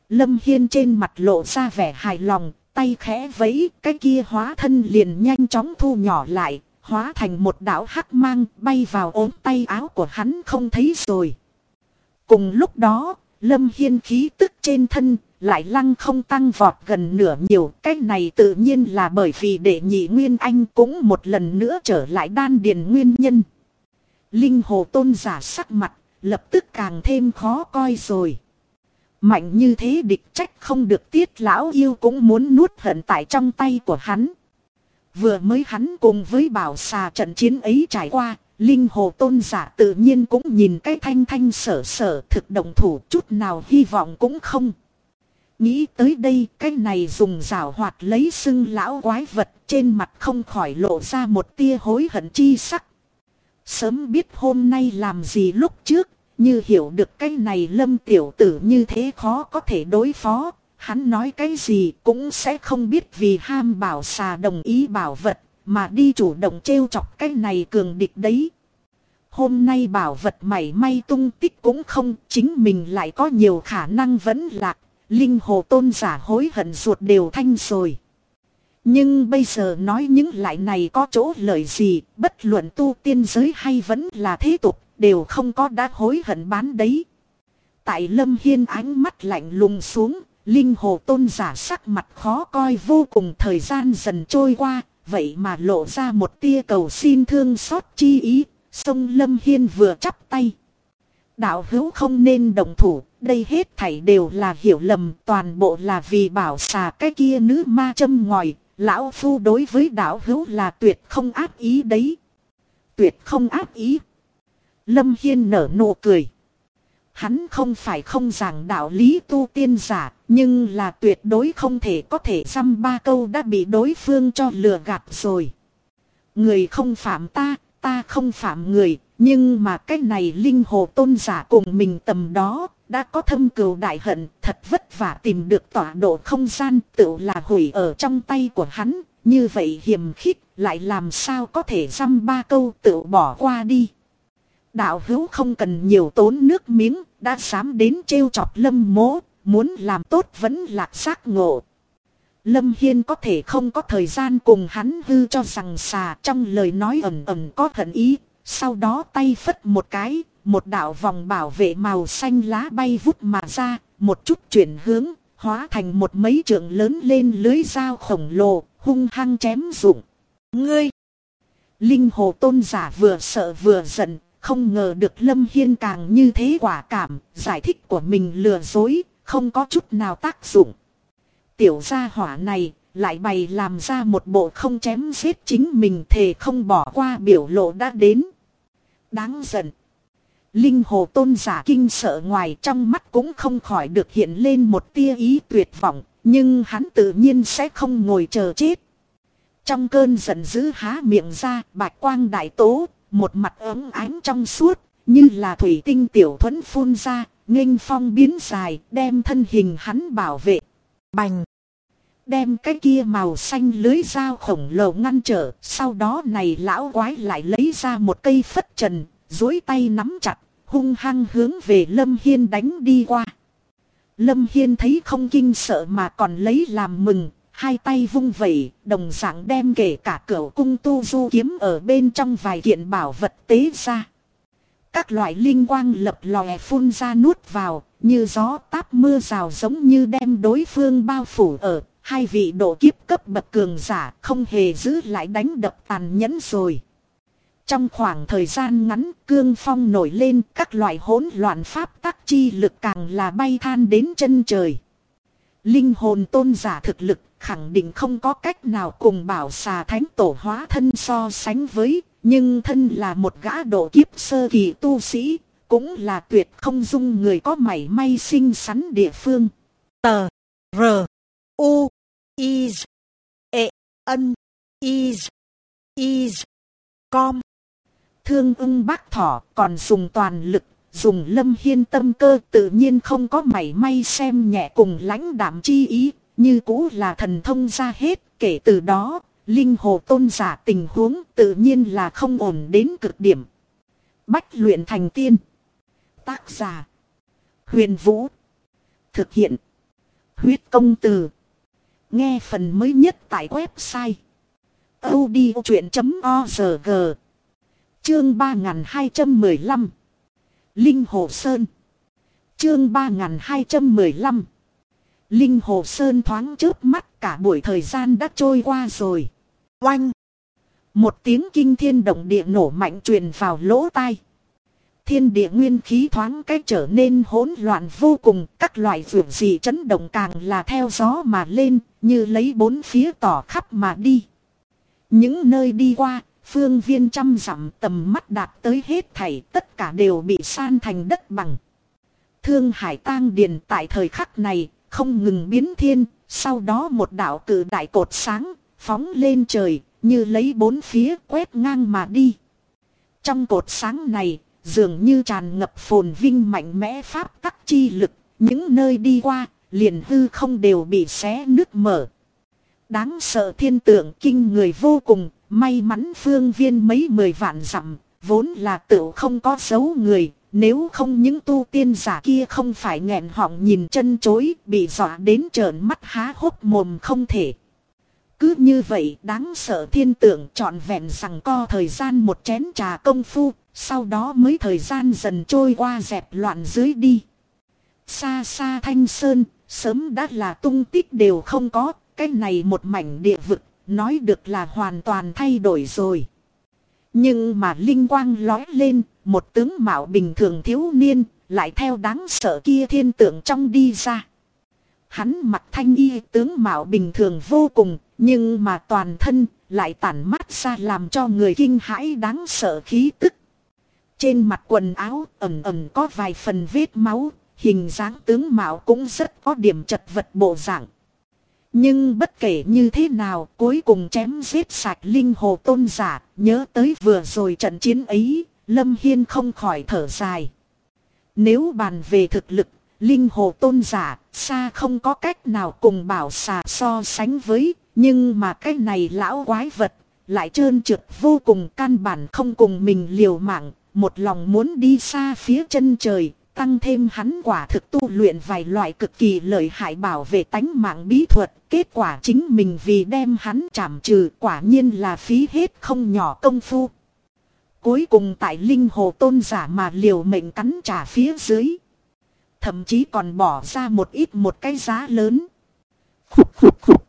Lâm Hiên trên mặt lộ ra vẻ hài lòng, tay khẽ vẫy, cái kia hóa thân liền nhanh chóng thu nhỏ lại, hóa thành một đạo hắc mang bay vào ốm tay áo của hắn không thấy rồi. Cùng lúc đó, Lâm Hiên khí tức trên thân lại lăng không tăng vọt gần nửa nhiều. Cái này tự nhiên là bởi vì đệ nhị Nguyên Anh cũng một lần nữa trở lại đan điền nguyên nhân. Linh hồ tôn giả sắc mặt lập tức càng thêm khó coi rồi. Mạnh như thế địch trách không được Tiết lão yêu cũng muốn nuốt hận tại trong tay của hắn. Vừa mới hắn cùng với bảo xà trận chiến ấy trải qua, linh hồ tôn giả tự nhiên cũng nhìn cái thanh thanh sở sở thực động thủ, chút nào hy vọng cũng không. Nghĩ tới đây, cái này dùng rào hoạt lấy xưng lão quái vật, trên mặt không khỏi lộ ra một tia hối hận chi sắc. Sớm biết hôm nay làm gì lúc trước, như hiểu được cái này Lâm tiểu tử như thế khó có thể đối phó, hắn nói cái gì cũng sẽ không biết vì ham bảo xà đồng ý bảo vật, mà đi chủ động trêu chọc cái này cường địch đấy. Hôm nay bảo vật mảy may tung tích cũng không, chính mình lại có nhiều khả năng vẫn lạc, linh hồ tôn giả hối hận ruột đều thanh rồi. Nhưng bây giờ nói những lại này có chỗ lợi gì, bất luận tu tiên giới hay vẫn là thế tục, đều không có đã hối hận bán đấy. Tại Lâm Hiên ánh mắt lạnh lùng xuống, linh hồ tôn giả sắc mặt khó coi vô cùng, thời gian dần trôi qua, vậy mà lộ ra một tia cầu xin thương xót chi ý, song Lâm Hiên vừa chắp tay. Đạo hữu không nên động thủ, đây hết thảy đều là hiểu lầm, toàn bộ là vì bảo xà cái kia nữ ma châm ngòi, lão phu đối với đạo hữu là tuyệt không ác ý đấy. Tuyệt không ác ý. Lâm Hiên nở nụ cười. Hắn không phải không giảng đạo lý tu tiên giả, nhưng là tuyệt đối không thể có thể dăm ba câu đã bị đối phương cho lừa gạt rồi. Người không phạm ta, ta không phạm người, nhưng mà cái này linh hồ tôn giả cùng mình tầm đó, đã có thâm cừu đại hận, thật vất vả tìm được tọa độ không gian, tự là hủy ở trong tay của hắn, như vậy hiềm khích, lại làm sao có thể dăm ba câu tự bỏ qua đi. Đạo hữu không cần nhiều tốn nước miếng, đã dám đến trêu chọc Lâm mỗ, muốn làm tốt vẫn lạc giác ngộ. Lâm Hiên có thể không có thời gian cùng hắn hư cho rằng xà, trong lời nói ẩn ẩn có hận ý, sau đó tay phất một cái, một đạo vòng bảo vệ màu xanh lá bay vút mà ra, một chút chuyển hướng, hóa thành một mấy trượng lớn lên lưới dao khổng lồ, hung hăng chém rụng. Ngươi! Linh hồ tôn giả vừa sợ vừa giận, không ngờ được Lâm Hiên càng như thế quả cảm, giải thích của mình lừa dối, không có chút nào tác dụng. Tiểu gia hỏa này lại bày làm ra một bộ không chém giết chính mình thề không bỏ qua biểu lộ đã đến. Đáng giận. Linh hồ tôn giả kinh sợ ngoài, trong mắt cũng không khỏi được hiện lên một tia ý tuyệt vọng, nhưng hắn tự nhiên sẽ không ngồi chờ chết. Trong cơn giận dữ há miệng ra, bạch quang đại tố, một mặt ấm ánh trong suốt, như là thủy tinh tiểu thuẫn phun ra, nghênh phong biến dài, đem thân hình hắn bảo vệ. Bành! Đem cái kia màu xanh lưới dao khổng lồ ngăn trở, sau đó này lão quái lại lấy ra một cây phất trần, duỗi tay nắm chặt, hung hăng hướng về Lâm Hiên đánh đi qua. Lâm Hiên thấy không kinh sợ mà còn lấy làm mừng, hai tay vung vẩy, đồng dạng đem kể cả cửu cung tu du kiếm ở bên trong vài kiện bảo vật tế ra. Các loại linh quang lập lòe phun ra nuốt vào, như gió táp mưa rào, giống như đem đối phương bao phủ ở. Hai vị độ kiếp cấp bậc cường giả không hề giữ lại đánh đập tàn nhẫn rồi. Trong khoảng thời gian ngắn, cương phong nổi lên, các loại hỗn loạn pháp tắc chi lực càng là bay than đến chân trời. Linh hồn tôn giả thực lực khẳng định không có cách nào cùng bảo xà thánh tổ hóa thân so sánh với, nhưng thân là một gã độ kiếp sơ kỳ tu sĩ, cũng là tuyệt không dung người có mảy may xinh xắn địa phương. Tờ R U Is E N Is Is Com. Thương ưng bác thỏ còn dùng toàn lực, dùng Lâm Hiên tâm cơ, tự nhiên không có mảy may xem nhẹ cùng lãnh đạm chi ý, như cũ là thần thông ra hết. Kể từ đó, linh hồ tôn giả tình huống tự nhiên là không ổn đến cực điểm. Bách luyện thành tiên. Tác giả: Huyền Vũ. Thực hiện: Huyết công từ. Nghe phần mới nhất tại website audiochuyện.org. Chương 3215. Linh Hồ Sơn. Chương 3215. Linh Hồ Sơn thoáng chớp mắt, cả buổi thời gian đã trôi qua rồi. Oanh! Một tiếng kinh thiên động địa nổ mạnh truyền vào lỗ tai. Thiên địa nguyên khí thoáng cách trở nên hỗn loạn vô cùng, các loại vượt dị chấn động càng là theo gió mà lên, như lấy bốn phía tỏ khắp mà đi. Những nơi đi qua, phương viên trăm dặm tầm mắt đạt tới hết thảy, tất cả đều bị san thành đất bằng. Thương Hải Tang Điền tại thời khắc này không ngừng biến thiên, sau đó một đạo cự đại cột sáng phóng lên trời, như lấy bốn phía quét ngang mà đi. Trong cột sáng này dường như tràn ngập phồn vinh mạnh mẽ pháp tắc chi lực, những nơi đi qua liền hư không đều bị xé nứt mở. Đáng sợ thiên tượng kinh người vô cùng, may mắn phương viên mấy 10 vạn dặm vốn là tựu không có dấu người, nếu không những tu tiên giả kia không phải nghẹn họng nhìn chân chối, bị dọa đến trợn mắt há hốc mồm không thể. Cứ như vậy đáng sợ thiên tượng trọn vẹn rằng co thời gian một chén trà công phu, sau đó mới thời gian dần trôi qua dẹp loạn dưới đi. Xa xa Thanh Sơn, sớm đã là tung tích đều không có, cái này một mảnh địa vực, nói được là hoàn toàn thay đổi rồi. Nhưng mà linh quang lói lên, một tướng mạo bình thường thiếu niên, lại theo đáng sợ kia thiên tượng trong đi ra. Hắn mặc thanh y tướng mạo bình thường vô cùng, nhưng mà toàn thân lại tản mát ra làm cho người kinh hãi đáng sợ khí tức. Trên mặt quần áo ẩn ẩn có vài phần vết máu, hình dáng tướng mạo cũng rất có điểm chật vật bộ dạng. Nhưng bất kể như thế nào, cuối cùng chém giết sạch Linh Hồ Tôn giả, nhớ tới vừa rồi trận chiến ấy, Lâm Hiên không khỏi thở dài. Nếu bàn về thực lực, Linh Hồ Tôn giả xa không có cách nào cùng Bảo Xà so sánh với, nhưng mà cái này lão quái vật lại trơn trượt vô cùng, căn bản không cùng mình liều mạng, một lòng muốn đi xa phía chân trời. Tăng thêm hắn quả thực tu luyện vài loại cực kỳ lợi hại bảo vệ tánh mạng bí thuật, kết quả chính mình vì đem hắn trảm trừ quả nhiên là phí hết không nhỏ công phu. Cuối cùng tại Linh Hồ Tôn giả mà liều mệnh cắn trả phía dưới, thậm chí còn bỏ ra một cái giá lớn. Khục khục khục.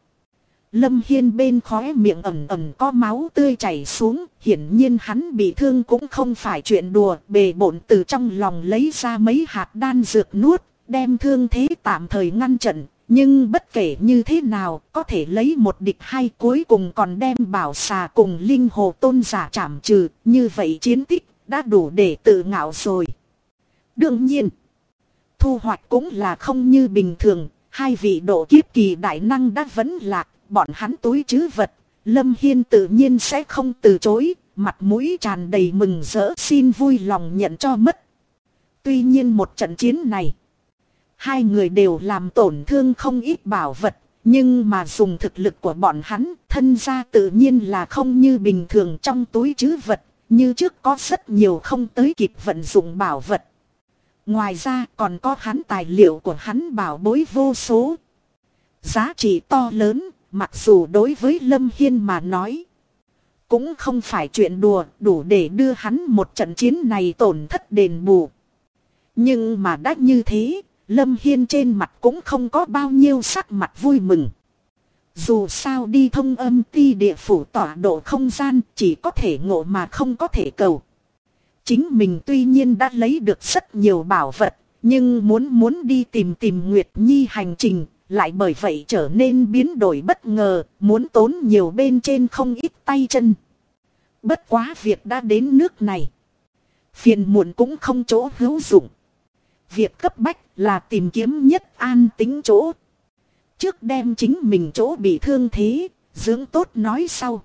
Lâm Hiên bên khóe miệng ẩn ẩn có máu tươi chảy xuống, hiển nhiên hắn bị thương cũng không phải chuyện đùa, bề bộn từ trong lòng lấy ra mấy hạt đan dược nuốt, đem thương thế tạm thời ngăn chặn, nhưng bất kể như thế nào, có thể lấy một địch hai, cuối cùng còn đem Bảo Xà cùng Linh Hồ Tôn giả trảm trừ, như vậy chiến tích đã đủ để tự ngạo rồi. Đương nhiên, thu hoạch cũng là không như bình thường, hai vị độ kiếp kỳ đại năng đã vẫn lạc. Bọn hắn túi trữ vật, Lâm Hiên tự nhiên sẽ không từ chối, mặt mũi tràn đầy mừng rỡ xin vui lòng nhận cho mất. Tuy nhiên một trận chiến này, hai người đều làm tổn thương không ít bảo vật, nhưng mà dùng thực lực của bọn hắn, thân ra tự nhiên là không như bình thường trong túi trữ vật, như trước có rất nhiều không tới kịp vận dụng bảo vật. Ngoài ra còn có hắn tài liệu của hắn bảo bối vô số, giá trị to lớn. Mặc dù đối với Lâm Hiên mà nói, cũng không phải chuyện đùa, đủ để đưa hắn một trận chiến này tổn thất đền bù. Nhưng mà đã như thế, Lâm Hiên trên mặt cũng không có bao nhiêu sắc mặt vui mừng. Dù sao đi thông âm ti địa phủ tọa độ không gian, chỉ có thể ngộ mà không có thể cầu. Chính mình tuy nhiên đã lấy được rất nhiều bảo vật, nhưng muốn đi tìm Nguyệt Nhi hành trình, lại bởi vậy trở nên biến đổi bất ngờ, muốn tốn nhiều bên trên không ít tay chân. Bất quá việc đã đến nước này, phiền muộn cũng không chỗ hữu dụng. Việc cấp bách là tìm kiếm nhất an tính chỗ. Trước đem chính mình chỗ bị thương thế, dưỡng tốt nói sau.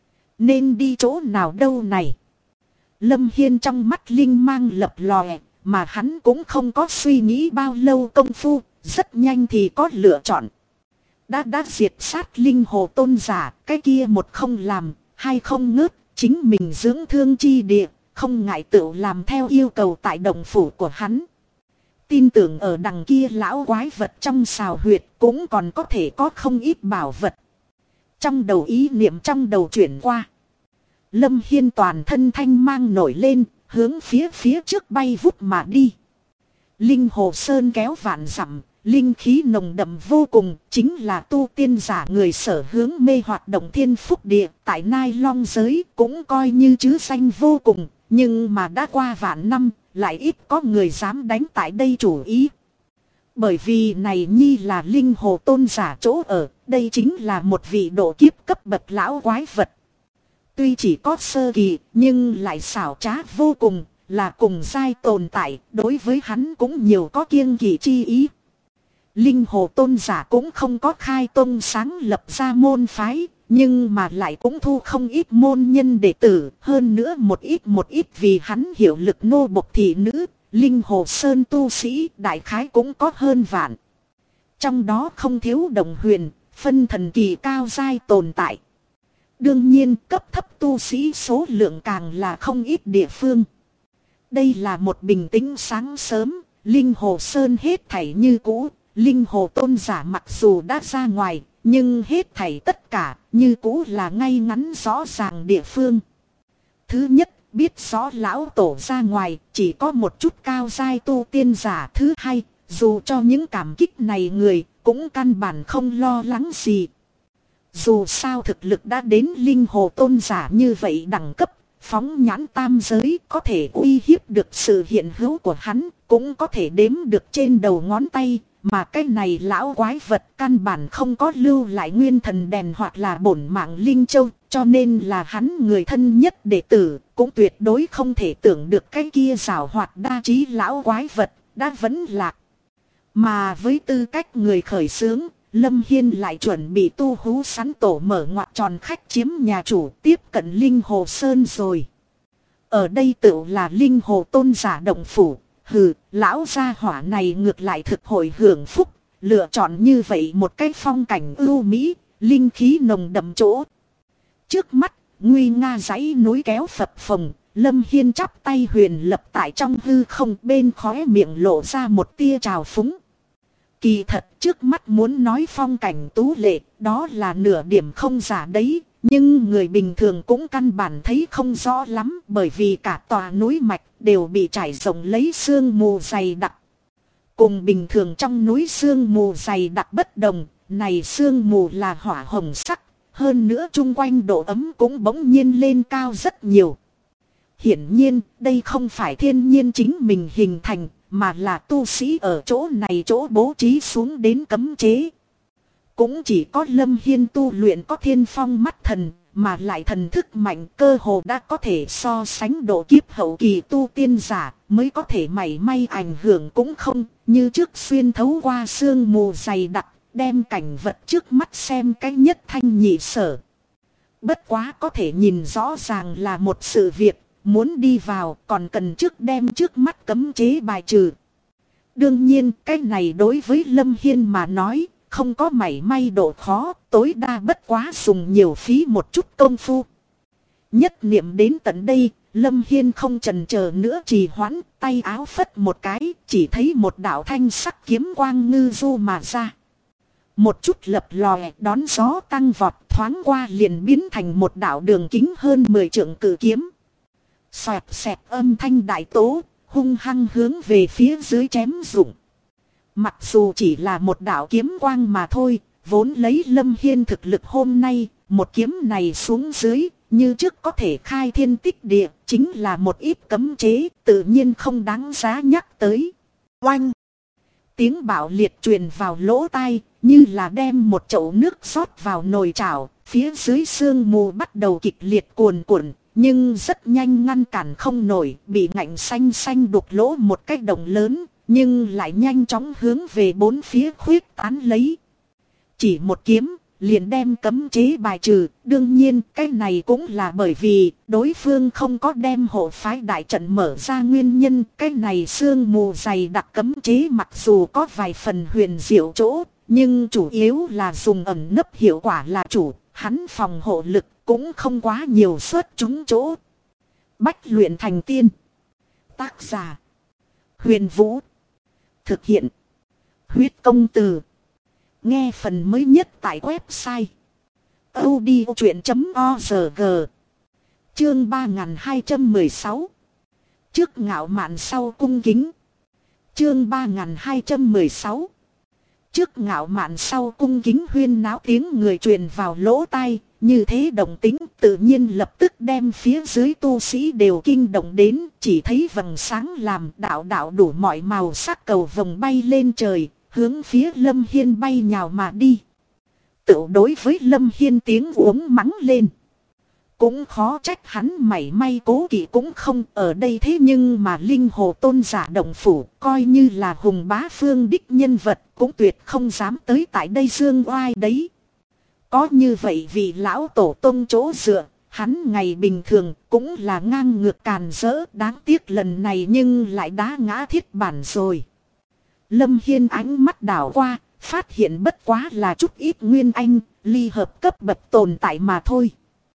Nên đi chỗ nào đâu này? Lâm Hiên trong mắt linh mang lập lòe, mà hắn cũng không có suy nghĩ bao lâu công phu. Rất nhanh thì có lựa chọn. Đã diệt sát Linh Hồ Tôn giả, cái kia một không làm, hai không ngớt, chính mình dưỡng thương chi địa, không ngại tự làm theo yêu cầu tại đồng phủ của hắn. tin tưởng ở đằng kia lão quái vật trong xào huyệt cũng còn có thể có không ít bảo vật. Trong đầu ý niệm trong đầu chuyển qua. Lâm Hiên toàn thân thanh mang nổi lên, hướng phía trước bay vút mà đi. Linh Hồ Sơn kéo vạn dặm, linh khí nồng đậm vô cùng, chính là tu tiên giả người sở hướng mê hoạt động thiên phúc địa. Tại Nai Long giới cũng coi như chứ danh vô cùng, nhưng mà đã qua vạn năm, lại ít có người dám đánh tại đây chủ ý. Bởi vì này nhi là linh hồ tôn giả chỗ ở, đây chính là một vị độ kiếp cấp bậc lão quái vật. Tuy chỉ có sơ kỳ, nhưng lại xảo trá vô cùng, là cùng giai tồn tại, đối với hắn cũng nhiều có kiêng kỵ chi ý. Linh hồ tôn giả cũng không có khai tông sáng lập ra môn phái, nhưng mà lại cũng thu không ít môn nhân đệ tử, hơn nữa một ít vì hắn hiệu lực nô bộc thị nữ, Linh Hồ Sơn tu sĩ đại khái cũng có hơn vạn. Trong đó không thiếu đồng huyền, phân thần kỳ cao giai tồn tại. Đương nhiên cấp thấp tu sĩ số lượng càng là không ít địa phương. Đây là một bình tĩnh sáng sớm, Linh Hồ Sơn hết thảy như cũ, Linh Hồ tôn giả mặc dù đã ra ngoài, nhưng hết thảy tất cả như cũ là ngay ngắn rõ ràng địa phương. Thứ nhất, biết rõ lão tổ ra ngoài chỉ có một chút cao giai tu tiên giả. Thứ hai, dù cho những cảm kích này người cũng căn bản không lo lắng gì. Dù sao thực lực đã đến linh hồ tôn giả như vậy đẳng cấp, phóng nhãn tam giới có thể uy hiếp được sự hiện hữu của hắn, cũng có thể đếm được trên đầu ngón tay. Mà cái này lão quái vật căn bản không có lưu lại nguyên thần đèn hoặc là bổn mạng linh châu, cho nên là hắn người thân nhất đệ tử, cũng tuyệt đối không thể tưởng được cái kia giảo hoạt đa trí lão quái vật đã vẫn lạc. Mà với tư cách người khởi xướng, Lâm Hiên lại chuẩn bị tu hú sắn tổ mở ngoặt tròn khách chiếm nhà chủ tiếp cận Linh Hồ Sơn rồi. Ở đây tự là Linh Hồ tôn giả động phủ. Hừ, lão gia hỏa này ngược lại thực hồi hưởng phúc, lựa chọn như vậy một cái phong cảnh ưu mỹ, linh khí nồng đậm chỗ. Trước mắt, nguy nga dãy núi kéo phập phồng, Lâm Hiên chắp tay huyền lập tại trong hư không, bên khóe miệng lộ ra một tia trào phúng. Kỳ thật trước mắt muốn nói phong cảnh tú lệ, đó là nửa điểm không giả đấy. Nhưng người bình thường cũng căn bản thấy không rõ lắm, bởi vì cả tòa núi mạch đều bị trải rộng lấy sương mù dày đặc. Cùng bình thường trong núi sương mù dày đặc bất đồng, này sương mù là hỏa hồng sắc, hơn nữa chung quanh độ ấm cũng bỗng nhiên lên cao rất nhiều. Hiển nhiên, đây không phải thiên nhiên chính mình hình thành, mà là tu sĩ ở chỗ này chỗ bố trí xuống đến cấm chế. Cũng chỉ có Lâm Hiên tu luyện có thiên phong mắt thần, mà lại thần thức mạnh, cơ hồ đã có thể so sánh độ kiếp hậu kỳ tu tiên giả, mới có thể mảy may ảnh hưởng cũng không, như trước xuyên thấu qua sương mù dày đặc, đem cảnh vật trước mắt xem cái nhất thanh nhị sở. Bất quá có thể nhìn rõ ràng là một sự việc, muốn đi vào còn cần trước đem trước mắt cấm chế bài trừ. Đương nhiên cái này đối với Lâm Hiên mà nói, không có mảy may độ khó, tối đa bất quá dùng nhiều phí một chút công phu. Nhất niệm đến tận đây, Lâm Hiên không chần chờ nữa trì hoãn, tay áo phất một cái, chỉ thấy một đạo thanh sắc kiếm quang ngư du mà ra. Một chút lập lòe đón gió tăng vọt, thoáng qua liền biến thành một đạo đường kính hơn 10 trượng cự kiếm. Xoẹt xẹt âm thanh đại tố, hung hăng hướng về phía dưới chém rụng. Mặc dù chỉ là một đạo kiếm quang mà thôi, vốn lấy Lâm Hiên thực lực hôm nay, một kiếm này xuống dưới, như trước có thể khai thiên tích địa, chính là một ít cấm chế, tự nhiên không đáng giá nhắc tới. Oanh! Tiếng bạo liệt truyền vào lỗ tai, như là đem một chậu nước rót vào nồi chảo, phía dưới sương mù bắt đầu kịch liệt cuồn cuộn, nhưng rất nhanh ngăn cản không nổi, bị ngạnh xanh xanh đục lỗ một cái động lớn. Nhưng lại nhanh chóng hướng về bốn phía khuyết tán lấy. Chỉ một kiếm, liền đem cấm chế bài trừ. Đương nhiên, cái này cũng là bởi vì đối phương không có đem hộ phái đại trận mở ra nguyên nhân. Cái này sương mù dày đặc cấm chế mặc dù có vài phần huyền diệu chỗ, nhưng chủ yếu là dùng ẩn nấp hiệu quả là chủ. Hắn phòng hộ lực cũng không quá nhiều xuất chúng chỗ. Bách luyện thành tiên. Tác giả: Huyền Vũ. Thực hiện. Huyết công từ. Nghe phần mới nhất tại website audiochuyện.org. Chương 3216. Trước ngạo mạn sau cung kính. Chương 3216. Trước ngạo mạn sau cung kính, huyên náo tiếng người truyền vào lỗ tai, như thế động tính tự nhiên lập tức đem phía dưới tu sĩ đều kinh động đến, chỉ thấy vầng sáng làm đạo đạo đủ mọi màu sắc cầu vồng bay lên trời, hướng phía Lâm Hiên bay nhào mà đi. Tự đối với Lâm Hiên tiếng uống mắng lên. Cũng khó trách hắn mảy may cố kỵ cũng không, ở đây thế nhưng mà linh hồ tôn giả động phủ, coi như là hùng bá phương đích nhân vật cũng tuyệt không dám tới tại đây dương oai đấy. Có như vậy vì lão tổ tông chỗ dựa, hắn ngày bình thường cũng là ngang ngược càn rỡ, đáng tiếc lần này nhưng lại đá ngã thiết bản rồi. Lâm Hiên ánh mắt đảo qua, phát hiện bất quá là chút ít nguyên anh, ly hợp cấp bậc tồn tại mà thôi.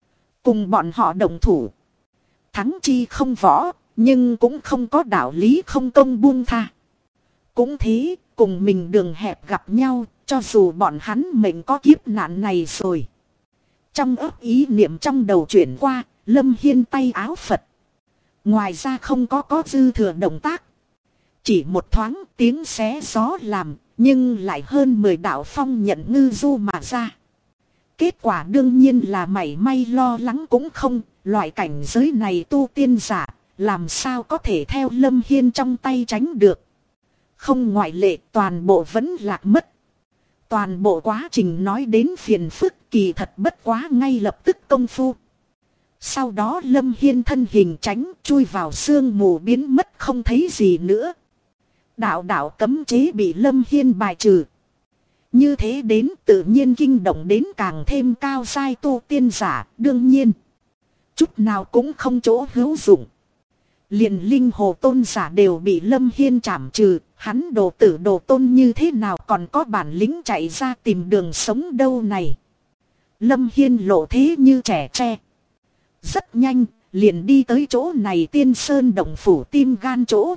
Cùng bọn họ đồng thủ. Thắng chi không võ, nhưng cũng không có đạo lý không công buông tha. Cũng thế, cùng mình đường hẹp gặp nhau, cho dù bọn hắn mệnh có kiếp nạn này rồi. Trong ấp ý niệm trong đầu chuyển qua, Lâm Hiên tay áo Phật. Ngoài ra không có dư thừa động tác. Chỉ một thoáng tiếng xé gió làm, nhưng lại hơn 10 đạo phong nhận ngư du mà ra. Kết quả đương nhiên là mảy may lo lắng cũng không, loại cảnh giới này tu tiên giả, làm sao có thể theo Lâm Hiên trong tay tránh được. Không ngoại lệ, toàn bộ vẫn lạc mất. Toàn bộ quá trình nói đến phiền phức, kỳ thật bất quá ngay lập tức công phu. Sau đó Lâm Hiên thân hình tránh, chui vào sương mù biến mất không thấy gì nữa. Đạo đạo cấm chế bị Lâm Hiên bài trừ. Như thế đến tự nhiên kinh động đến càng thêm cao giai tu tiên giả, đương nhiên. Chút nào cũng không chỗ hữu dụng. Liền linh hồ tôn giả đều bị Lâm Hiên trảm trừ, hắn đồ tử đồ tôn như thế nào còn có bản lĩnh chạy ra tìm đường sống đâu này. Lâm Hiên lộ thế như trẻ tre. Rất nhanh, liền đi tới chỗ này tiên sơn động phủ tim gan chỗ.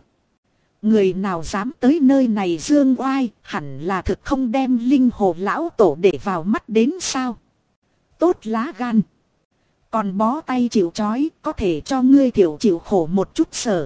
Người nào dám tới nơi này dương oai, hẳn là thực không đem linh hồ lão tổ để vào mắt đến sao. Tốt lá gan. Còn bó tay chịu trói, có thể cho ngươi chịu khổ một chút sở.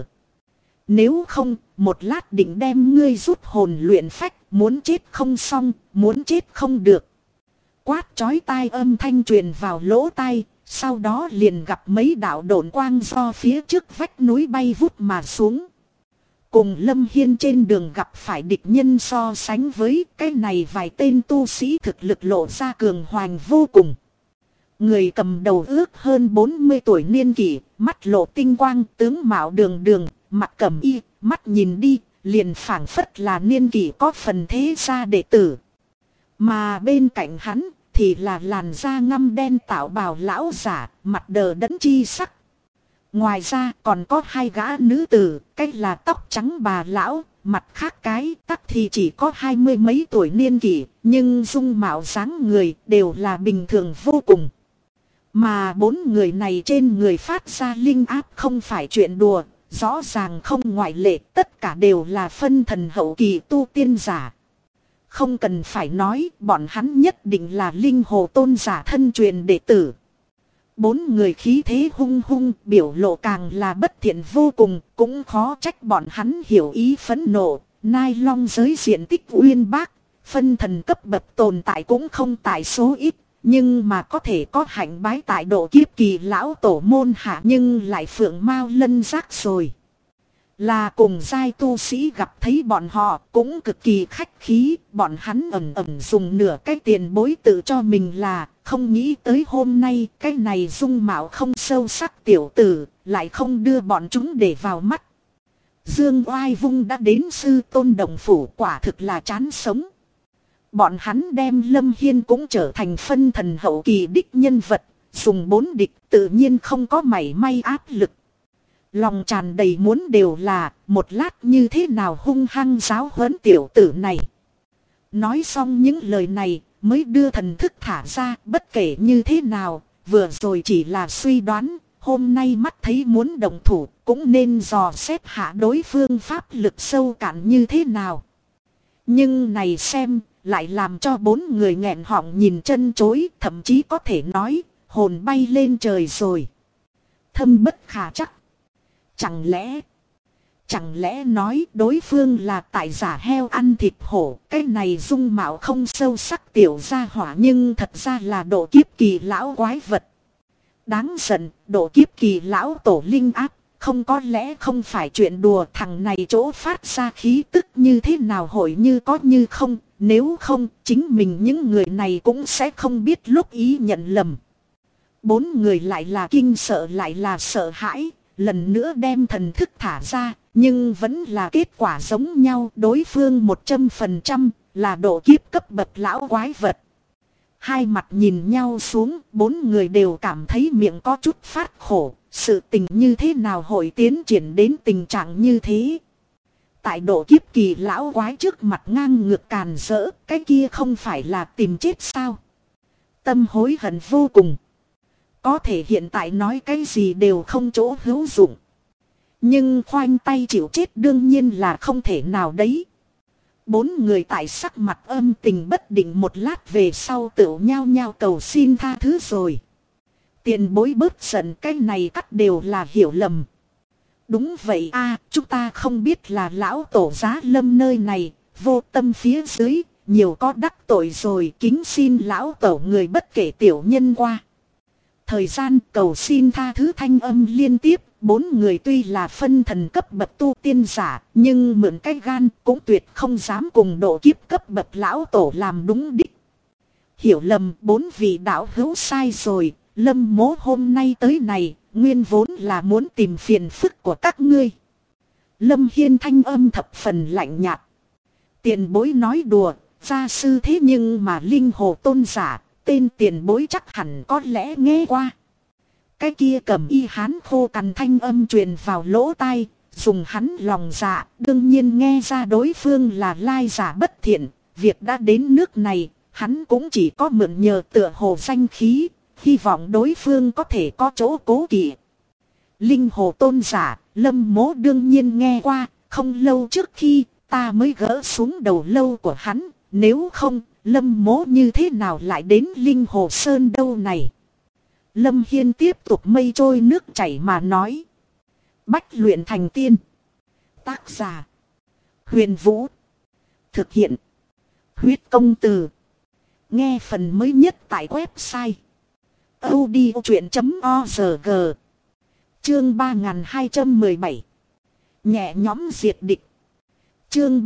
Nếu không, một lát định đem ngươi rút hồn luyện phách, muốn chết không xong, muốn chết không được. Quát chói tai âm thanh truyền vào lỗ tai, sau đó liền gặp mấy đạo độn quang do phía trước vách núi bay vút mà xuống. Cùng Lâm Hiên trên đường gặp phải địch nhân so sánh với cái này vài tên tu sĩ thực lực lộ ra cường hoành vô cùng. Người cầm đầu ước hơn 40 tuổi niên kỷ, mắt lộ tinh quang, tướng mạo đường đường, mặt cẩm y, mắt nhìn đi, liền phảng phất là niên kỷ có phần thế gia đệ tử. Mà bên cạnh hắn thì là làn da ngăm đen tạo bào lão giả, mặt đờ đẫn chi sắc. Ngoài ra còn có hai gã nữ tử, cách là tóc trắng bà lão, mặt khác cái tắc thì chỉ có 20 mấy tuổi niên kỷ, nhưng dung mạo dáng người đều là bình thường vô cùng. Mà bốn người này trên người phát ra linh áp không phải chuyện đùa, rõ ràng không ngoại lệ, tất cả đều là phân thần hậu kỳ tu tiên giả. Không cần phải nói, bọn hắn nhất định là linh hồ tôn giả thân truyền đệ tử. Bốn người khí thế hung hung, biểu lộ càng là bất thiện vô cùng, cũng khó trách bọn hắn hiểu ý phẫn nộ. Nai long giới diện tích uyên bác, phân thần cấp bậc tồn tại cũng không tại số ít, nhưng mà có thể có hạnh bái tại độ kiếp kỳ lão tổ môn hạ nhưng lại phượng mao lân giác rồi. Là cùng giai tu sĩ gặp thấy bọn họ cũng cực kỳ khách khí, bọn hắn ẩn ẩn dùng nửa cái tiền bối tự cho mình là không nghĩ tới hôm nay cái này dung mạo không sâu sắc tiểu tử lại không đưa bọn chúng để vào mắt. Dương oai vung đã đến sư tôn đồng phủ, quả thực là chán sống. Bọn hắn đem Lâm Hiên cũng trở thành phân thần hậu kỳ đích nhân vật, dùng bốn địch tự nhiên không có mảy may áp lực. Lòng tràn đầy muốn đều là một lát như thế nào hung hăng giáo huấn tiểu tử này. Nói xong những lời này mới đưa thần thức thả ra, bất kể như thế nào, vừa rồi chỉ là suy đoán, hôm nay mắt thấy muốn động thủ cũng nên dò xét hạ đối phương pháp lực sâu cạn như thế nào. Nhưng này xem, lại làm cho bốn người nghẹn họng nhìn chân chối, thậm chí có thể nói, hồn bay lên trời rồi. Thâm bất khả chắc. Chẳng lẽ nói đối phương là tại giả heo ăn thịt hổ, cái này dung mạo không sâu sắc tiểu gia hỏa nhưng thật ra là độ kiếp kỳ lão quái vật. Đáng giận, độ kiếp kỳ lão tổ linh áp, không có lẽ không phải chuyện đùa, thằng này chỗ phát ra khí tức như thế nào hội như có như không, nếu không chính mình những người này cũng sẽ không biết lúc ý nhận lầm. Bốn người lại là kinh sợ lại là sợ hãi, lần nữa đem thần thức thả ra, nhưng vẫn là kết quả giống nhau, đối phương 100% là độ kiếp cấp bậc lão quái vật. Hai mặt nhìn nhau xuống, bốn người đều cảm thấy miệng có chút phát khổ, sự tình như thế nào hội tiến triển đến tình trạng như thế. Tại độ kiếp kỳ lão quái trước mặt ngang ngược càn rỡ, cái kia không phải là tìm chết sao? Tâm hối hận vô cùng. Có thể hiện tại nói cái gì đều không chỗ hữu dụng. Nhưng khoanh tay chịu chết đương nhiên là không thể nào đấy. Bốn người tại sắc mặt âm tình bất định một lát về sau tựu nhao nhao cầu xin tha thứ rồi. Tiền bối bớt giận, cái này cắt đều là hiểu lầm. Đúng vậy a, chúng ta không biết là lão tổ giá lâm nơi này, vô tâm phía dưới, nhiều có đắc tội rồi, kính xin lão tổ người bất kể tiểu nhân qua. Thời gian cầu xin tha thứ thanh âm liên tiếp, bốn người tuy là phân thần cấp bậc tu tiên giả, nhưng mượn cái gan cũng tuyệt không dám cùng độ kiếp cấp bậc lão tổ làm đúng đích. Hiểu lầm, bốn vị đạo hữu sai rồi, Lâm Mỗ hôm nay tới này, nguyên vốn là muốn tìm phiền phức của các ngươi. Lâm Hiên thanh âm thập phần lạnh nhạt. Tiền bối nói đùa, gia sư thế nhưng mà linh hồ tôn giả, tên tiền bối chắc hẳn có lẽ nghe qua. Cái kia cầm y hán khô cằn thanh âm truyền vào lỗ tai, dùng hắn lòng dạ, đương nhiên nghe ra đối phương là lai giả bất thiện. Việc đã đến nước này, hắn cũng chỉ có mượn nhờ tựa hồ danh khí, hy vọng đối phương có thể có chỗ cố kỵ. Linh hồ tôn giả, Lâm Mỗ đương nhiên nghe qua, không lâu trước khi ta mới gỡ xuống đầu lâu của hắn, nếu không, Lâm Mỗ như thế nào lại đến Linh Hồ Sơn đâu này. Lâm Hiên tiếp tục mây trôi nước chảy mà nói. Bách luyện thành tiên. Tác giả. Huyền Vũ. Thực hiện. Huyết công từ. Nghe phần mới nhất tại website. audiochuyện.org. Chương 3217. Nhẹ nhóm diệt địch. Chương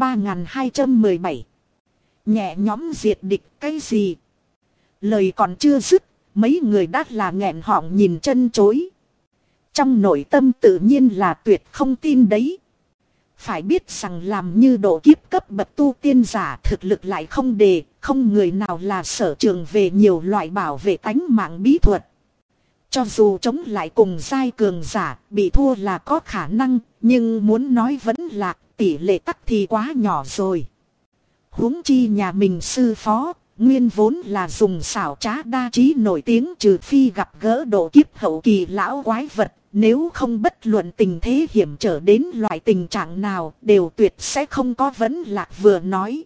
3217. Nhẹ nhóm diệt địch cái gì? Lời còn chưa dứt, mấy người đã là nghẹn họng nhìn chân chối. Trong nội tâm tự nhiên là tuyệt không tin đấy. Phải biết rằng làm như độ kiếp cấp bậc tu tiên giả thực lực lại không đề, không người nào là sở trường về nhiều loại bảo vệ tánh mạng bí thuật. Cho dù chống lại cùng giai cường giả, bị thua là có khả năng, nhưng muốn nói vẫn là tỷ lệ tắc thì quá nhỏ rồi. Huống chi nhà mình sư phó, nguyên vốn là dùng xảo trá đa trí nổi tiếng, trừ phi gặp gỡ độ kiếp hậu kỳ lão quái vật, nếu không bất luận tình thế hiểm trở đến loại tình trạng nào đều tuyệt sẽ không có vấn lạc vừa nói.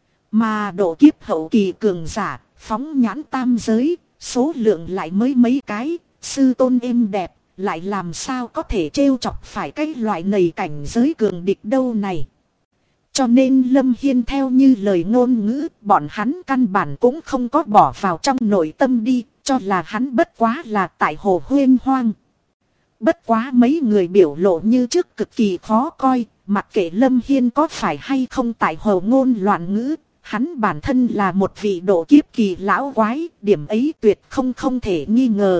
Mà độ kiếp hậu kỳ cường giả, phóng nhãn tam giới, số lượng lại mới mấy cái, sư tôn êm đẹp, lại làm sao có thể trêu chọc phải cái loại nầy cảnh giới cường địch đâu này. Cho nên Lâm Hiên theo như lời ngôn ngữ, bọn hắn căn bản cũng không có bỏ vào trong nội tâm đi, cho là hắn bất quá là tại hồ huyên hoang. Bất quá mấy người biểu lộ như trước cực kỳ khó coi, mặc kệ Lâm Hiên có phải hay không tại hồ ngôn loạn ngữ, hắn bản thân là một vị độ kiếp kỳ lão quái, điểm ấy tuyệt không thể nghi ngờ.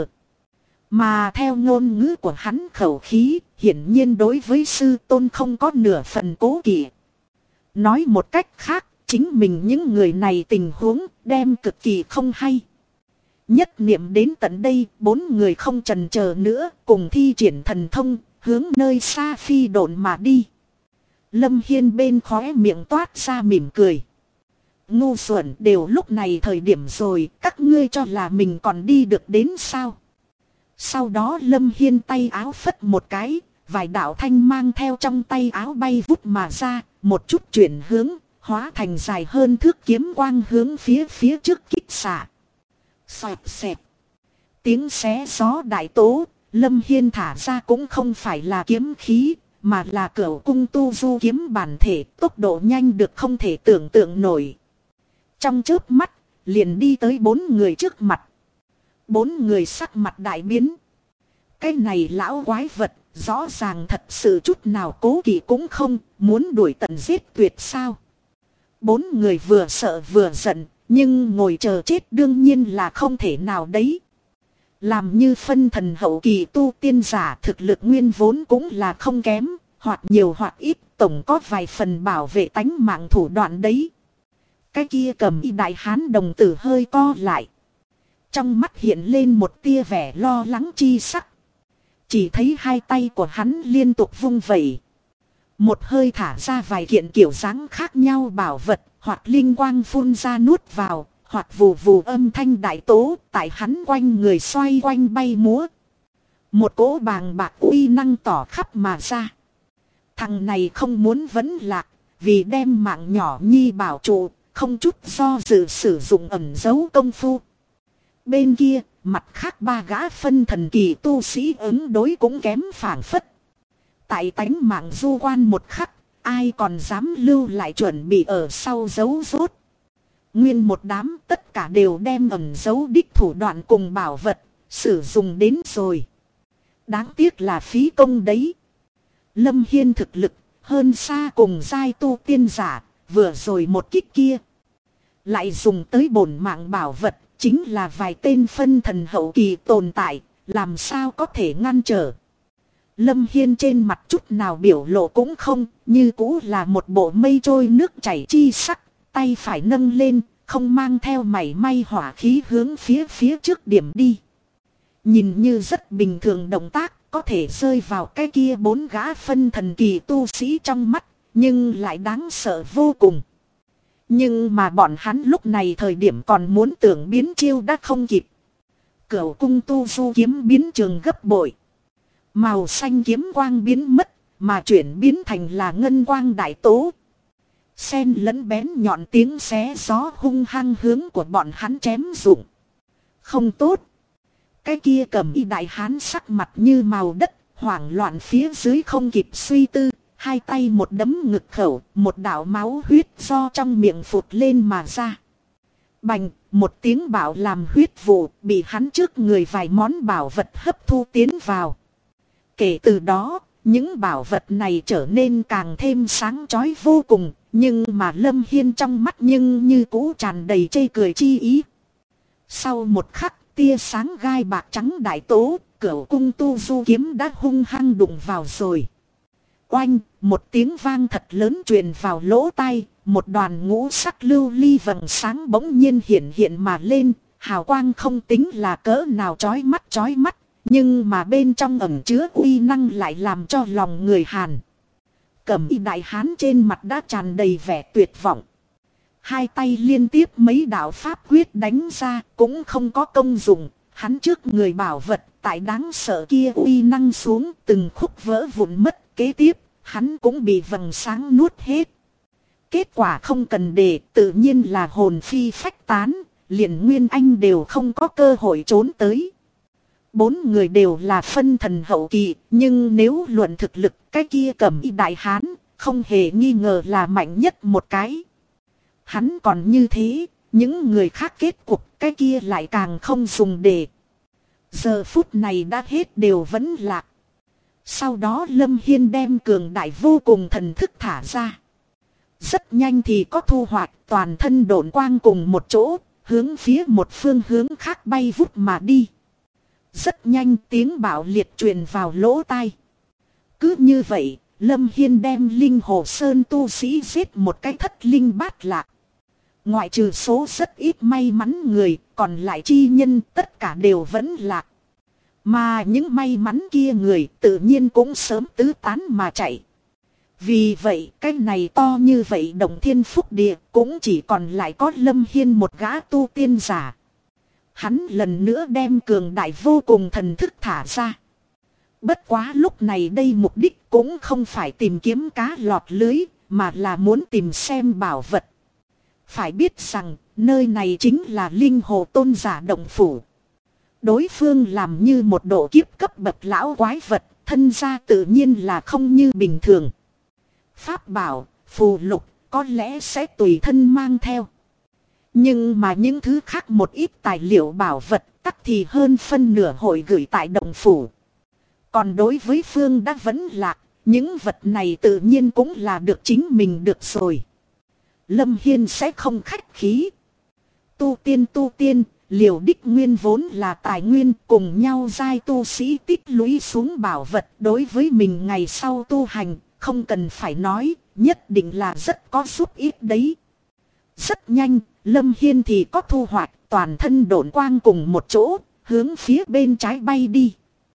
Mà theo ngôn ngữ của hắn khẩu khí, hiển nhiên đối với sư tôn không có nửa phần cố kỵ. Nói một cách khác, chính mình những người này tình huống đem cực kỳ không hay. Nhất niệm đến tận đây, bốn người không chần chờ nữa, cùng thi triển thần thông, hướng nơi xa phi độn mà đi. Lâm Hiên bên khóe miệng toát ra mỉm cười. Ngu xuẩn, đều lúc này thời điểm rồi, các ngươi cho là mình còn đi được đến sao? Sau đó Lâm Hiên tay áo phất một cái, vài đạo thanh mang theo trong tay áo bay vút mà ra, một chút chuyển hướng, hóa thành dài hơn thước kiếm quang hướng phía trước kích xạ. Xoẹt xẹt. Tiếng xé gió đại tố, Lâm Hiên thả ra cũng không phải là kiếm khí, mà là Cửu Cung Tu Du kiếm bản thể, tốc độ nhanh được không thể tưởng tượng nổi. Trong chớp mắt, liền đi tới 4 người trước mặt. 4 người sắc mặt đại biến. Cái này lão quái vật, rõ ràng thật sự chút nào cố kỵ cũng không, muốn đuổi tận giết tuyệt sao. 4 người vừa sợ vừa giận, nhưng ngồi chờ chết đương nhiên là không thể nào đấy. Làm như phân thần hậu kỳ tu tiên giả, thực lực nguyên vốn cũng là không kém, hoặc nhiều hoặc ít, tổng có vài phần bảo vệ tánh mạng thủ đoạn đấy. Cái kia cầm y đại hán đồng tử hơi co lại. Trong mắt hiện lên một tia vẻ lo lắng chi sắc. Chỉ thấy hai tay của hắn liên tục vung vẩy. Một hơi thả ra vài kiện kiểu dáng khác nhau bảo vật, hoặc linh quang phun ra nuốt vào, hoặc vù vù âm thanh đại tố tại hắn quanh người xoay quanh bay múa. Một cỗ bàng bạc uy năng tỏ khắp mà ra. Thằng này không muốn vấn lạc, vì đem mạng nhỏ nhi bảo trụ, không chút do dự sử dụng ẩn dấu công phu. Bên kia, mặt khác 3 gã phân thần kỳ tu sĩ ứng đối cũng kém phảng phất. Tại tánh mạng du quan một khắc, ai còn dám lưu lại chuẩn bị ở sau dấu rốt. Nguyên một đám tất cả đều đem ẩn dấu đích thủ đoạn cùng bảo vật, sử dụng đến rồi. Đáng tiếc là phí công đấy. Lâm Hiên thực lực, hơn xa cùng giai tu tiên giả, vừa rồi một kích kia. Lại dùng tới bổn mạng bảo vật, chính là vài tên phân thần hậu kỳ tồn tại, làm sao có thể ngăn trở. Lâm Hiên trên mặt chút nào biểu lộ cũng không, như cũ là một bộ mây trôi nước chảy chi sắc, tay phải nâng lên, không mang theo mảy may hỏa khí hướng phía trước điểm đi. Nhìn như rất bình thường động tác, có thể rơi vào cái kia 4 gã phân thần kỳ tu sĩ trong mắt, nhưng lại đáng sợ vô cùng. Nhưng mà bọn hắn lúc này thời điểm còn muốn tưởng biến chiêu đã không kịp. Cửu Cung Tu Du kiếm biến trường gấp bội. Màu xanh kiếm quang biến mất, mà chuyển biến thành là ngân quang đại tố. Xen lẫn bén nhọn tiếng xé gió hung hăng hướng của bọn hắn chém rụng. Không tốt. Cái kia cầm y đại hán sắc mặt như màu đất, hoảng loạn phía dưới không kịp suy tư. Hai tay một đấm ngực khẩu, một đạo máu huyết do trong miệng phụt lên mà ra. Bành, một tiếng bạo làm huyết vụ, bị hắn trước người vài món bảo vật hấp thu tiến vào. Kể từ đó, những bảo vật này trở nên càng thêm sáng chói vô cùng, nhưng mà Lâm Hiên trong mắt nhưng như cũ tràn đầy chê cười chi ý. Sau một khắc, tia sáng gai bạc trắng đại tố, Cửu Cung Tu Du kiếm đã hung hăng đụng vào rồi. Oanh, một tiếng vang thật lớn truyền vào lỗ tai, một đoàn ngũ sắc lưu ly vầng sáng bỗng nhiên hiện mà lên, hào quang không tính là cỡ nào chói mắt, nhưng mà bên trong ẩn chứa uy năng lại làm cho lòng người hàn. Cẩm y đại hán trên mặt đã tràn đầy vẻ tuyệt vọng. Hai tay liên tiếp mấy đạo pháp quyết đánh ra cũng không có công dụng, hắn trước người bảo vật tại đáng sợ kia uy năng xuống từng khúc vỡ vụn mất, kế tiếp hắn cũng bị vầng sáng nuốt hết. Kết quả không cần để, tự nhiên là hồn phi phách tán, liền Nguyên Anh đều không có cơ hội trốn tới. 4 người đều là phân thần hậu kỳ, nhưng nếu luận thực lực, cái kia Cẩm y đại hán không hề nghi ngờ là mạnh nhất một cái. Hắn còn như thế, những người khác kết cục cái kia lại càng không dùng để. Giờ phút này đã hết đều vẫn lạc. Sau đó Lâm Hiên đem cường đại vô cùng thần thức thả ra. Rất nhanh thì có thu hoạch, toàn thân độn quang cùng một chỗ, hướng phía một phương hướng khác bay vút mà đi. Rất nhanh tiếng bạo liệt truyền vào lỗ tai. Cứ như vậy, Lâm Hiên đem Linh Hồ Sơn tu sĩ giết một cái thất linh bát lạc. Ngoại trừ số rất ít may mắn người, còn lại chi nhân tất cả đều vẫn lạc. Mà những may mắn kia người tự nhiên cũng sớm tứ tán mà chạy. Vì vậy cái này to như vậy Động Thiên Phúc Địa cũng chỉ còn lại có Lâm Hiên một gã tu tiên giả. Hắn lần nữa đem cường đại vô cùng thần thức thả ra. Bất quá lúc này đây mục đích cũng không phải tìm kiếm cá lọt lưới, mà là muốn tìm xem bảo vật. Phải biết rằng, nơi này chính là linh hồ tôn giả động phủ. Đối phương làm như một độ kiếp cấp bậc lão quái vật, thân gia tự nhiên là không như bình thường. Pháp bảo, phù lục, có lẽ sẽ tùy thân mang theo. Nhưng mà những thứ khác một ít tài liệu bảo vật tắc thì hơn phân nửa hội gửi tại động phủ. Còn đối với Phương đã vẫn lạc, những vật này tự nhiên cũng là được chính mình được rồi. Lâm Hiên sẽ không khách khí. Tu tiên, liều đích nguyên vốn là tài nguyên, cùng nhau giai tu sĩ tích lũy xuống bảo vật đối với mình ngày sau tu hành, không cần phải nói, nhất định là rất có giúp ích đấy. Rất nhanh, Lâm Hiên thì có thu hoạch, toàn thân độn quang cùng một chỗ, hướng phía bên trái bay đi.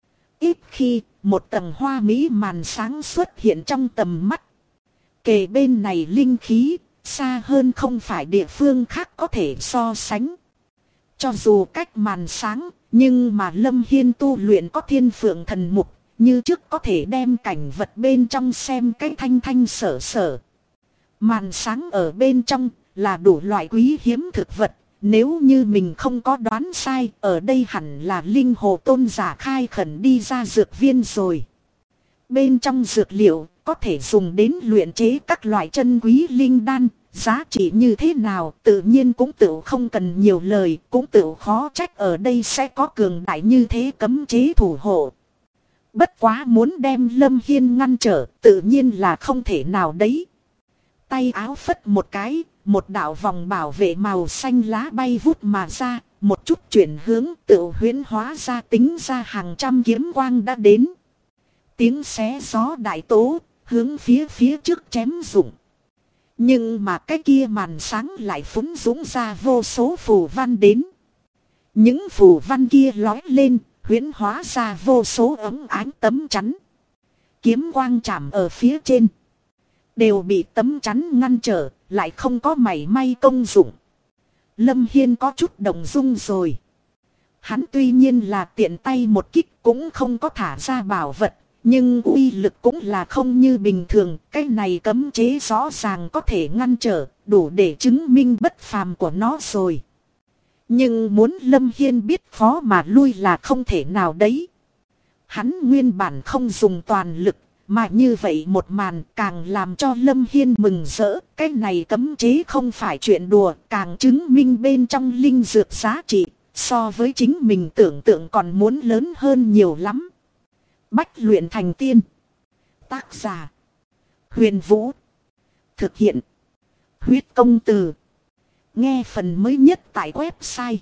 Ít khi, một tầng hoa mỹ màn sáng xuất hiện trong tầm mắt. Kề bên này linh khí, xa hơn không phải địa phương khác có thể so sánh. Cho dù cách màn sáng, nhưng mà Lâm Hiên tu luyện có thiên phượng thần mục, như trước có thể đem cảnh vật bên trong xem cái thanh thanh sở sở. Màn sáng ở bên trong là đủ loại quý hiếm thực vật, nếu như mình không có đoán sai, ở đây hẳn là linh hồ tôn giả khai khẩn đi ra dược viên rồi. Bên trong dược liệu có thể dùng đến luyện chế các loại chân quý linh đan, giá trị như thế nào tự nhiên cũng tự không cần nhiều lời, cũng tự khó trách ở đây sẽ có cường đại như thế cấm chế thủ hộ. Bất quá muốn đem Lâm Hiên ngăn trở tự nhiên là không thể nào đấy. Tay áo phất một cái, một đạo vòng bảo vệ màu xanh lá bay vút mà ra, một chút chuyển hướng tự huyễn hóa ra tính ra hàng trăm kiếm quang đã đến. Tiếng xé gió đại tố, hướng phía trước chém rụng. Nhưng mà cái kia màn sáng lại phúng dũng ra vô số phù văn đến. Những phù văn kia lói lên, huyễn hóa ra vô số ấm ánh tấm chắn. Kiếm quang chạm ở phía trên, đều bị tấm chắn ngăn trở, lại không có mảy may công dụng. Lâm Hiên có chút động dung rồi. Hắn tuy nhiên là tiện tay một kích cũng không có thả ra bảo vật, nhưng uy lực cũng là không như bình thường. Cái này cấm chế rõ ràng có thể ngăn trở, đủ để chứng minh bất phàm của nó rồi. Nhưng muốn Lâm Hiên biết khó mà lui là không thể nào đấy. Hắn nguyên bản không dùng toàn lực, mà như vậy một màn càng làm cho Lâm Hiên mừng rỡ. Cái này cấm chế không phải chuyện đùa, càng chứng minh bên trong linh dược giá trị, so với chính mình tưởng tượng còn muốn lớn hơn nhiều lắm. Bách luyện thành tiên. Tác giả: Huyền Vũ. Thực hiện: Huyết Công Từ. Nghe phần mới nhất tại website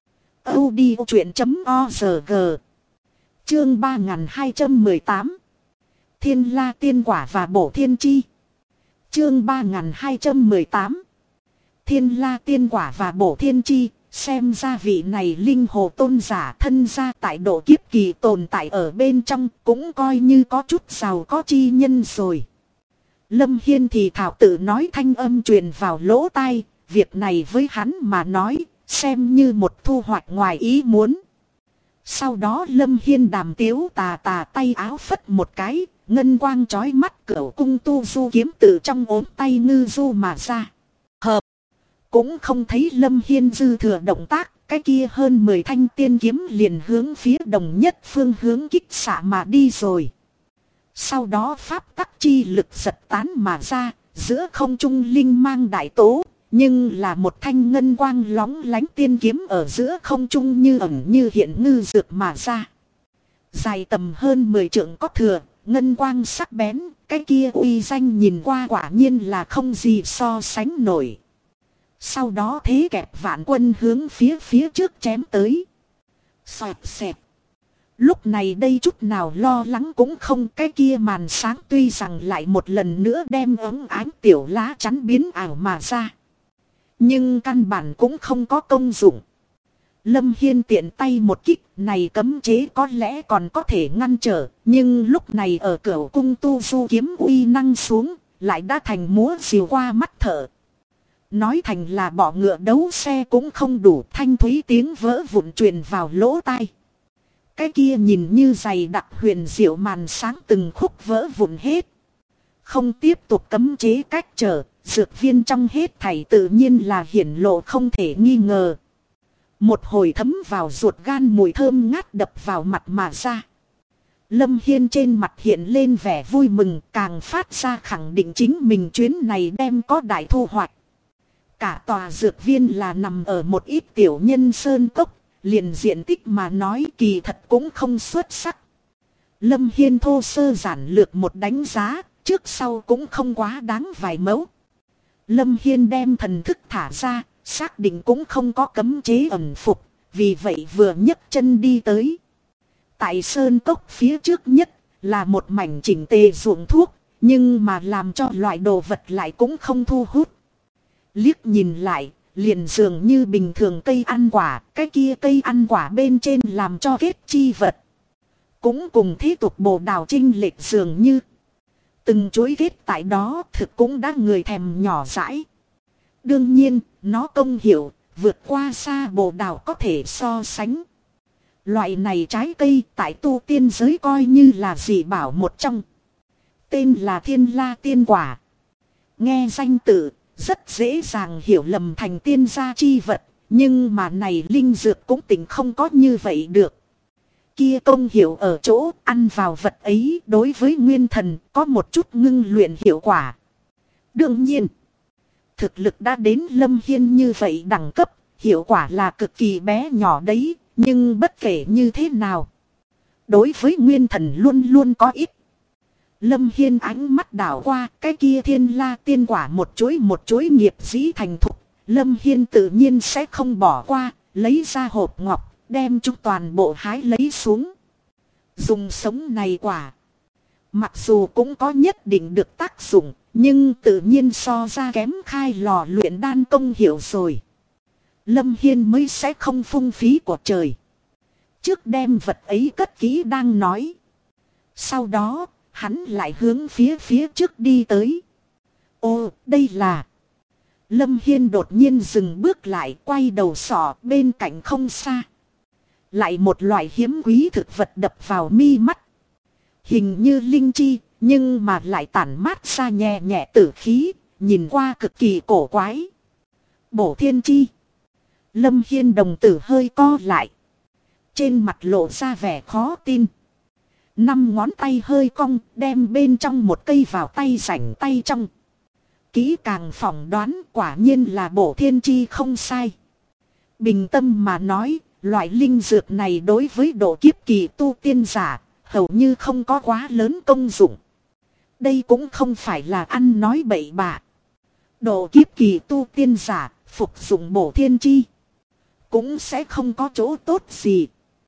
audiochuyện.org. Chương 3218. Thiên La Tiên Quả và Bổ Thiên Chi. Chương 3218. Thiên La Tiên Quả và Bổ Thiên Chi. Xem ra vị này linh hồ tôn giả thân gia tại độ kiếp kỳ tồn tại ở bên trong, cũng coi như có chút giàu có chi nhân rồi. Lâm Hiên thì thảo tự nói, thanh âm truyền vào lỗ tai. Việc này với hắn mà nói, xem như một thu hoạch ngoài ý muốn. Sau đó Lâm Hiên đàm tiếu tà tay áo phất một cái, ngân quang chói mắt, cửu cung tu du kiếm từ trong ốm tay ngư du mà ra. Hợp. Cũng không thấy Lâm Hiên dư thừa động tác, cái kia hơn 10 thanh tiên kiếm liền hướng phía đồng nhất phương hướng kích xạ mà đi rồi. Sau đó pháp tắc chi lực giật tán mà ra, giữa không trung linh mang đại tố, nhưng là một thanh ngân quang lóng lánh tiên kiếm ở giữa không trung như ẩn như hiện ngư dược mà ra. Dài tầm hơn 10 trượng có thừa, ngân quang sắc bén, cái kia uy danh nhìn qua quả nhiên là không gì so sánh nổi. Sau đó thế kẹp vạn quân hướng phía trước chém tới. Xoẹt xẹt. Lúc này đây chút nào lo lắng cũng không, cái kia màn sáng tuy rằng lại một lần nữa đem ống ánh tiểu lá chắn biến ảo mà ra, nhưng căn bản cũng không có công dụng. Lâm Hiên tiện tay một kích này cấm chế có lẽ còn có thể ngăn trở, nhưng lúc này ở cửu cung tu du kiếm uy năng xuống, lại đã thành múa rìu qua mắt thở. Nói thành là bọ ngựa đấu xe cũng không đủ, thanh thúy tiếng vỡ vụn truyền vào lỗ tai. Cái kia nhìn như dày đặc huyền diệu màn sáng từng khúc vỡ vụn hết. không tiếp tục cấm chế cách trở, dược viên trong hết thảy tự nhiên là hiển lộ không thể nghi ngờ. Một hồi thấm vào ruột gan mùi thơm ngát đập vào mặt mà ra. Lâm Hiên trên mặt hiện lên vẻ vui mừng, càng phát ra khẳng định chính mình chuyến này đem có đại thu hoạch. Cả tòa dược viên là nằm ở một ít tiểu nhân sơn cốc, liền diện tích mà nói kỳ thật cũng không xuất sắc. Lâm Hiên thô sơ giản lược một đánh giá, trước sau cũng không quá đáng vài mẫu. Lâm Hiên đem thần thức thả ra, xác định cũng không có cấm chế ẩn phục, vì vậy vừa nhấc chân đi tới. Tại sơn cốc phía trước nhất là một mảnh chỉnh tề ruộng thuốc, nhưng mà làm cho loại đồ vật lại cũng không thu hút. Liếc nhìn lại, liền dường như bình thường cây ăn quả, cái kia cây ăn quả bên trên làm cho kết chi vật. Cũng cùng thế tục bồ đào trinh lệch dường như. Từng chuỗi kết tại đó thực cũng đã người thèm nhỏ dãi. Đương nhiên, nó công hiệu, vượt qua xa bồ đào có thể so sánh. Loại này trái cây tại tu tiên giới coi như là dị bảo một trong. Tên là Thiên La Tiên Quả. Nghe danh tự, rất dễ dàng hiểu lầm thành tiên gia chi vật. Nhưng mà này linh dược cũng tỉnh không có như vậy được. Kia công hiệu ở chỗ ăn vào vật ấy đối với nguyên thần có một chút ngưng luyện hiệu quả. Đương nhiên, thực lực đã đến Lâm Hiên như vậy đẳng cấp, hiệu quả là cực kỳ bé nhỏ đấy, nhưng bất kể như thế nào, đối với nguyên thần luôn luôn có ít. Lâm Hiên ánh mắt đảo qua cái kia Thiên La Tiên Quả một chuỗi nghiệp dĩ thành thục, Lâm Hiên tự nhiên sẽ không bỏ qua, lấy ra hộp ngọc, đem chúng toàn bộ hái lấy xuống. Dùng sống này quả, mặc dù cũng có nhất định được tác dụng, nhưng tự nhiên so ra kém khai lò luyện đan công hiệu rồi. Lâm Hiên mới sẽ không phung phí của trời. Trước đem vật ấy cất kỹ đang nói. Sau đó, hắn lại hướng phía trước đi tới. Ô, đây là... Lâm Hiên đột nhiên dừng bước lại, quay đầu sọ bên cạnh không xa. Lại một loại hiếm quý thực vật đập vào mi mắt. Hình như linh chi, nhưng mà lại tản mát ra nhẹ nhẹ tử khí, nhìn qua cực kỳ cổ quái. Bổ thiên chi. Lâm Hiên đồng tử hơi co lại. Trên mặt lộ ra vẻ khó tin. 5 ngón tay hơi cong, đem bên trong một cây vào tay rảnh tay trong. Kỹ càng phỏng đoán quả nhiên là bổ thiên chi không sai. Bình tâm mà nói, loại linh dược này đối với độ kiếp kỳ tu tiên giả, hầu như không có quá lớn công dụng. Đây cũng không phải là ăn nói bậy bạ. Độ kiếp kỳ tu tiên giả, phục dụng bổ thiên chi, cũng sẽ không có chỗ tốt gì.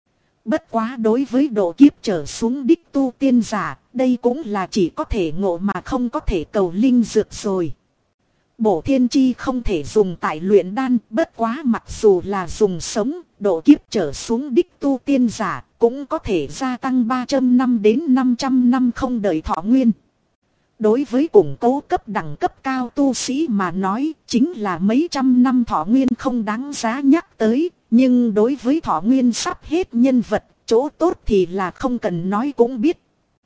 Bất quá đối với độ kiếp trở xuống đích tu tiên giả, đây cũng là chỉ có thể ngộ mà không có thể cầu linh dược rồi. Bổ thiên chi không thể dùng tại luyện đan, bất quá mặc dù là dùng sống, độ kiếp trở xuống đích tu tiên giả, cũng có thể gia tăng 300 năm đến 500 năm không đợi thọ nguyên. Đối với củng cố cấp đẳng cấp cao tu sĩ mà nói, chính là mấy trăm năm thọ nguyên không đáng giá nhắc tới, nhưng đối với thọ nguyên sắp hết nhân vật, chỗ tốt thì là không cần nói cũng biết.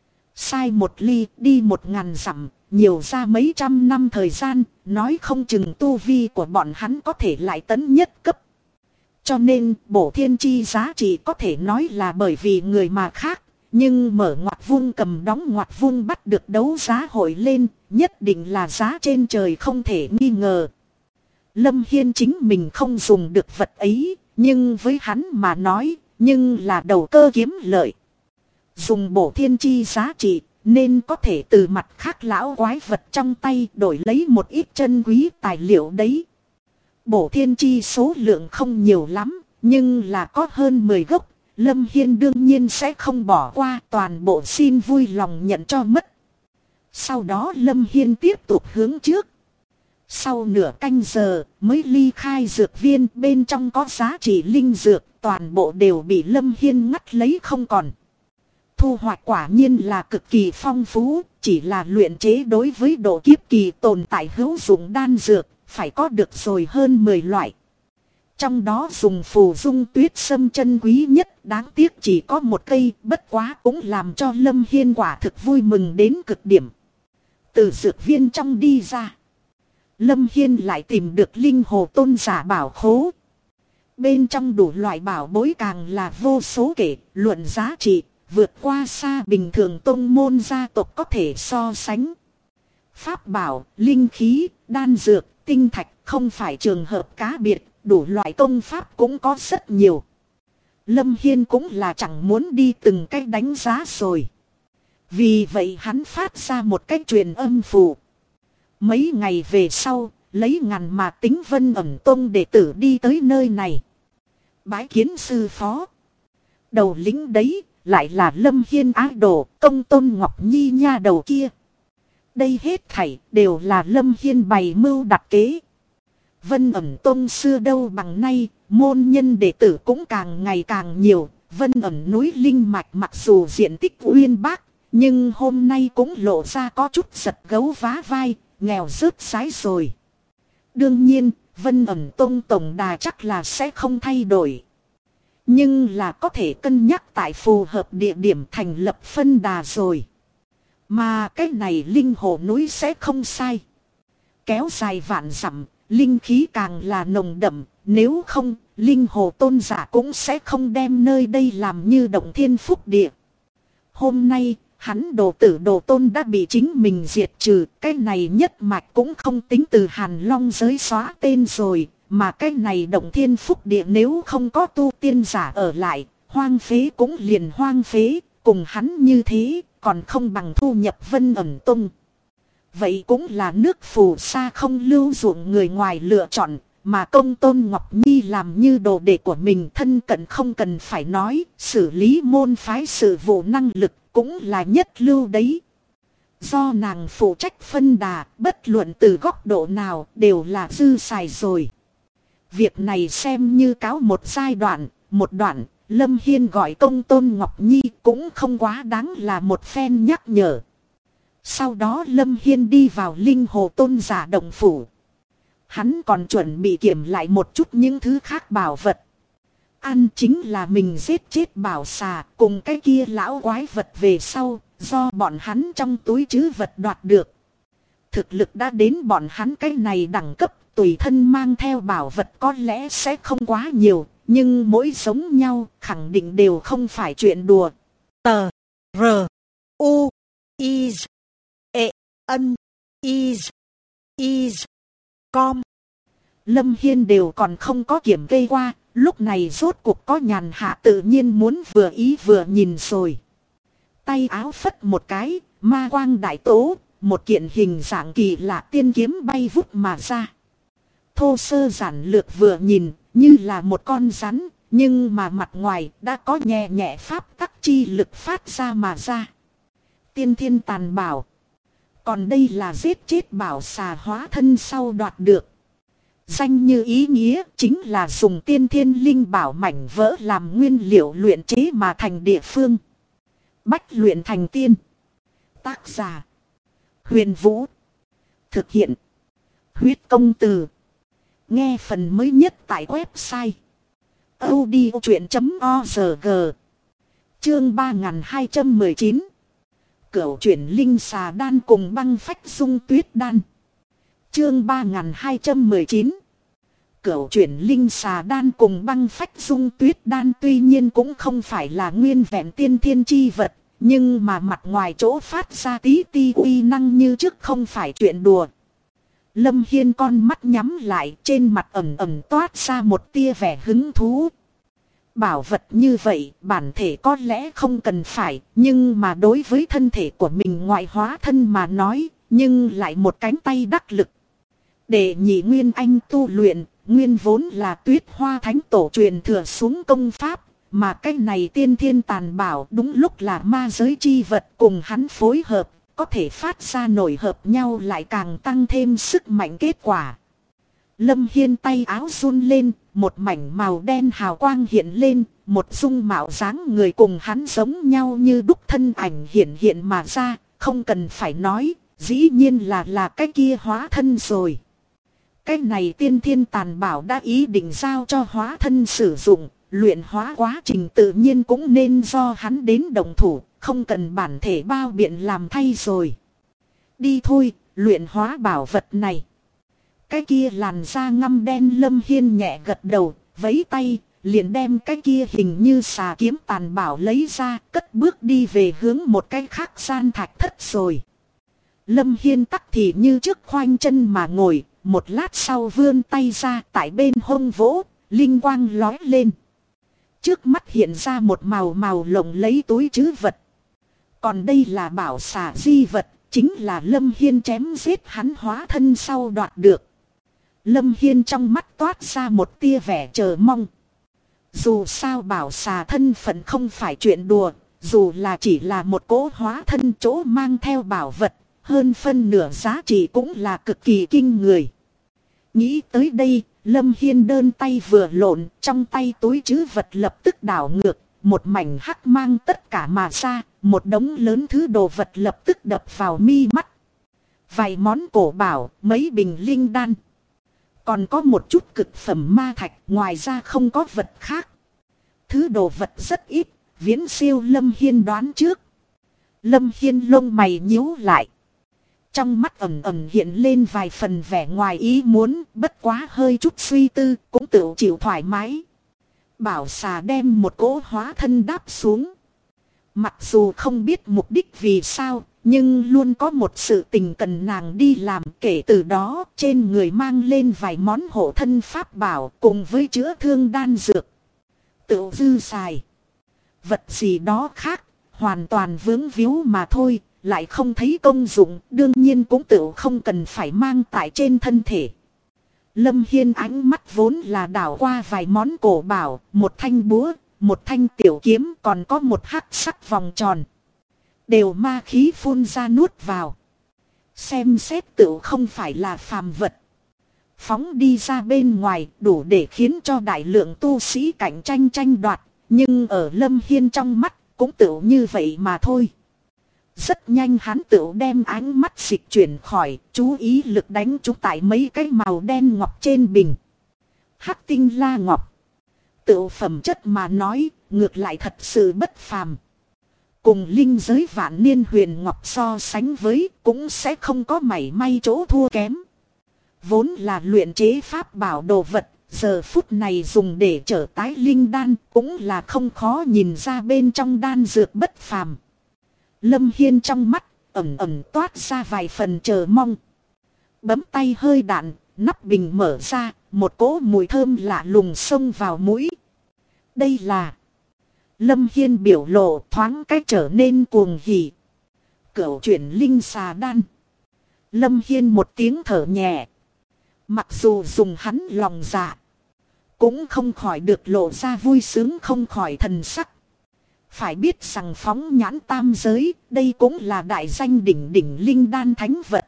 Sai một ly, đi 1000 dặm, nhiều ra mấy trăm năm thời gian, nói không chừng tu vi của bọn hắn có thể lại tấn nhất cấp. Cho nên, bổ thiên chi giá trị có thể nói là bởi vì người mà khác, nhưng mở ngoặc vuông cầm đóng ngoặc vuông bắt được đấu giá hội lên, nhất định là giá trên trời không thể nghi ngờ. Lâm Hiên chính mình không dùng được vật ấy, nhưng với hắn mà nói, nhưng là đầu cơ kiếm lợi. Dùng bổ thiên chi giá trị, nên có thể từ mặt khác lão quái vật trong tay đổi lấy một ít chân quý tài liệu đấy. Bổ thiên chi số lượng không nhiều lắm, nhưng là có hơn 10 gốc. Lâm Hiên đương nhiên sẽ không bỏ qua, toàn bộ xin vui lòng nhận cho mất. Sau đó Lâm Hiên tiếp tục hướng trước. Sau nửa canh giờ mới ly khai dược viên, bên trong có giá trị linh dược, toàn bộ đều bị Lâm Hiên ngắt lấy không còn. Thu hoạch quả nhiên là cực kỳ phong phú, chỉ là luyện chế đối với độ kiếp kỳ tồn tại hữu dụng đan dược, phải có được rồi hơn 10 loại. Trong đó dùng phù dung tuyết sâm chân quý nhất, đáng tiếc chỉ có một cây, bất quá cũng làm cho Lâm Hiên quả thực vui mừng đến cực điểm. Từ dược viên trong đi ra, Lâm Hiên lại tìm được linh hồ tôn giả bảo khố. Bên trong đủ loại bảo bối càng là vô số kể, luận giá trị, vượt qua xa bình thường tôn môn gia tộc có thể so sánh. Pháp bảo, linh khí, đan dược, tinh thạch không phải trường hợp cá biệt, đủ loại công pháp cũng có rất nhiều. Lâm Hiên cũng là chẳng muốn đi từng cách đánh giá rồi. Vì vậy hắn phát ra một cách truyền âm phù. Mấy ngày về sau, lấy ngàn mà tính Vân Ẩn Tông đệ tử đi tới nơi này. Bái kiến sư phó. Đầu lĩnh đấy, lại là Lâm Hiên ái đồ, Công Tôn Ngọc Nhi nha đầu kia. Đây hết thảy đều là Lâm Hiên bày mưu đặt kế. Vân Ẩn Tông xưa đâu bằng nay, môn nhân đệ tử cũng càng ngày càng nhiều. Vân Ẩn núi Linh Mạch mặc dù diện tích uyên bác, nhưng hôm nay cũng lộ ra có chút giật gấu vá vai, nghèo rớt sái rồi. Đương nhiên, Vân Ẩn Tông tổng đà chắc là sẽ không thay đổi. Nhưng là có thể cân nhắc tại phù hợp địa điểm thành lập phân đà rồi. Mà cái này linh hồ núi sẽ không sai. Kéo dài vạn dặm, linh khí càng là nồng đậm. Nếu không, linh hồ tôn giả cũng sẽ không đem nơi đây làm như động thiên phúc địa. Hôm nay, hắn đồ tử đồ tôn đã bị chính mình diệt trừ. Cái này nhất mạch cũng không tính từ Hàn Long giới xóa tên rồi. Mà cái này động thiên phúc địa nếu không có tu tiên giả ở lại, hoang phế cũng liền hoang phế, cùng hắn như thế, còn không bằng thu nhập Vân Ẩn Tông. Vậy cũng là nước phù sa không lưu ruộng người ngoài lựa chọn, mà Công Tôn Ngọc Nhi làm như đồ đệ của mình thân cận không cần phải nói, xử lý môn phái sự vụ năng lực cũng là nhất lưu đấy. Do nàng phụ trách phân đà, bất luận từ góc độ nào đều là dư xài rồi. Việc này xem như cáo một giai đoạn, một đoạn, Lâm Hiên gọi Công Tôn Ngọc Nhi cũng không quá đáng là một phen nhắc nhở. Sau đó Lâm Hiên đi vào linh hồ tôn giả động phủ. Hắn còn chuẩn bị kiểm lại một chút những thứ khác bảo vật. Ăn chính là mình giết chết bảo xà cùng cái kia lão quái vật về sau, do bọn hắn trong túi trữ vật đoạt được. Thực lực đã đến bọn hắn cái này đẳng cấp. Tùy thân mang theo bảo vật có lẽ sẽ không quá nhiều, nhưng mỗi giống nhau khẳng định đều không phải chuyện đùa. Tờ R U I E N I Com. Lâm Hiên đều còn không có kiểm kê qua, lúc này rốt cuộc có nhàn hạ tự nhiên muốn vừa ý vừa nhìn rồi. Tay áo phất một cái, ma quang đại tố, một kiện hình dạng kỳ lạ tiên kiếm bay vút mà ra. Thô sơ giản lược vừa nhìn, như là một con rắn, nhưng mà mặt ngoài đã có nhẹ nhẹ pháp tắc chi lực phát ra mà ra. Tiên thiên tàn bảo. Còn đây là giết chết bảo xà hóa thân sau đoạt được. Danh như ý nghĩa chính là dùng tiên thiên linh bảo mảnh vỡ làm nguyên liệu luyện chế mà thành địa phương. Bách luyện thành tiên. Tác giả: Huyền Vũ. Thực hiện: Huyết Công Từ. Nghe phần mới nhất tại website audiochuyện.org. Chương 3219. Cửu chuyển linh xà đan cùng băng phách dung tuyết đan. Chương 3219. Cửu chuyển linh xà đan cùng băng phách dung tuyết đan tuy nhiên cũng không phải là nguyên vẹn tiên thiên chi vật, nhưng mà mặt ngoài chỗ phát ra tí ti uy năng như trước không phải chuyện đùa. Lâm Hiên con mắt nhắm lại, trên mặt ẩn ẩn toát ra một tia vẻ hứng thú. Bảo vật như vậy bản thể có lẽ không cần phải, nhưng mà đối với thân thể của mình ngoại hóa thân mà nói, nhưng lại một cánh tay đắc lực. Để nhị nguyên anh tu luyện, nguyên vốn là Tuyết Hoa Thánh Tổ truyền thừa xuống công pháp, mà cái này tiên thiên tàn bảo đúng lúc là ma giới chi vật cùng hắn phối hợp. Có thể phát ra nổi hợp nhau lại càng tăng thêm sức mạnh kết quả. Lâm Hiên tay áo run lên, một mảnh màu đen hào quang hiện lên, một dung mạo dáng người cùng hắn giống nhau như đúc thân ảnh hiện mà ra, không cần phải nói, dĩ nhiên là cái kia hóa thân rồi. Cái này tiên thiên tàn bảo đã ý định giao cho hóa thân sử dụng, luyện hóa quá trình tự nhiên cũng nên do hắn đến đồng thủ. Không cần bản thể bao biện làm thay rồi. Đi thôi, luyện hóa bảo vật này. Cái kia làn da ngăm đen Lâm Hiên nhẹ gật đầu, vẫy tay, liền đem cái kia hình như xà kiếm tàn bảo lấy ra, cất bước đi về hướng một cái khác gian thạch thất rồi. Lâm Hiên tắc thì như trước khoanh chân mà ngồi, một lát sau vươn tay ra tại bên hông vỗ, linh quang lói lên. Trước mắt hiện ra một màu màu lộng lấy túi trữ vật. Còn đây là bảo xà di vật, chính là Lâm Hiên chém giết hắn hóa thân sau đoạt được. Lâm Hiên trong mắt toát ra một tia vẻ chờ mong. Dù sao bảo xà thân phận không phải chuyện đùa, dù là chỉ là một cỗ hóa thân chỗ mang theo bảo vật, hơn phân nửa giá trị cũng là cực kỳ kinh người. Nghĩ tới đây, Lâm Hiên đơn tay vừa lộn, trong tay túi trữ vật lập tức đảo ngược, một mảnh hắc mang tất cả mà ra, một đống lớn thứ đồ vật lập tức đập vào mi mắt. Vài món cổ bảo, mấy bình linh đan. Còn có một chút cực phẩm ma thạch, ngoài ra không có vật khác. Thứ đồ vật rất ít, viễn siêu Lâm Hiên đoán trước. Lâm Hiên lông mày nhíu lại. Trong mắt ẩn ẩn hiện lên vài phần vẻ ngoài ý muốn, bất quá hơi chút suy tư, cũng tự chịu thoải mái. Bảo xà đem một cỗ hóa thân đáp xuống. Mặc dù không biết mục đích vì sao, nhưng luôn có một sự tình cần nàng đi làm. Kể từ đó, trên người mang lên vài món hộ thân pháp bảo cùng với chữa thương đan dược. Tự dư xài. Vật gì đó khác, hoàn toàn vướng víu mà thôi, lại không thấy công dụng, đương nhiên cũng tự không cần phải mang tại trên thân thể. Lâm Hiên ánh mắt vốn là đảo qua vài món cổ bảo, một thanh búa, một thanh tiểu kiếm, còn có một hắc sắc vòng tròn. Đều ma khí phun ra nuốt vào. Xem xét tự không phải là phàm vật. Phóng đi ra bên ngoài đủ để khiến cho đại lượng tu sĩ cạnh tranh tranh đoạt. Nhưng ở Lâm Hiên trong mắt cũng tự như vậy mà thôi. Rất nhanh hắn tự đem ánh mắt dịch chuyển khỏi, chú ý lực đánh trúng tại mấy cái màu đen ngọc trên bình. Hắc tinh la ngọc. Tự phẩm chất mà nói, ngược lại thật sự bất phàm. Cùng linh giới vạn niên huyền ngọc so sánh với, cũng sẽ không có mảy may chỗ thua kém. Vốn là luyện chế pháp bảo đồ vật, giờ phút này dùng để trở tái linh đan, cũng là không khó nhìn ra bên trong đan dược bất phàm. Lâm Hiên trong mắt, ẩn ẩn toát ra vài phần chờ mong. Bấm tay hơi đạn, nắp bình mở ra, một cỗ mùi thơm lạ lùng xông vào mũi. Đây là... Lâm Hiên biểu lộ thoáng cách trở nên cuồng hỉ. Cửu chuyển linh xà đan. Lâm Hiên một tiếng thở nhẹ. Mặc dù dùng hắn lòng dạ, cũng không khỏi được lộ ra vui sướng không khỏi thần sắc. Phải biết rằng phóng nhãn tam giới, đây cũng là đại danh đỉnh đỉnh linh đan thánh vật.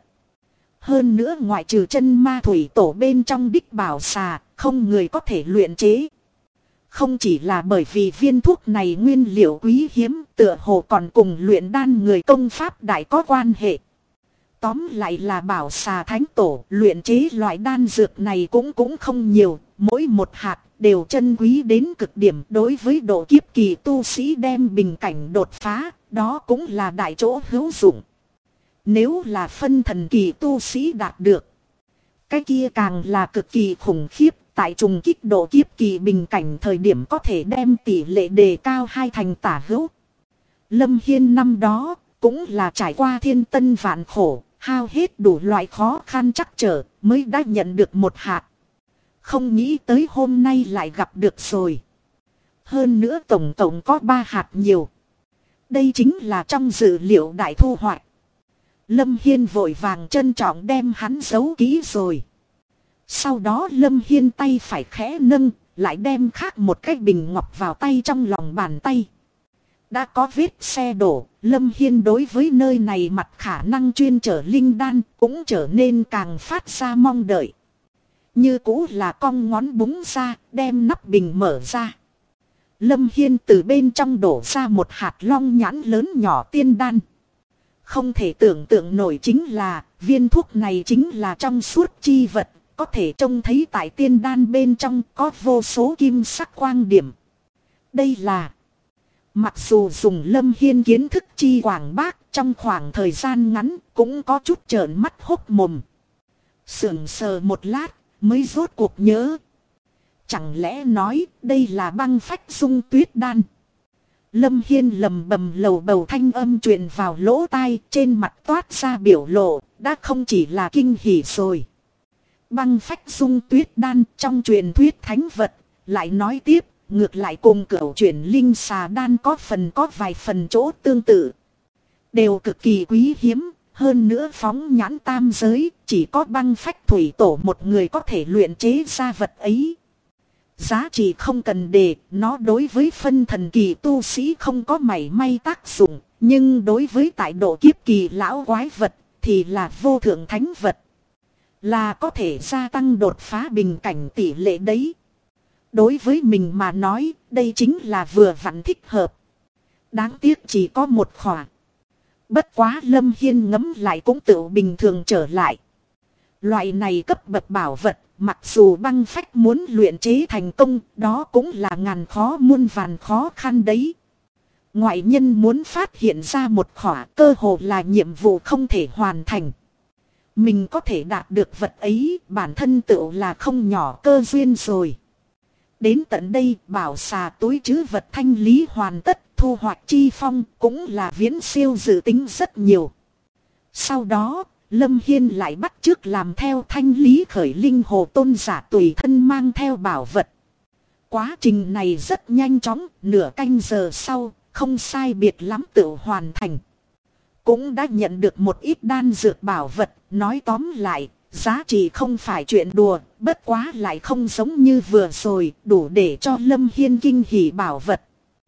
Hơn nữa ngoại trừ chân ma thủy tổ bên trong đích bảo xà, không người có thể luyện chế. Không chỉ là bởi vì viên thuốc này nguyên liệu quý hiếm, tựa hồ còn cùng luyện đan người công pháp đại có quan hệ. Tóm lại là bảo xà thánh tổ, luyện chế loại đan dược này cũng không nhiều, mỗi một hạt đều chân quý đến cực điểm. Đối với độ kiếp kỳ tu sĩ đem bình cảnh đột phá, đó cũng là đại chỗ hữu dụng. Nếu là phân thần kỳ tu sĩ đạt được, cái kia càng là cực kỳ khủng khiếp. Tại trùng kích độ kiếp kỳ bình cảnh thời điểm có thể đem tỷ lệ đề cao 2 thành tả hữu. Lâm Hiên năm đó cũng là trải qua thiên tân vạn khổ, hao hết đủ loại khó khăn trắc trở mới đã nhận được một hạt. Không nghĩ tới hôm nay lại gặp được rồi. Hơn nữa tổng cộng có 3 hạt nhiều. Đây chính là trong dự liệu đại thu hoạch. Lâm Hiên vội vàng trân trọng đem hắn giấu kỹ rồi. Sau đó Lâm Hiên tay phải khẽ nâng, lại đem khác một cái bình ngọc vào tay trong lòng bàn tay. Đã có vết xe đổ, Lâm Hiên đối với nơi này mặt khả năng chuyên trở linh đan cũng trở nên càng phát ra mong đợi. Như cũ là cong ngón búng ra, đem nắp bình mở ra. Lâm Hiên từ bên trong đổ ra một hạt long nhãn lớn nhỏ tiên đan. Không thể tưởng tượng nổi chính là, viên thuốc này chính là trong suốt chi vật. Có thể trông thấy tại tiên đan bên trong có vô số kim sắc quang điểm. Đây là Mặc dù dùng Lâm Hiên kiến thức chi quảng bác, trong khoảng thời gian ngắn cũng có chút trợn mắt hốc mồm. Sững sờ một lát mới rốt cuộc nhớ. Chẳng lẽ nói đây là băng phách dung tuyết đan? Lâm Hiên lầm bầm lầu bầu, thanh âm truyền vào lỗ tai, trên mặt toát ra biểu lộ, đã không chỉ là kinh hỉ rồi. Băng phách dung tuyết đan trong truyền thuyết thánh vật, lại nói tiếp, ngược lại cùng cửu chuyển linh xà đan có vài phần chỗ tương tự. Đều cực kỳ quý hiếm, hơn nữa phóng nhãn tam giới, chỉ có băng phách thủy tổ một người có thể luyện chế ra vật ấy. Giá trị không cần đề, nó đối với phân thần kỳ tu sĩ không có mảy may tác dụng, nhưng đối với tại độ kiếp kỳ lão quái vật thì là vô thượng thánh vật. Là có thể gia tăng đột phá bình cảnh tỷ lệ đấy. Đối với mình mà nói, đây chính là vừa vặn thích hợp. Đáng tiếc chỉ có một khỏa. Bất quá Lâm Hiên ngẫm lại cũng tự bình thường trở lại. Loại này cấp bậc bảo vật, mặc dù băng phách muốn luyện chế thành công, đó cũng là ngàn khó muôn vàn khó khăn đấy. Ngoại nhân muốn phát hiện ra một khỏa, cơ hồ là nhiệm vụ không thể hoàn thành. Mình có thể đạt được vật ấy, bản thân tự là không nhỏ cơ duyên rồi. Đến tận đây, bảo xà túi trữ vật thanh lý hoàn tất, thu hoạch chi phong cũng là viễn siêu dự tính rất nhiều. Sau đó, Lâm Hiên lại bắt chước làm theo thanh lý khởi linh hồ tôn giả tùy thân mang theo bảo vật. Quá trình này rất nhanh chóng, nửa canh giờ sau, không sai biệt lắm tự hoàn thành. Cũng đã nhận được một ít đan dược bảo vật, nói tóm lại, giá trị không phải chuyện đùa, bất quá lại không giống như vừa rồi, đủ để cho Lâm Hiên kinh hỉ bảo vật.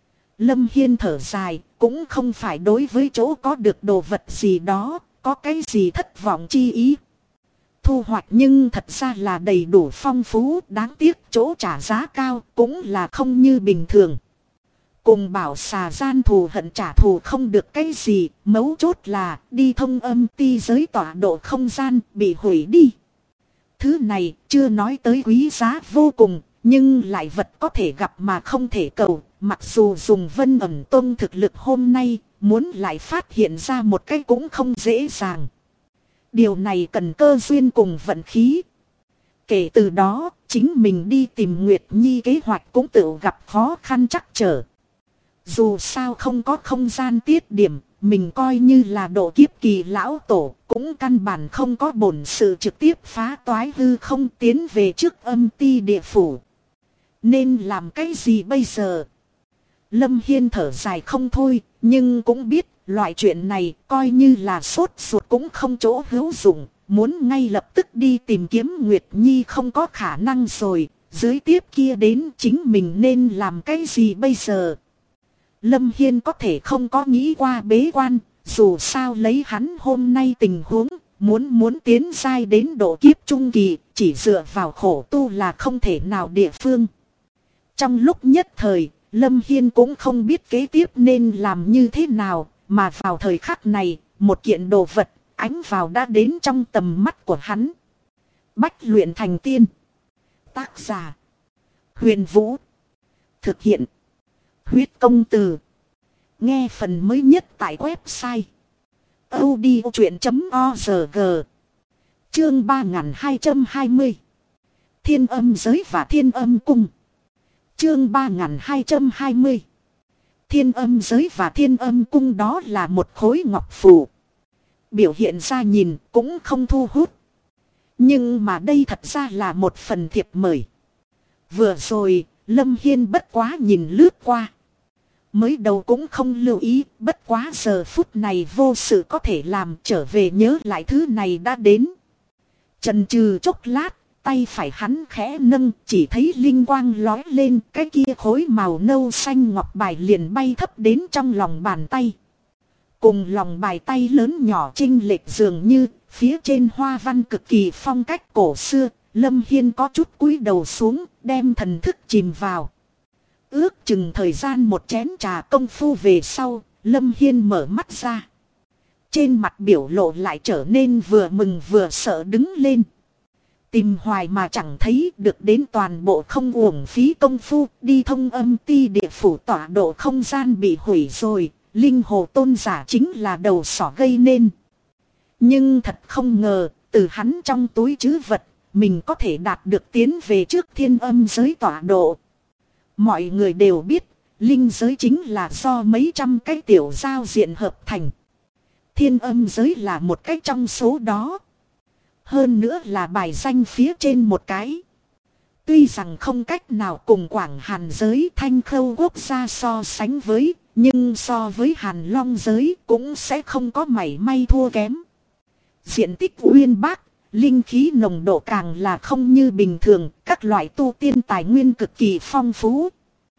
Lâm Hiên thở dài, cũng không phải đối với chỗ có được đồ vật gì đó, có cái gì thất vọng chi ý. Thu hoạch nhưng thật ra là đầy đủ phong phú, đáng tiếc chỗ trả giá cao cũng là không như bình thường. Cùng bảo xà gian thù hận trả thù không được cái gì, mấu chốt là đi thông âm ti giới tọa độ không gian bị hủy đi. Thứ này chưa nói tới quý giá vô cùng, nhưng lại vật có thể gặp mà không thể cầu. Mặc dù dùng Vân Ẩn Tông thực lực hôm nay, muốn lại phát hiện ra một cái cũng không dễ dàng. Điều này cần cơ duyên cùng vận khí. Kể từ đó, chính mình đi tìm Nguyệt Nhi kế hoạch cũng tự gặp khó khăn trắc trở. Dù sao không có không gian tiết điểm, mình coi như là độ kiếp kỳ lão tổ, cũng căn bản không có bổn sự trực tiếp phá toái hư không tiến về trước âm ti địa phủ. Nên làm cái gì bây giờ? Lâm Hiên thở dài không thôi, nhưng cũng biết loại chuyện này coi như là sốt ruột cũng không chỗ hữu dụng, muốn ngay lập tức đi tìm kiếm Nguyệt Nhi không có khả năng rồi, dưới tiếp kia đến chính mình nên làm cái gì bây giờ? Lâm Hiên có thể không có nghĩ qua bế quan, dù sao lấy hắn hôm nay tình huống, muốn tiến giai đến độ kiếp trung kỳ, chỉ dựa vào khổ tu là không thể nào địa phương. Trong lúc nhất thời, Lâm Hiên cũng không biết kế tiếp nên làm như thế nào, mà vào thời khắc này, một kiện đồ vật, ánh vào đã đến trong tầm mắt của hắn. Bách luyện thành tiên. Tác giả: Huyền Vũ. Thực hiện: Huyết Công Từ. Nghe phần mới nhất tại website audiochuyện.org. Chương 3220. Thiên âm giới và thiên âm cung. Chương 3220. Thiên âm giới và thiên âm cung, đó là một khối ngọc phù. Biểu hiện ra nhìn cũng không thu hút. Nhưng mà đây thật ra là một phần thiệp mời. Vừa rồi, Lâm Hiên bất quá nhìn lướt qua. Mới đầu cũng không lưu ý, bất quá giờ phút này vô sự có thể làm, trở về nhớ lại thứ này đã đến. Chần chừ chốc lát, tay phải hắn khẽ nâng, chỉ thấy linh quang lói lên, cái kia khối màu nâu xanh ngọc bài liền bay thấp đến trong lòng bàn tay. Cùng lòng bài tay lớn nhỏ chênh lệch dường như, phía trên hoa văn cực kỳ phong cách cổ xưa, Lâm Hiên có chút cúi đầu xuống, đem thần thức chìm vào. Ước chừng thời gian một chén trà công phu về sau, Lâm Hiên mở mắt ra. Trên mặt biểu lộ lại trở nên vừa mừng vừa sợ đứng lên. Tìm hoài mà chẳng thấy được, đến toàn bộ không uổng phí công phu, đi thông âm ti địa phủ tọa độ không gian bị hủy rồi, linh hồ tôn giả chính là đầu sỏ gây nên. Nhưng thật không ngờ, từ hắn trong túi trữ vật, mình có thể đạt được tiến về trước thiên âm giới tọa độ. Mọi người đều biết, linh giới chính là do mấy trăm cái tiểu giao diện hợp thành. Thiên âm giới là một cái trong số đó. Hơn nữa là bài danh phía trên một cái. Tuy rằng không cách nào cùng Quảng Hàn giới Thanh Khâu quốc gia so sánh với, nhưng so với Hàn Long giới cũng sẽ không có mảy may thua kém. Diện tích uyên bác, linh khí nồng độ càng là không như bình thường, các loại tu tiên tài nguyên cực kỳ phong phú.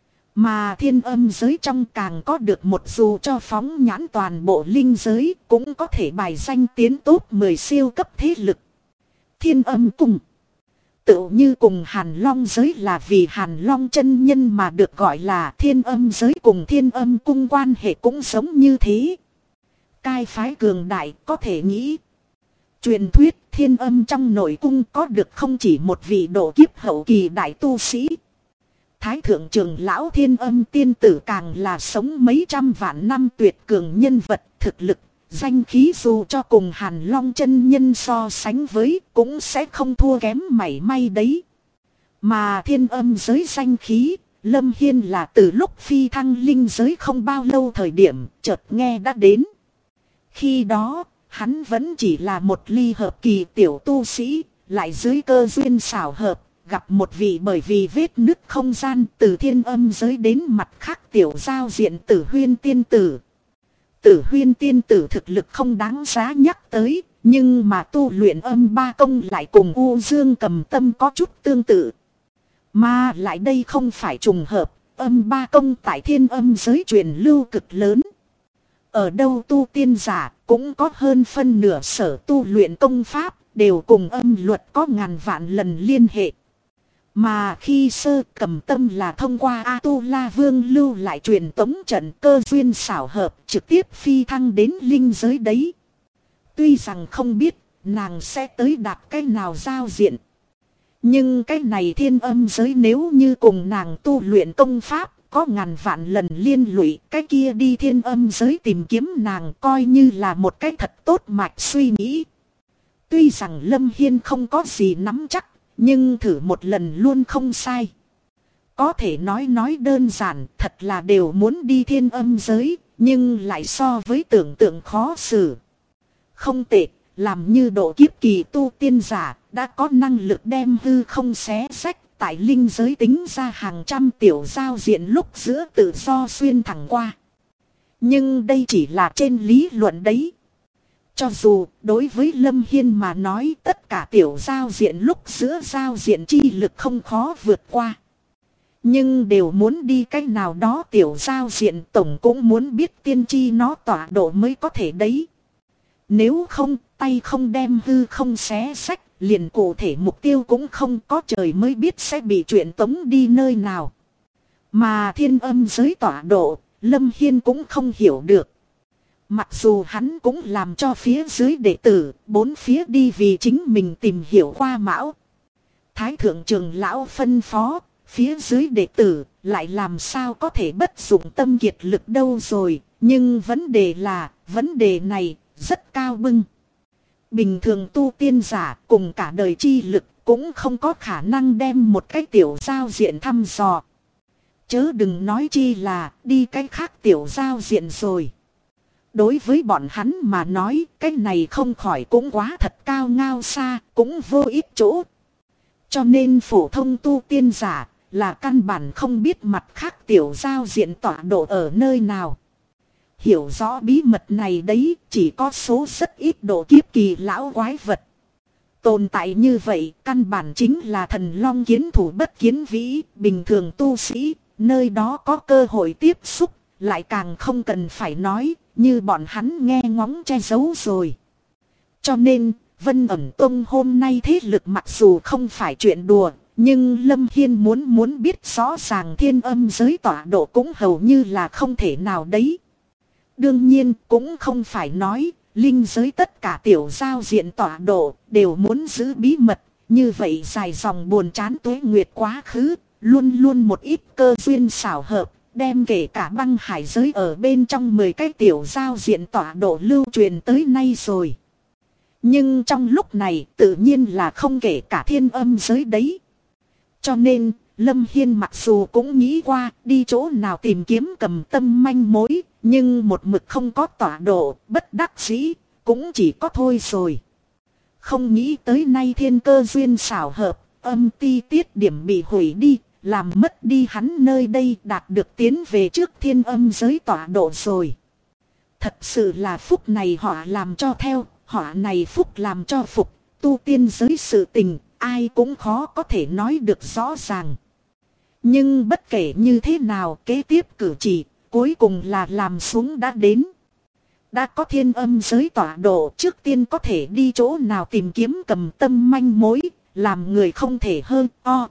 Mà thiên âm giới trong càng có được một dù cho phóng nhãn toàn bộ linh giới cũng có thể bài danh tiến top 10 siêu cấp thế lực. Thiên âm cung tựu như cùng Hàn Long giới là vì Hàn Long chân nhân mà được gọi là thiên âm giới, cùng thiên âm cung quan hệ cũng giống như thế. Cai phái cường đại có thể nghĩ. Truyền thuyết thiên âm trong nội cung có được không chỉ một vị độ kiếp hậu kỳ đại tu sĩ. Thái thượng trưởng lão thiên âm tiên tử càng là sống mấy trăm vạn năm tuyệt cường nhân vật, thực lực, danh khí dù cho cùng Hàn Long chân nhân so sánh với cũng sẽ không thua kém mảy may đấy. Mà thiên âm giới danh khí, Lâm Hiên là từ lúc phi thăng linh giới không bao lâu thời điểm chợt nghe đã đến. Khi đó, hắn vẫn chỉ là một ly hợp kỳ tiểu tu sĩ, lại dưới cơ duyên xảo hợp, gặp một vị bởi vì vết nứt không gian từ thiên âm giới đến mặt khác tiểu giao diện Tử Huyên tiên tử. Tử Huyên tiên tử thực lực không đáng giá nhắc tới, nhưng mà tu luyện âm ba công lại cùng U Dương Cầm Tâm có chút tương tự. Mà lại đây không phải trùng hợp, âm ba công tại thiên âm giới truyền lưu cực lớn. Ở đâu tu tiên giả cũng có hơn phân nửa sở tu luyện công pháp, đều cùng âm luật có ngàn vạn lần liên hệ. Mà khi Sơ Cầm Tâm là thông qua A-tu-la Vương lưu lại truyền tống trận, cơ duyên xảo hợp trực tiếp phi thăng đến linh giới đấy. Tuy rằng không biết nàng sẽ tới đạt cái nào giao diện, nhưng cái này thiên âm giới nếu như cùng nàng tu luyện công pháp có ngàn vạn lần liên lụy, cái kia đi thiên âm giới tìm kiếm nàng coi như là một cái thật tốt mạch suy nghĩ. Tuy rằng Lâm Hiên không có gì nắm chắc, nhưng thử một lần luôn không sai. Có thể nói đơn giản, thật là đều muốn đi thiên âm giới, nhưng lại so với tưởng tượng khó xử. Không tệ, làm như độ kiếp kỳ tu tiên giả, đã có năng lực đem hư không xé rách, tại linh giới tính ra hàng trăm tiểu giao diện lúc giữa tự do xuyên thẳng qua. Nhưng đây chỉ là trên lý luận đấy. Cho dù đối với Lâm Hiên mà nói tất cả tiểu giao diện lúc giữa giao diện chi lực không khó vượt qua, nhưng đều muốn đi cách nào đó tiểu giao diện tổng cũng muốn biết tiên tri nó tọa độ mới có thể đấy. Nếu không, tay không đem hư không xé sách, liền cụ thể mục tiêu cũng không có, trời mới biết sẽ bị chuyển tống đi nơi nào. Mà thiên âm giới tọa độ, Lâm Hiên cũng không hiểu được. Mặc dù hắn cũng làm cho phía dưới đệ tử, bốn phía đi vì chính mình tìm hiểu qua mão. Thái thượng trưởng lão phân phó, phía dưới đệ tử, lại làm sao có thể bất dụng tâm kiệt lực đâu rồi. Nhưng vấn đề là, vấn đề này, rất cao bưng. Bình thường tu tiên giả cùng cả đời chi lực cũng không có khả năng đem một cái tiểu giao diện thăm dò. Chớ đừng nói chi là đi cái khác tiểu giao diện rồi. Đối với bọn hắn mà nói cái này không khỏi cũng quá thật cao ngao xa, cũng vô ích chỗ. Cho nên phổ thông tu tiên giả là căn bản không biết mặt khác tiểu giao diện tọa độ ở nơi nào. Hiểu rõ bí mật này đấy chỉ có số rất ít độ kiếp kỳ lão quái vật. Tồn tại như vậy căn bản chính là thần long kiến thủ bất kiến vĩ, bình thường tu sĩ, nơi đó có cơ hội tiếp xúc, lại càng không cần phải nói, như bọn hắn nghe ngóng che giấu rồi. Cho nên, Vân Ẩn Tông hôm nay thế lực mặc dù không phải chuyện đùa, nhưng Lâm Hiên muốn biết rõ ràng thiên âm giới tọa độ cũng hầu như là không thể nào đấy. Đương nhiên cũng không phải nói linh giới tất cả tiểu giao diện tọa độ đều muốn giữ bí mật, Như vậy dài dòng buồn chán tuế nguyệt quá khứ, luôn luôn một ít cơ duyên xảo hợp, đem kể cả băng hải giới ở bên trong 10 cái tiểu giao diện tọa độ lưu truyền tới nay rồi. Nhưng trong lúc này tự nhiên là không kể cả thiên âm giới đấy. Cho nên, Lâm Hiên mặc dù cũng nghĩ qua đi chỗ nào tìm kiếm Cầm Tâm manh mối, nhưng một mực không có tọa độ, bất đắc dĩ, cũng chỉ có thôi rồi. Không nghĩ tới nay thiên cơ duyên xảo hợp, âm ti tiết điểm bị hủy đi, làm mất đi hắn nơi đây đạt được tiến về trước thiên âm giới tọa độ rồi. Thật sự là phúc này họ làm cho theo, họ này phúc làm cho phục, tu tiên giới sự tình, ai cũng khó có thể nói được rõ ràng. Nhưng bất kể như thế nào kế tiếp cử chỉ, cuối cùng là làm xuống đã đến. Đã có thiên âm giới tọa độ, trước tiên có thể đi chỗ nào tìm kiếm Cầm Tâm manh mối, làm người không thể hơn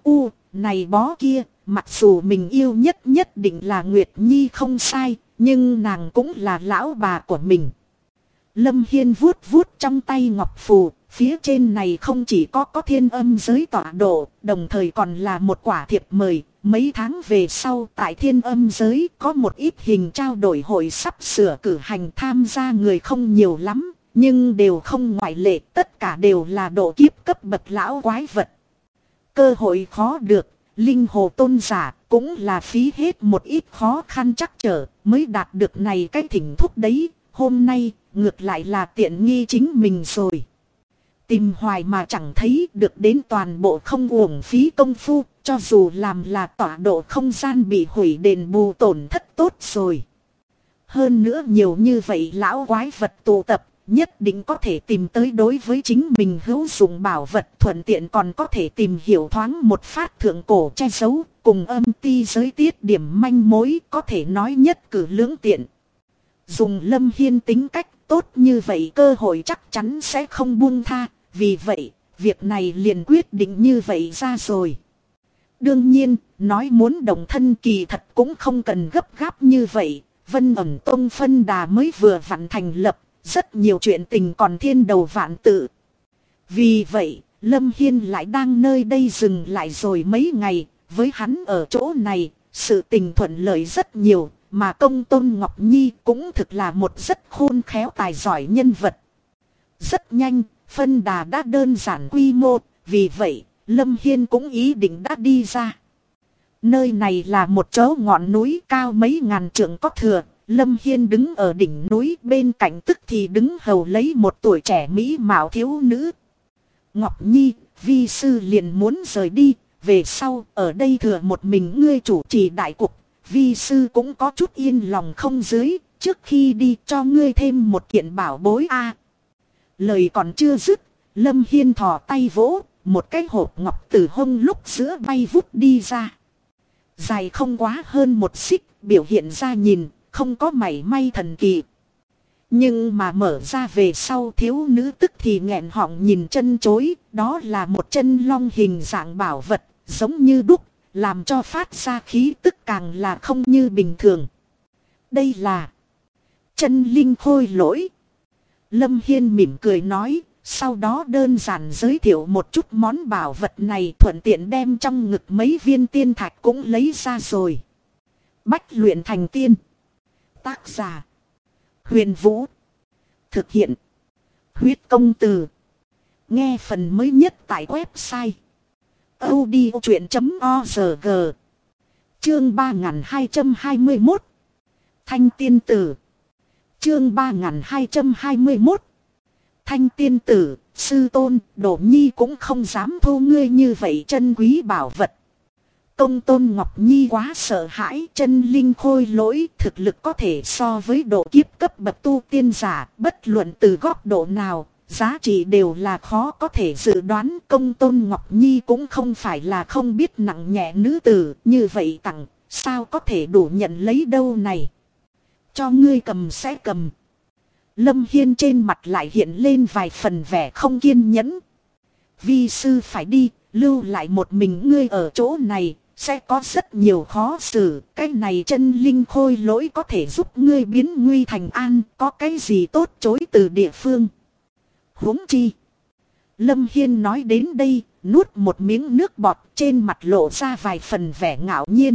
này bó kia, mặc dù mình yêu nhất định là Nguyệt Nhi không sai, nhưng nàng cũng là lão bà của mình. Lâm Hiên vuốt vuốt trong tay ngọc phù, phía trên này không chỉ có thiên âm giới tọa độ, đồng thời còn là một quả thiệp mời. Mấy tháng về sau tại thiên âm giới có một ít hình trao đổi hội sắp sửa cử hành, tham gia người không nhiều lắm, nhưng đều không ngoại lệ, tất cả đều là độ kiếp cấp bậc lão quái vật. Cơ hội khó được, linh hồ tôn giả cũng là phí hết một ít khó khăn trắc trở mới đạt được này cái thỉnh thúc đấy, hôm nay ngược lại là tiện nghi chính mình rồi. Tìm hoài mà chẳng thấy được đến, toàn bộ không uổng phí công phu, cho dù làm là tọa độ không gian bị hủy đền bù tổn thất tốt rồi. Hơn nữa nhiều như vậy lão quái vật tụ tập, nhất định có thể tìm tới đối với chính mình hữu dụng bảo vật, thuận tiện còn có thể tìm hiểu thoáng một phát thượng cổ che giấu, cùng âm ti giới tiết điểm manh mối, có thể nói nhất cử lưỡng tiện. Dùng Lâm Hiên tính cách tốt như vậy, cơ hội chắc chắn sẽ không buông tha, vì vậy, việc này liền quyết định như vậy ra rồi. Đương nhiên, nói muốn đồng thân kỳ thật cũng không cần gấp gáp như vậy, Vân Ẩn Tông phân đà mới vừa vặn thành lập, rất nhiều chuyện tình còn thiên đầu vạn tự. Vì vậy, Lâm Hiên lại đang nơi đây dừng lại rồi mấy ngày, với hắn ở chỗ này, sự tình thuận lợi rất nhiều, mà Công Tôn Ngọc Nhi cũng thực là một rất khôn khéo tài giỏi nhân vật. Rất nhanh, phân đà đã đơn giản quy mô, vì vậy, Lâm Hiên cũng ý định đã đi ra. Nơi này là một chỗ ngọn núi cao mấy ngàn trượng có thừa, Lâm Hiên đứng ở đỉnh núi, bên cạnh tức thì đứng hầu lấy một tuổi trẻ mỹ mạo thiếu nữ. Ngọc Nhi, vi sư liền muốn rời đi, về sau ở đây thừa một mình ngươi chủ trì đại cục, vi sư cũng có chút yên lòng không dưới, trước khi đi cho ngươi thêm một kiện bảo bối a. Lời còn chưa dứt, Lâm Hiên thò tay vỗ, một cái hộp ngọc từ hông lúc giữa bay vút đi ra. Dài không quá hơn một xích, biểu hiện ra nhìn, không có mảy may thần kỳ. Nhưng mà mở ra về sau, thiếu nữ tức thì nghẹn họng nhìn chân chối, đó là một chân long hình dạng bảo vật, giống như đúc, làm cho phát ra khí tức càng là không như bình thường. Đây là chân linh khôi lỗi. Lâm Hiên mỉm cười nói, sau đó đơn giản giới thiệu một chút món bảo vật này, thuận tiện đem trong ngực mấy viên tiên thạch cũng lấy ra rồi. Bách luyện thành tiên. Tác giả Huyền Vũ. Thực hiện Huyết Công Từ. Nghe phần mới nhất tại website audiochuyện.org. Chương 3221 Thanh Tiên Tử. Chương 3221 Thanh Tiên Tử, sư tôn, Đỗ Nhi cũng không dám thu ngươi như vậy chân quý bảo vật. Công Tôn Ngọc Nhi quá sợ hãi, chân linh khôi lỗi thực lực có thể so với độ kiếp cấp bậc tu tiên giả, bất luận từ góc độ nào, giá trị đều là khó có thể dự đoán. Công Tôn Ngọc Nhi cũng không phải là không biết nặng nhẹ nữ tử, như vậy tặng, sao có thể đủ nhận lấy đâu này. Cho ngươi cầm sẽ cầm. Lâm Hiên trên mặt lại hiện lên vài phần vẻ không kiên nhẫn. Vi sư phải đi, lưu lại một mình ngươi ở chỗ này, sẽ có rất nhiều khó xử. Cái này chân linh khôi lỗi có thể giúp ngươi biến nguy thành an, có cái gì tốt chối từ địa phương. Huống chi. Lâm Hiên nói đến đây, nuốt một miếng nước bọt, trên mặt lộ ra vài phần vẻ ngạo nhiên.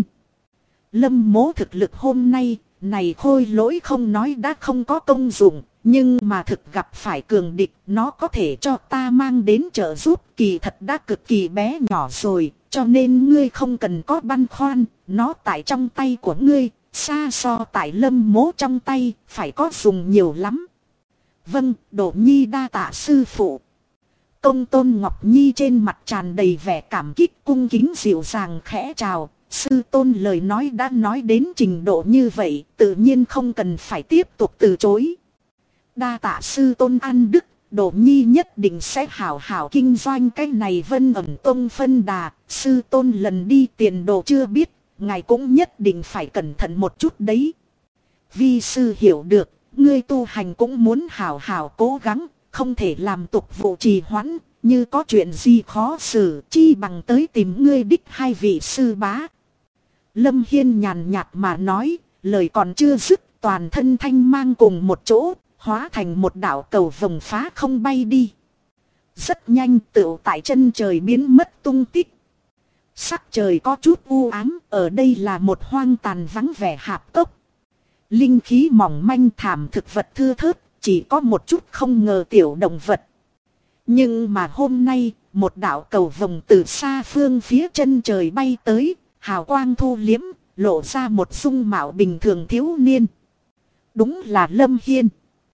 Lâm Mỗ thực lực hôm nay, này Khôi Lỗi không nói đã không có công dụng, nhưng mà thực gặp phải cường địch, nó có thể cho ta mang đến trợ giúp, kỳ thật đã cực kỳ bé nhỏ rồi, cho nên ngươi không cần có băn khoăn, nó tại trong tay của ngươi, xa so tại Lâm Mỗ trong tay, phải có dùng nhiều lắm. Vâng, Đỗ Nhi đa tạ sư phụ. Công Tôn Ngọc Nhi trên mặt tràn đầy vẻ cảm kích, cung kính dịu dàng khẽ chào. Sư tôn lời nói đã nói đến trình độ như vậy, tự nhiên không cần phải tiếp tục từ chối. Đa tạ sư tôn an đức, Đỗ Nhi nhất định sẽ hảo hảo kinh doanh cái này Vân Ẩn Tông phân đà. Sư tôn lần đi tiền đồ chưa biết, ngài cũng nhất định phải cẩn thận một chút đấy. Vi sư hiểu được, ngươi tu hành cũng muốn hảo hảo cố gắng, không thể làm tục vụ trì hoãn, như có chuyện gì khó xử chi bằng tới tìm ngươi đích hai vị sư bá. Lâm Hiên nhàn nhạt mà nói, lời còn chưa dứt, toàn thân thanh mang cùng một chỗ, hóa thành một đạo cầu vồng phá không bay đi. Rất nhanh tựu tại chân trời biến mất tung tích. Sắc trời có chút u ám, ở đây là một hoang tàn vắng vẻ hạp cốc. Linh khí mỏng manh, thảm thực vật thưa thớt, chỉ có một chút không ngờ tiểu động vật. Nhưng mà hôm nay, một đạo cầu vồng từ xa phương phía chân trời bay tới, hào quang thu liếm, lộ ra một dung mạo bình thường thiếu niên. Đúng là Lâm Hiên.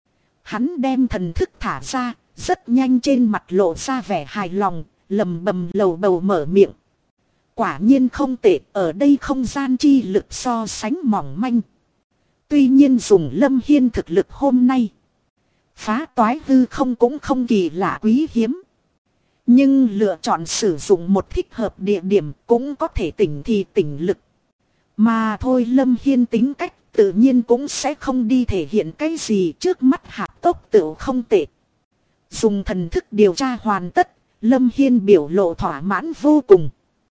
Hắn đem thần thức thả ra, rất nhanh trên mặt lộ ra vẻ hài lòng, lầm bầm lầu bầu mở miệng. Quả nhiên không tệ, ở đây không gian chi lực so sánh mỏng manh. Tuy nhiên dùng Lâm Hiên thực lực hôm nay, phá toái hư không cũng không kỳ lạ quý hiếm. Nhưng lựa chọn sử dụng một thích hợp địa điểm cũng có thể tỉnh thì tỉnh lực. Mà thôi Lâm Hiên tính cách tự nhiên cũng sẽ không đi thể hiện cái gì trước mắt hạp cốc tự không tệ. Dùng thần thức điều tra hoàn tất, Lâm Hiên biểu lộ thỏa mãn vô cùng.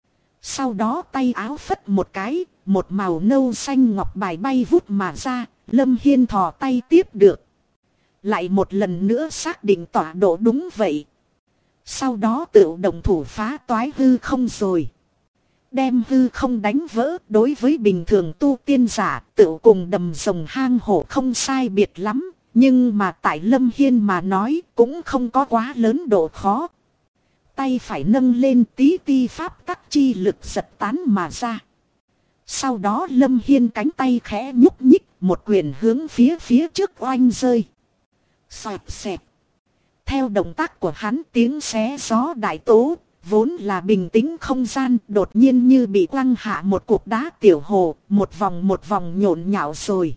Sau đó tay áo phất một cái, một màu nâu xanh ngọc bài bay vút mà ra, Lâm Hiên thò tay tiếp được. Lại một lần nữa xác định tọa độ đúng vậy. Sau đó tự động thủ phá toái hư không rồi. Đem hư không đánh vỡ, đối với bình thường tu tiên giả tự cùng đầm rồng hang hổ không sai biệt lắm. Nhưng mà tại Lâm Hiên mà nói cũng không có quá lớn độ khó. Tay phải nâng lên, tí ti pháp tắc chi lực giật tán mà ra. Sau đó Lâm Hiên cánh tay khẽ nhúc nhích, một quyền hướng phía trước oanh rơi. Xoẹt xẹt. Theo động tác của hắn, tiếng xé gió đại tố, vốn là bình tĩnh không gian, đột nhiên như bị quăng hạ một cục đá tiểu hồ, một vòng nhộn nhạo rồi.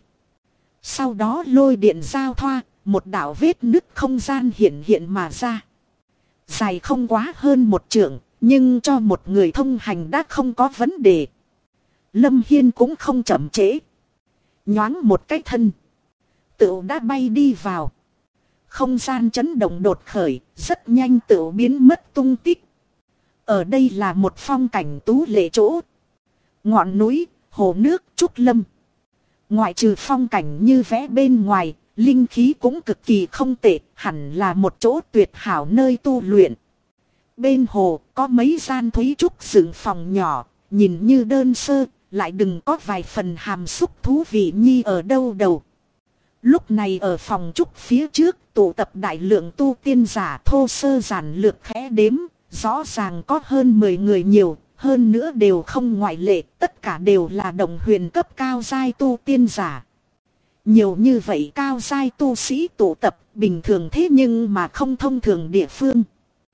Sau đó lôi điện giao thoa, một đạo vết nứt không gian hiện mà ra. Dài không quá hơn một trượng, nhưng cho một người thông hành đã không có vấn đề. Lâm Hiên cũng không chậm trễ. Nhoáng một cái thân, tựu đã bay đi vào. Không gian chấn động đột khởi, rất nhanh tựu biến mất tung tích. Ở đây là một phong cảnh tú lệ chỗ. Ngọn núi, hồ nước, trúc lâm. Ngoại trừ phong cảnh như vẽ bên ngoài, linh khí cũng cực kỳ không tệ, hẳn là một chỗ tuyệt hảo nơi tu luyện. Bên hồ có mấy gian thúy trúc dựng phòng nhỏ, nhìn như đơn sơ, lại đừng có vài phần hàm xúc thú vị nhi ở đâu đầu. Lúc này ở phòng trúc phía trước tụ tập đại lượng tu tiên giả, thô sơ giản lược khẽ đếm, rõ ràng có hơn 10 người nhiều, hơn nữa đều không ngoại lệ, tất cả đều là đồng huyền cấp cao giai tu tiên giả. Nhiều như vậy cao giai tu sĩ tụ tập, bình thường thế nhưng mà không thông thường địa phương.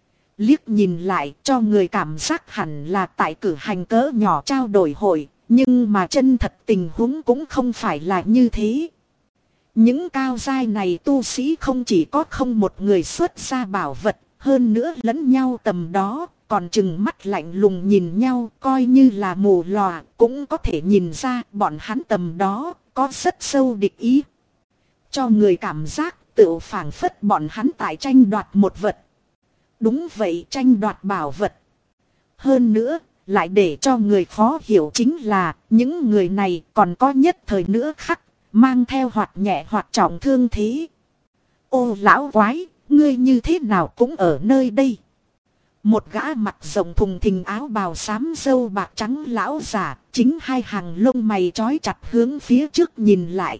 Liếc nhìn lại cho người cảm giác hẳn là tại cử hành cỡ nhỏ trao đổi hội, nhưng mà chân thật tình huống cũng không phải là như thế. Những cao giai này tu sĩ không chỉ có không một người xuất ra bảo vật, hơn nữa lẫn nhau tầm đó, còn chừng mắt lạnh lùng nhìn nhau, coi như là mù lòa, cũng có thể nhìn ra bọn hắn tầm đó, có rất sâu địch ý. Cho người cảm giác tự phảng phất bọn hắn tại tranh đoạt một vật. Đúng vậy, tranh đoạt bảo vật. Hơn nữa, lại để cho người khó hiểu chính là, những người này còn có nhất thời nữa khắc, mang theo hoặc nhẹ hoặc trọng thương thế. Ô lão quái, ngươi như thế nào cũng ở nơi đây. Một gã mặt rộng thùng thình áo bào xám râu bạc trắng lão giả, chính hai hàng lông mày trói chặt hướng phía trước nhìn lại.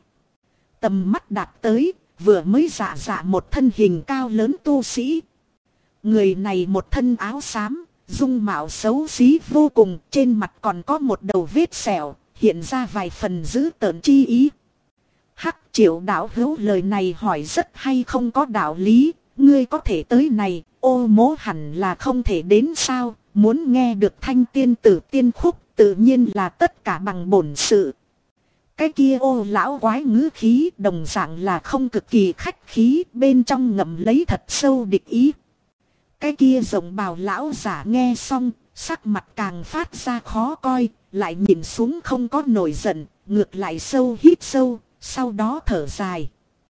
Tầm mắt đạt tới, vừa mới dạ một thân hình cao lớn tu sĩ. Người này một thân áo xám, dung mạo xấu xí vô cùng, trên mặt còn có một đầu vết sẹo, hiện ra vài phần dữ tợn chi ý. Hắc Triệu đạo hữu, lời này hỏi rất hay, không có đạo lý, ngươi có thể tới này, Ô Mỗ hẳn là không thể đến sao? Muốn nghe được thanh tiên tử tiên khúc, tự nhiên là tất cả bằng bổn sự. Cái kia Ô lão quái ngữ khí đồng dạng là không cực kỳ khách khí, bên trong ngậm lấy thật sâu địch ý. Cái kia rộng bào lão giả nghe xong, sắc mặt càng phát ra khó coi, lại nhìn xuống không có nổi giận, ngược lại sâu hít sâu, sau đó thở dài.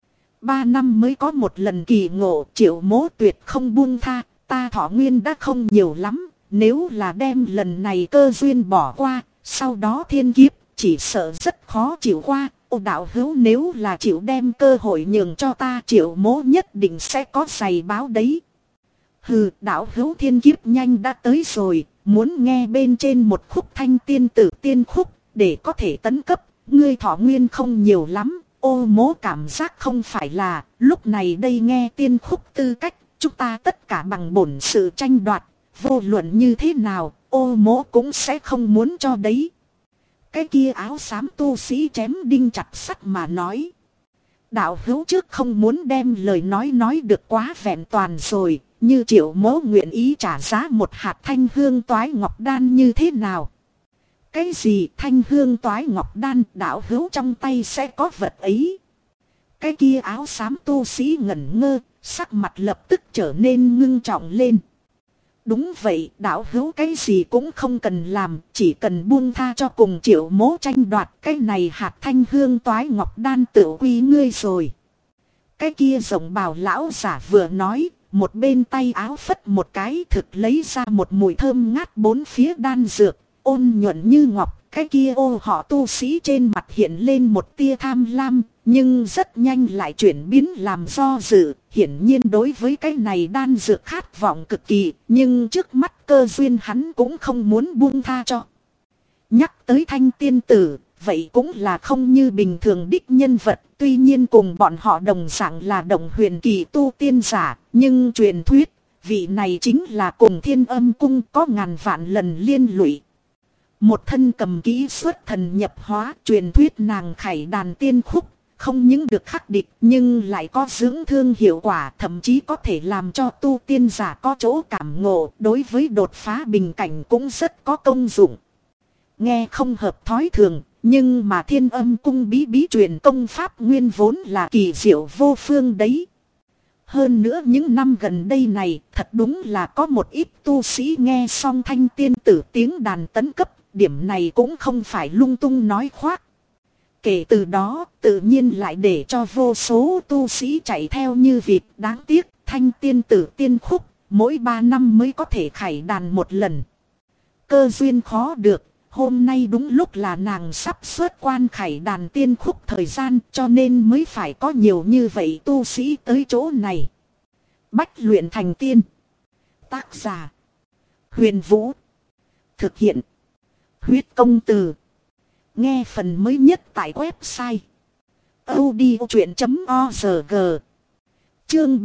3 năm mới có một lần kỳ ngộ, Triệu Mỗ tuyệt không buông tha, ta thọ nguyên đã không nhiều lắm, nếu là đem lần này cơ duyên bỏ qua, sau đó thiên kiếp, chỉ sợ rất khó chịu qua. Ô đạo hữu, nếu là chịu đem cơ hội nhường cho ta, Triệu Mỗ nhất định sẽ có giày báo đấy. Hừ, đạo hữu, thiên kiếp nhanh đã tới rồi, muốn nghe bên trên một khúc thanh tiên tử tiên khúc, để có thể tấn cấp, ngươi thọ nguyên không nhiều lắm. Ô Mỗ cảm giác không phải là, lúc này đây nghe tiên khúc tư cách, chúng ta tất cả bằng bổn sự tranh đoạt, vô luận như thế nào, Ô Mỗ cũng sẽ không muốn cho đấy. Cái kia áo xám tu sĩ chém đinh chặt sắt mà nói. Đạo hữu trước không muốn đem lời nói được quá vẹn toàn rồi, như Triệu Mỗ nguyện ý trả giá một hạt thanh hương toái ngọc đan như thế nào? Cái gì thanh hương toái ngọc đan, đạo hữu trong tay sẽ có vật ấy? Cái kia áo xám tu sĩ ngẩn ngơ, sắc mặt lập tức trở nên ngưng trọng lên. Đúng vậy, đạo hữu cái gì cũng không cần làm, chỉ cần buông tha cho cùng Triệu Mỗ tranh đoạt cái này hạt thanh hương toái ngọc đan tự quy ngươi rồi. Cái kia rộng bào lão giả vừa nói, một bên tay áo phất một cái, thực lấy ra một mùi thơm ngát bốn phía đan dược, ôn nhuận như ngọc. Cái kia Ô họ tu sĩ trên mặt hiện lên một tia tham lam, nhưng rất nhanh lại chuyển biến làm do dự. Hiển nhiên đối với cái này đan dược khát vọng cực kỳ, nhưng trước mắt cơ duyên hắn cũng không muốn buông tha cho. Nhắc tới thanh tiên tử, vậy cũng là không như bình thường đích nhân vật. Tuy nhiên cùng bọn họ đồng dạng là đồng huyền kỳ tu tiên giả, nhưng truyền thuyết, vị này chính là cùng Thiên Âm Cung có ngàn vạn lần liên lụy. Một thân cầm kỹ xuất thần nhập hóa, truyền thuyết nàng khải đàn tiên khúc, không những được khắc địch nhưng lại có dưỡng thương hiệu quả, thậm chí có thể làm cho tu tiên giả có chỗ cảm ngộ, đối với đột phá bình cảnh cũng rất có công dụng. Nghe không hợp thói thường, nhưng mà Thiên Âm Cung bí truyền công pháp nguyên vốn là kỳ diệu vô phương đấy. Hơn nữa những năm gần đây này, thật đúng là có một ít tu sĩ nghe xong thanh tiên tử tiếng đàn tấn cấp, điểm này cũng không phải lung tung nói khoác. Kể từ đó, tự nhiên lại để cho vô số tu sĩ chạy theo như vịt. Đáng tiếc, thanh tiên tử tiên khúc, mỗi 3 năm mới có thể khải đàn một lần. Cơ duyên khó được, hôm nay đúng lúc là nàng sắp xuất quan khải đàn tiên khúc thời gian, cho nên mới phải có nhiều như vậy tu sĩ tới chỗ này. Bách luyện thành tiên. Tác giả: Huyền Vũ. Thực hiện: Huyết Công Từ. Nghe phần mới nhất tại website audiochuyện.org. Chương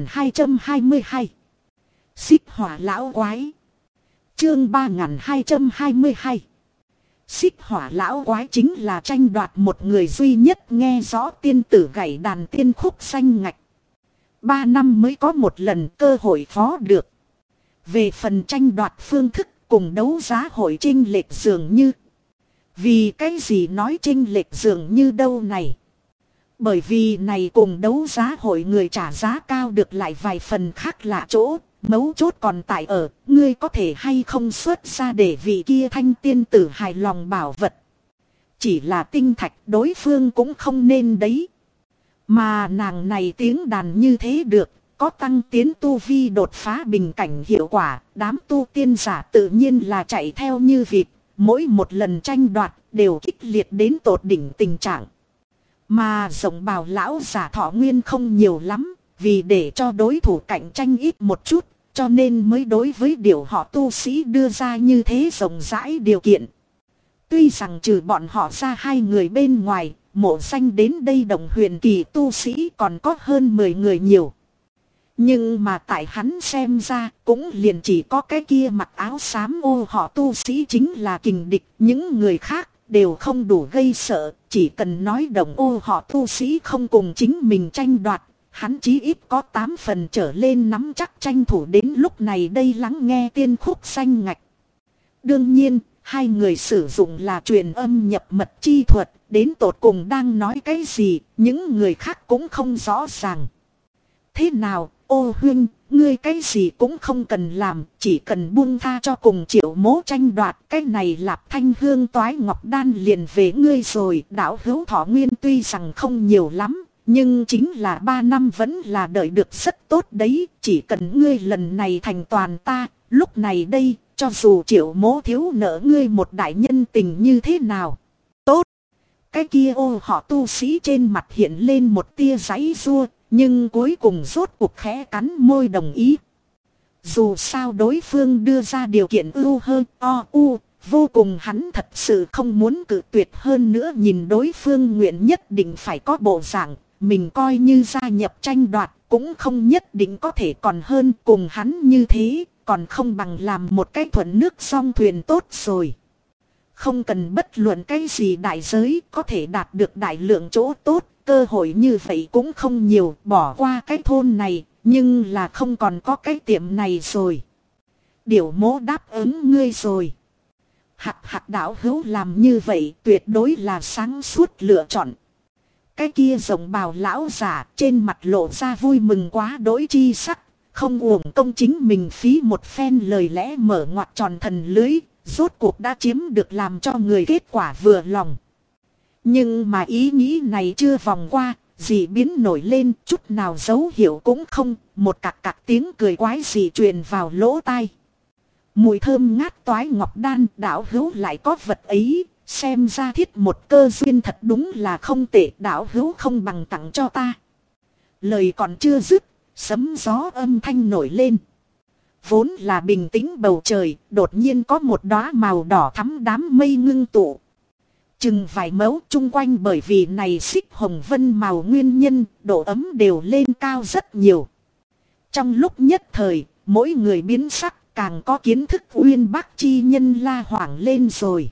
3222. Xích hỏa lão quái. Chương 3222. Xích hỏa lão quái chính là tranh đoạt một người duy nhất nghe rõ tiên tử gảy đàn tiên khúc xanh ngạch. 3 năm mới có một lần cơ hội phó được. Về phần tranh đoạt phương thức cùng đấu giá hội chênh lệch dường như. Vì cái gì nói chênh lệch dường như đâu này? Bởi vì này cùng đấu giá hội người trả giá cao được lại vài phần khác lạ chỗ. Mấu chốt còn tại ở, ngươi có thể hay không xuất ra để vị kia thanh tiên tử hài lòng bảo vật. Chỉ là tinh thạch đối phương cũng không nên đấy. Mà nàng này tiếng đàn như thế được, có tăng tiến tu vi đột phá bình cảnh hiệu quả, đám tu tiên giả tự nhiên là chạy theo như vịt, mỗi một lần tranh đoạt đều kích liệt đến tột đỉnh tình trạng. Mà rộng bào lão giả thọ nguyên không nhiều lắm, vì để cho đối thủ cạnh tranh ít một chút, cho nên mới đối với điều họ tu sĩ đưa ra như thế rộng rãi điều kiện. Tuy rằng trừ bọn họ ra 2 người bên ngoài, Mộ Danh đến đây Đồng Huyền kỳ tu sĩ còn có hơn 10 người nhiều. Nhưng mà tại hắn xem ra cũng liền chỉ có cái kia mặc áo xám ô họ tu sĩ chính là kình địch. Những người khác đều không đủ gây sợ. Chỉ cần nói đồng ô họ tu sĩ không cùng chính mình tranh đoạt. Hắn chí ít có 8 phần trở lên nắm chắc tranh thủ đến lúc này đây lắng nghe tiên khúc xanh ngạch. Đương nhiên, 2 người sử dụng là truyền âm nhập mật chi thuật. Đến tột cùng đang nói cái gì, những người khác cũng không rõ ràng. Thế nào, ô huynh, ngươi cái gì cũng không cần làm, chỉ cần buông tha cho cùng Triệu Mỗ tranh đoạt. Cái này Lạp Thanh Hương Toái Ngọc Đan liền về ngươi rồi. Đạo hữu thọ nguyên tuy rằng không nhiều lắm, nhưng chính là 3 năm vẫn là đợi được rất tốt đấy. Chỉ cần ngươi lần này thành toàn ta, lúc này đây, cho dù Triệu Mỗ thiếu nợ ngươi một đại nhân tình như thế nào. Tốt! Cái kia ô họ tu sĩ trên mặt hiện lên một tia giãy giụa, nhưng cuối cùng rốt cuộc khẽ cắn môi đồng ý. Dù sao đối phương đưa ra điều kiện ưu hơn vô cùng, hắn thật sự không muốn cự tuyệt, hơn nữa nhìn đối phương nguyện nhất định phải có bộ dạng, mình coi như gia nhập tranh đoạt cũng không nhất định có thể còn hơn cùng hắn như thế, còn không bằng làm một cái thuận nước song thuyền tốt rồi. Không cần bất luận cái gì đại giới, có thể đạt được đại lượng chỗ tốt, cơ hội như vậy cũng không nhiều, bỏ qua cái thôn này, nhưng là không còn có cái tiệm này rồi. Điểu Mỗ đáp ứng ngươi rồi. Hạc đạo hữu làm như vậy tuyệt đối là sáng suốt lựa chọn. Cái kia rồng bào lão giả trên mặt lộ ra vui mừng quá đỗi chi sắc, không uổng công chính mình phí một phen lời lẽ mở ngoặt tròn thần lưới. Rốt cuộc đã chiếm được làm cho người kết quả vừa lòng. Nhưng mà ý nghĩ này chưa vòng qua, dị biến nổi lên, chút nào dấu hiệu cũng không, một cặc tiếng cười quái dị truyền vào lỗ tai. Mùi thơm ngát Toái Ngọc Đan, đạo hữu lại có vật ấy, xem ra thiết một cơ duyên thật đúng là không tệ, đạo hữu không bằng tặng cho ta. Lời còn chưa dứt, sấm gió âm thanh nổi lên. Vốn là bình tĩnh bầu trời, đột nhiên có một đóa màu đỏ thắm đám mây ngưng tụ. Chừng vài mẫu chung quanh, bởi vì này xích hồng vân màu nguyên nhân, độ ấm đều lên cao rất nhiều. Trong lúc nhất thời, mỗi người biến sắc, càng có kiến thức uyên bác chi nhân la hoảng lên rồi.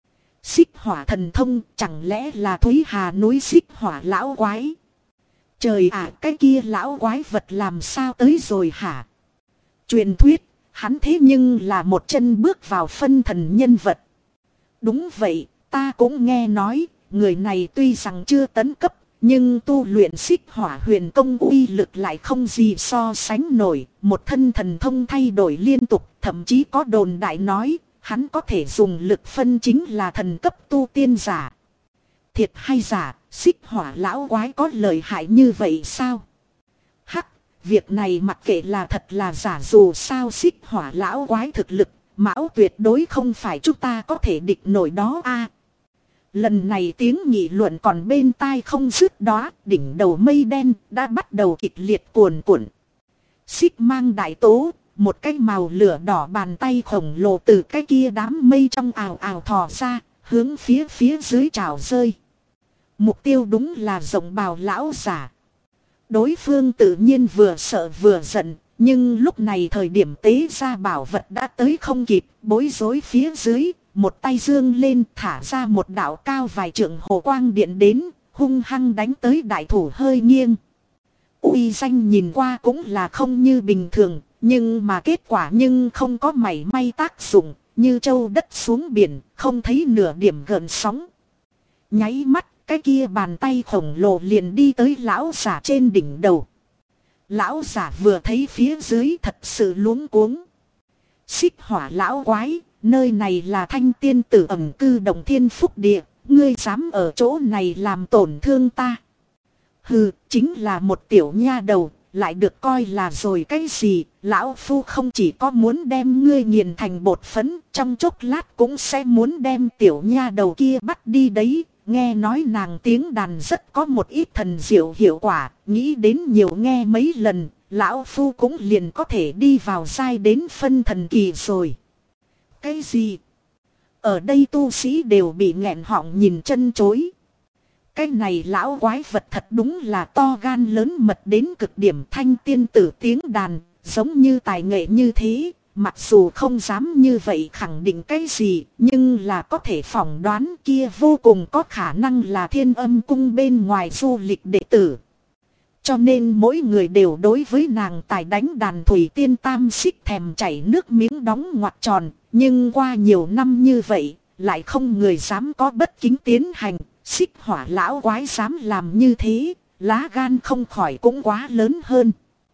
Xích hỏa thần thông, chẳng lẽ là Thúy Hà núi xích hỏa lão quái? Trời ạ, cái kia lão quái vật làm sao tới rồi hả? Truyền thuyết, hắn thế nhưng là một chân bước vào phân thần nhân vật. Đúng vậy, ta cũng nghe nói, người này tuy rằng chưa tấn cấp, nhưng tu luyện xích hỏa huyền công uy lực lại không gì so sánh nổi. Một thân thần thông thay đổi liên tục, thậm chí có đồn đại nói, hắn có thể dùng lực phân chính là thần cấp tu tiên giả. Thiệt hay giả, xích hỏa lão quái có lợi hại như vậy sao? Hắc! Việc này mặc kệ là thật là giả, dù sao xích hỏa lão quái thực lực, mão tuyệt đối không phải chúng ta có thể địch nổi đó a. Lần này tiếng nghị luận còn bên tai không dứt đó, đỉnh đầu mây đen đã bắt đầu kịch liệt cuồn cuộn. Xích mang đại tố, một cái màu lửa đỏ bàn tay khổng lồ từ cái kia đám mây trong ào ào thò ra, hướng phía dưới trào rơi. Mục tiêu đúng là rồng bào lão giả. Đối phương tự nhiên vừa sợ vừa giận, nhưng lúc này thời điểm tế ra bảo vật đã tới không kịp, bối rối phía dưới, một tay dương lên thả ra một đạo cao vài trượng hồ quang điện đến, hung hăng đánh tới đại thủ hơi nghiêng. Uy danh nhìn qua cũng là không như bình thường, nhưng mà kết quả nhưng không có mảy may tác dụng, như châu đất xuống biển, không thấy nửa điểm gợn sóng. Nháy mắt, cái kia bàn tay khổng lồ liền đi tới lão giả trên đỉnh đầu. Lão giả vừa thấy phía dưới thật sự luống cuống. Xích hỏa lão quái, nơi này là Thanh Tiên tử ẩn cư Động Thiên Phúc Địa, ngươi dám ở chỗ này làm tổn thương ta? Hừ, chính là một tiểu nha đầu, lại được coi là rồi cái gì? Lão phu không chỉ có muốn đem ngươi nghiền thành bột phấn, trong chốc lát cũng sẽ muốn đem tiểu nha đầu kia bắt đi đấy. Nghe nói nàng tiếng đàn rất có một ít thần diệu hiệu quả, nghĩ đến nhiều nghe mấy lần, lão phu cũng liền có thể đi vào giai đến phân thần kỳ rồi. Cái gì? Ở đây tu sĩ đều bị nghẹn họng nhìn chân chối. Cái này lão quái vật thật đúng là to gan lớn mật đến cực điểm. Thanh tiên tử tiếng đàn, giống như tài nghệ như thế. Mặc dù không dám như vậy khẳng định cái gì, nhưng là có thể phỏng đoán kia vô cùng có khả năng là Thiên Âm cung bên ngoài du lịch đệ tử. Cho nên mỗi người đều đối với nàng tài đánh đàn thủy tiên tam xích thèm chảy nước miếng đóng ngoặc tròn. Nhưng qua nhiều năm như vậy, lại không người dám có bất kính tiến hành. Xích hỏa lão quái dám làm như thế, lá gan không khỏi cũng quá lớn hơn.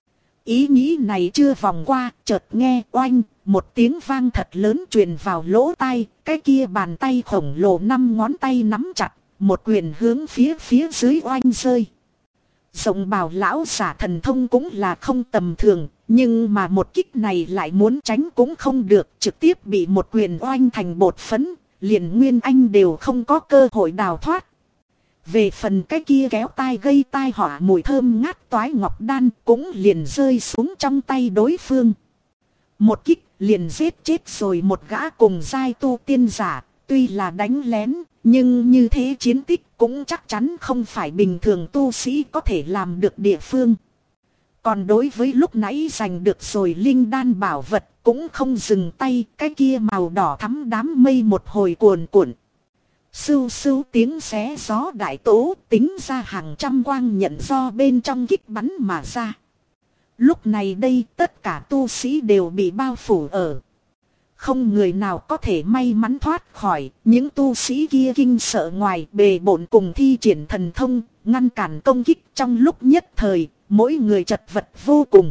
Ý nghĩ này chưa vòng qua, chợt nghe oanh, một tiếng vang thật lớn truyền vào lỗ tai, cái kia bàn tay khổng lồ 5 ngón tay nắm chặt, một quyền hướng phía dưới oanh rơi. Rộng bào lão giả thần thông cũng là không tầm thường, nhưng mà một kích này lại muốn tránh cũng không được, trực tiếp bị một quyền oanh thành bột phấn, liền Nguyên Anh đều không có cơ hội đào thoát. Về phần cái kia kéo tai gây tai họa mùi thơm ngát toái ngọc đan cũng liền rơi xuống trong tay đối phương. Một kích liền giết chết rồi một gã cùng giai tu tiên giả, tuy là đánh lén, nhưng như thế chiến tích cũng chắc chắn không phải bình thường tu sĩ có thể làm được địa phương. Còn đối với lúc nãy giành được rồi linh đan bảo vật cũng không dừng tay, cái kia màu đỏ thắm đám mây một hồi cuồn cuộn. Sưu sưu tiếng xé gió đại tố tính ra hàng trăm quang nhận do bên trong kích bắn mà ra. Lúc này đây tất cả tu sĩ đều bị bao phủ ở. Không người nào có thể may mắn thoát khỏi, những tu sĩ kia kinh sợ ngoài bề bộn cùng thi triển thần thông, ngăn cản công kích trong lúc nhất thời, mỗi người chật vật vô cùng.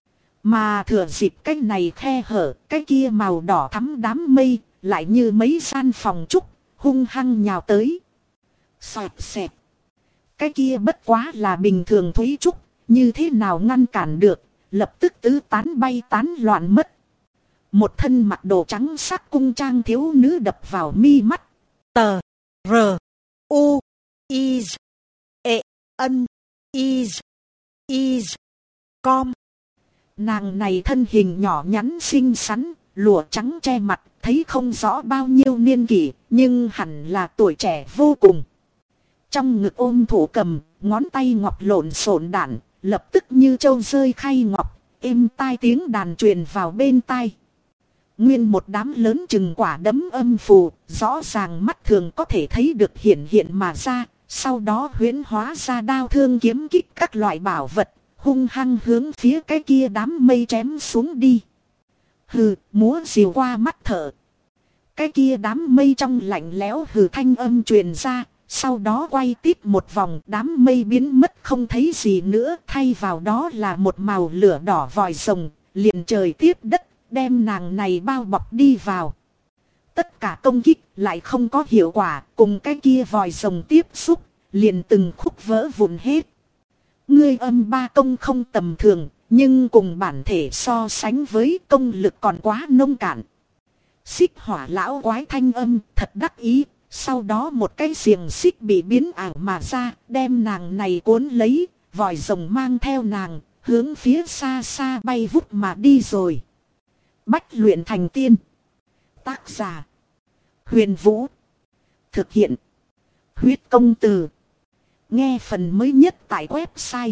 Mà thừa dịp cái này khe hở, cái kia màu đỏ thắm đám mây, lại như mấy gian phòng trúc, hung hăng nhào tới. Xoẹt xẹt. Cái kia bất quá là bình thường thúy trúc, như thế nào ngăn cản được, lập tức tứ tán bay tán loạn mất. Một thân mặc đồ trắng sắc cung trang thiếu nữ đập vào mi mắt. Tờ. R. U. Is. E. N. Is. Is. Com. Nàng này thân hình nhỏ nhắn xinh xắn, lụa trắng che mặt, thấy không rõ bao nhiêu niên kỷ, nhưng hẳn là tuổi trẻ vô cùng. Trong ngực ôm thủ cầm, ngón tay ngọc lộn xộn đạn, lập tức như châu rơi khay ngọc, êm tai tiếng đàn truyền vào bên tai. Nguyên một đám lớn chừng quả đấm âm phù, rõ ràng mắt thường có thể thấy được hiện hiện mà ra, sau đó huyễn hóa ra đao thương kiếm kích các loại bảo vật, hung hăng hướng phía cái kia đám mây chém xuống đi. Hừ, múa rìu qua mắt thở. Cái kia đám mây trong lạnh lẽo hừ thanh âm truyền ra, sau đó quay tít một vòng, đám mây biến mất không thấy gì nữa, thay vào đó là một màu lửa đỏ vòi rồng, liền trời tiếp đất, đem nàng này bao bọc đi vào. Tất cả công kích lại không có hiệu quả, cùng cái kia vòi rồng tiếp xúc, liền từng khúc vỡ vụn hết. Ngươi âm ba công không tầm thường, nhưng cùng bản thể so sánh với công lực còn quá nông cạn. Xích hỏa lão quái thanh âm thật đắc ý, sau đó một cái xiềng xích bị biến ảo mà ra, đem nàng này cuốn lấy, vòi rồng mang theo nàng, hướng phía xa xa bay vút mà đi rồi. Bách luyện thành tiên. Tác giả: Huyền Vũ. Thực hiện: Huyết Công Từ. Nghe phần mới nhất tại website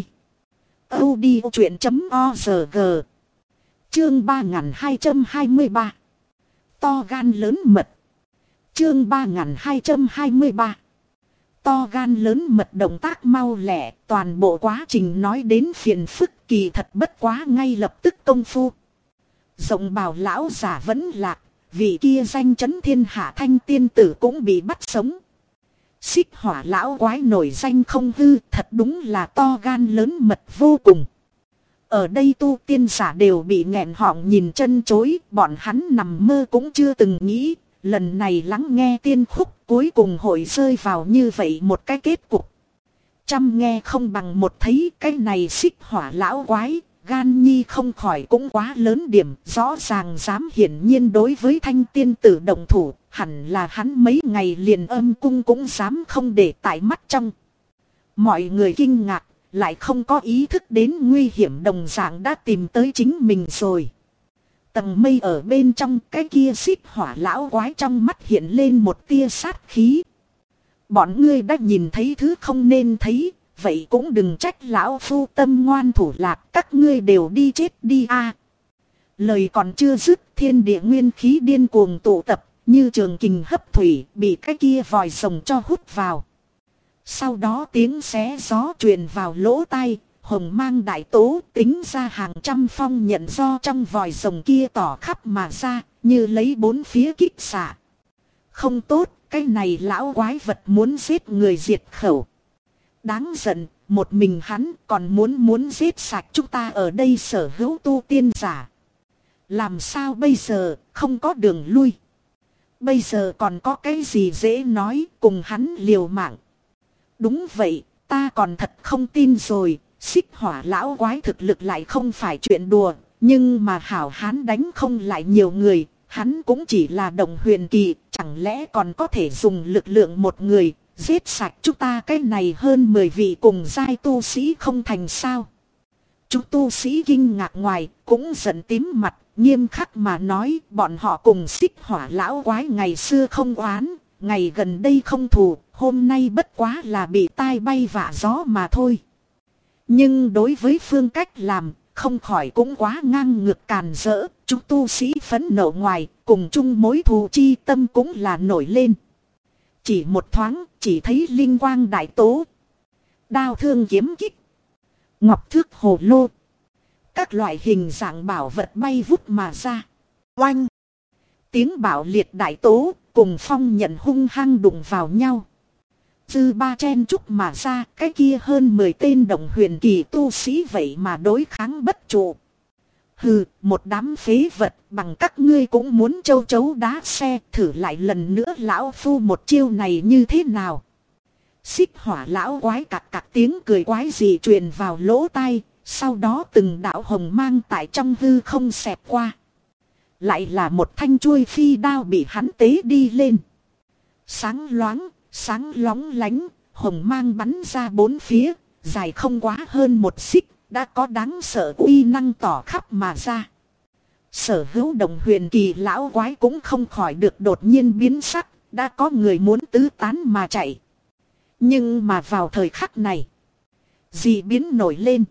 audiochuyện.org. Chương 3223. To gan lớn mật. Chương 3223. To gan lớn mật, động tác mau lẹ, toàn bộ quá trình nói đến phiền phức kỳ thật bất quá ngay lập tức công phu. Rộng bào lão giả vẫn lạc, vị kia danh chấn thiên hạ thanh tiên tử cũng bị bắt sống. Xích hỏa lão quái nổi danh không hư, thật đúng là to gan lớn mật vô cùng. Ở đây tu tiên giả đều bị nghẹn họng nhìn chân chối, bọn hắn nằm mơ cũng chưa từng nghĩ, lần này lắng nghe tiên khúc cuối cùng hội rơi vào như vậy một cái kết cục. Trăm nghe không bằng một thấy, cái này xích hỏa lão quái, gan nhi không khỏi cũng quá lớn điểm, rõ ràng dám hiển nhiên đối với thanh tiên tử động thủ, hẳn là hắn mấy ngày liền âm cung cũng dám không để tại mắt trong. Mọi người kinh ngạc, lại không có ý thức đến nguy hiểm đồng dạng đã tìm tới chính mình rồi. Tầng mây ở bên trong cái kia xích hỏa lão quái trong mắt hiện lên một tia sát khí. Bọn ngươi đã nhìn thấy thứ không nên thấy, vậy cũng đừng trách lão phu tâm ngoan thủ lạc, các ngươi đều đi chết đi a. Lời còn chưa dứt, thiên địa nguyên khí điên cuồng tụ tập, như trường kình hấp thủy bị cái kia vòi rồng cho hút vào. Sau đó tiếng xé gió truyền vào lỗ tai, hồng mang đại tố tính ra hàng trăm phong nhận do trong vòi rồng kia tỏ khắp mà ra, như lấy bốn phía kích xạ. Không tốt, cái này lão quái vật muốn giết người diệt khẩu. Đáng giận, một mình hắn còn muốn giết sạch chúng ta ở đây sở hữu tu tiên giả. Làm sao bây giờ, không có đường lui. Bây giờ còn có cái gì dễ nói, cùng hắn liều mạng. Đúng vậy, ta còn thật không tin rồi, xích hỏa lão quái thực lực lại không phải chuyện đùa, nhưng mà hảo hán đánh không lại nhiều người, hắn cũng chỉ là đồng huyền kỳ, chẳng lẽ còn có thể dùng lực lượng một người, giết sạch chúng ta cái này hơn 10 vị cùng giai tu sĩ không thành sao. Chúng tu sĩ kinh ngạc ngoài, cũng giận tím mặt, nghiêm khắc mà nói bọn họ cùng xích hỏa lão quái ngày xưa không oán, ngày gần đây không thù, hôm nay bất quá là bị tai bay vạ gió mà thôi. Nhưng đối với phương cách làm, không khỏi cũng quá ngang ngược càn rỡ, chúng tu sĩ phẫn nộ ngoài, cùng chung mối thù chi tâm cũng là nổi lên. Chỉ một thoáng, chỉ thấy linh quang đại tố, đao thương kiếm kích, ngọc thước hồ lô, các loại hình dạng bảo vật bay vút mà ra. Oanh! Tiếng bạo liệt đại tố, cùng phong nhận hung hăng đụng vào nhau. Dư ba chen chúc mà ra, cái kia hơn 10 tên đồng huyền kỳ tu sĩ vậy mà đối kháng bất trụ. Hừ, một đám phế vật, bằng các ngươi cũng muốn châu chấu đá xe, thử lại lần nữa lão phu một chiêu này như thế nào. Xích hỏa lão quái cạc cạc tiếng cười quái dị truyền vào lỗ tai, sau đó từng đạo hồng mang tại trong hư không xẹt qua. Lại là một thanh chuôi phi đao bị hắn tế đi lên. Sáng loáng, sáng lóng lánh, hồng mang bắn ra bốn phía, dài không quá hơn một xích, đã có đáng sợ uy năng tỏ khắp mà ra. Sở hữu đồng huyền kỳ lão quái cũng không khỏi được đột nhiên biến sắc, đã có người muốn tứ tán mà chạy. Nhưng mà vào thời khắc này, dị biến nổi lên.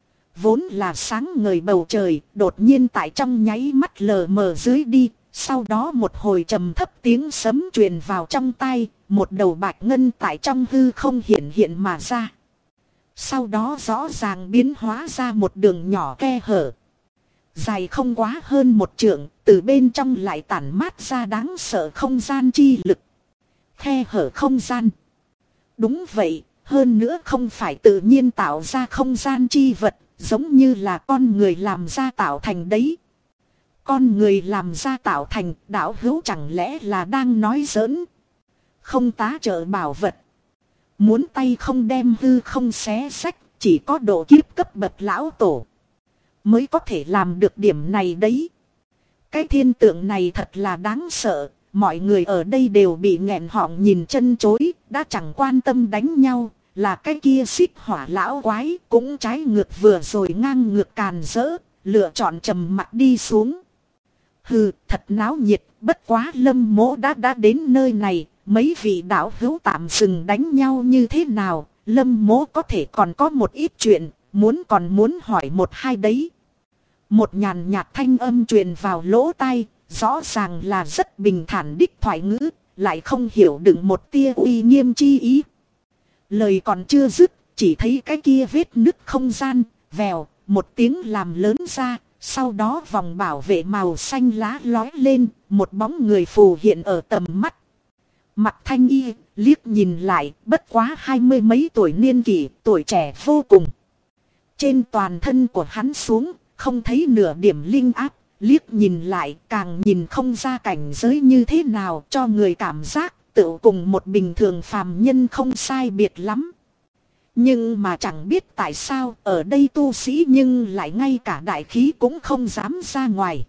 Vốn là sáng ngời bầu trời, đột nhiên tại trong nháy mắt lờ mờ dưới đi, sau đó một hồi trầm thấp tiếng sấm truyền vào trong tai, một đầu bạch ngân tại trong hư không hiện mà ra. Sau đó rõ ràng biến hóa ra một đường nhỏ khe hở. Dài không quá hơn một trượng, từ bên trong lại tản mát ra đáng sợ không gian chi lực. Khe hở không gian. Đúng vậy, hơn nữa không phải tự nhiên tạo ra không gian chi vật, giống như là con người làm ra tạo thành đấy. Con người làm ra tạo thành, đạo hữu chẳng lẽ là đang nói giỡn. Không tá trợ bảo vật. Muốn tay không đem hư không xé xách, chỉ có độ kiếp cấp bậc lão tổ mới có thể làm được điểm này đấy. Cái thiên tượng này thật là đáng sợ, mọi người ở đây đều bị nghẹn họng nhìn chân chối, đã chẳng quan tâm đánh nhau, là cái kia xích hỏa lão quái cũng trái ngược vừa rồi ngang ngược càn rỡ, lựa chọn trầm mặc đi xuống. Hừ, thật náo nhiệt, bất quá Lâm Mỗ đã đến nơi này, mấy vị đạo hữu tạm dừng đánh nhau như thế nào, Lâm Mỗ có thể còn có một ít chuyện, muốn hỏi một hai đấy. Một nhàn nhạt thanh âm truyền vào lỗ tai, rõ ràng là rất bình thản đích thoại ngữ, lại không hiểu đựng một tia uy nghiêm chi ý. Lời còn chưa dứt, chỉ thấy cái kia vết nứt không gian, vèo, một tiếng làm lớn ra, sau đó vòng bảo vệ màu xanh lá lói lên, một bóng người phù hiện ở tầm mắt. Mặc thanh y, liếc nhìn lại, bất quá 20 mấy tuổi niên kỷ, tuổi trẻ vô cùng. Trên toàn thân của hắn xuống, không thấy nửa điểm linh áp, liếc nhìn lại càng nhìn không ra cảnh giới như thế nào, cho người cảm giác tự cùng một bình thường phàm nhân không sai biệt lắm. Nhưng mà chẳng biết tại sao ở đây tu sĩ nhưng lại ngay cả đại khí cũng không dám ra ngoài.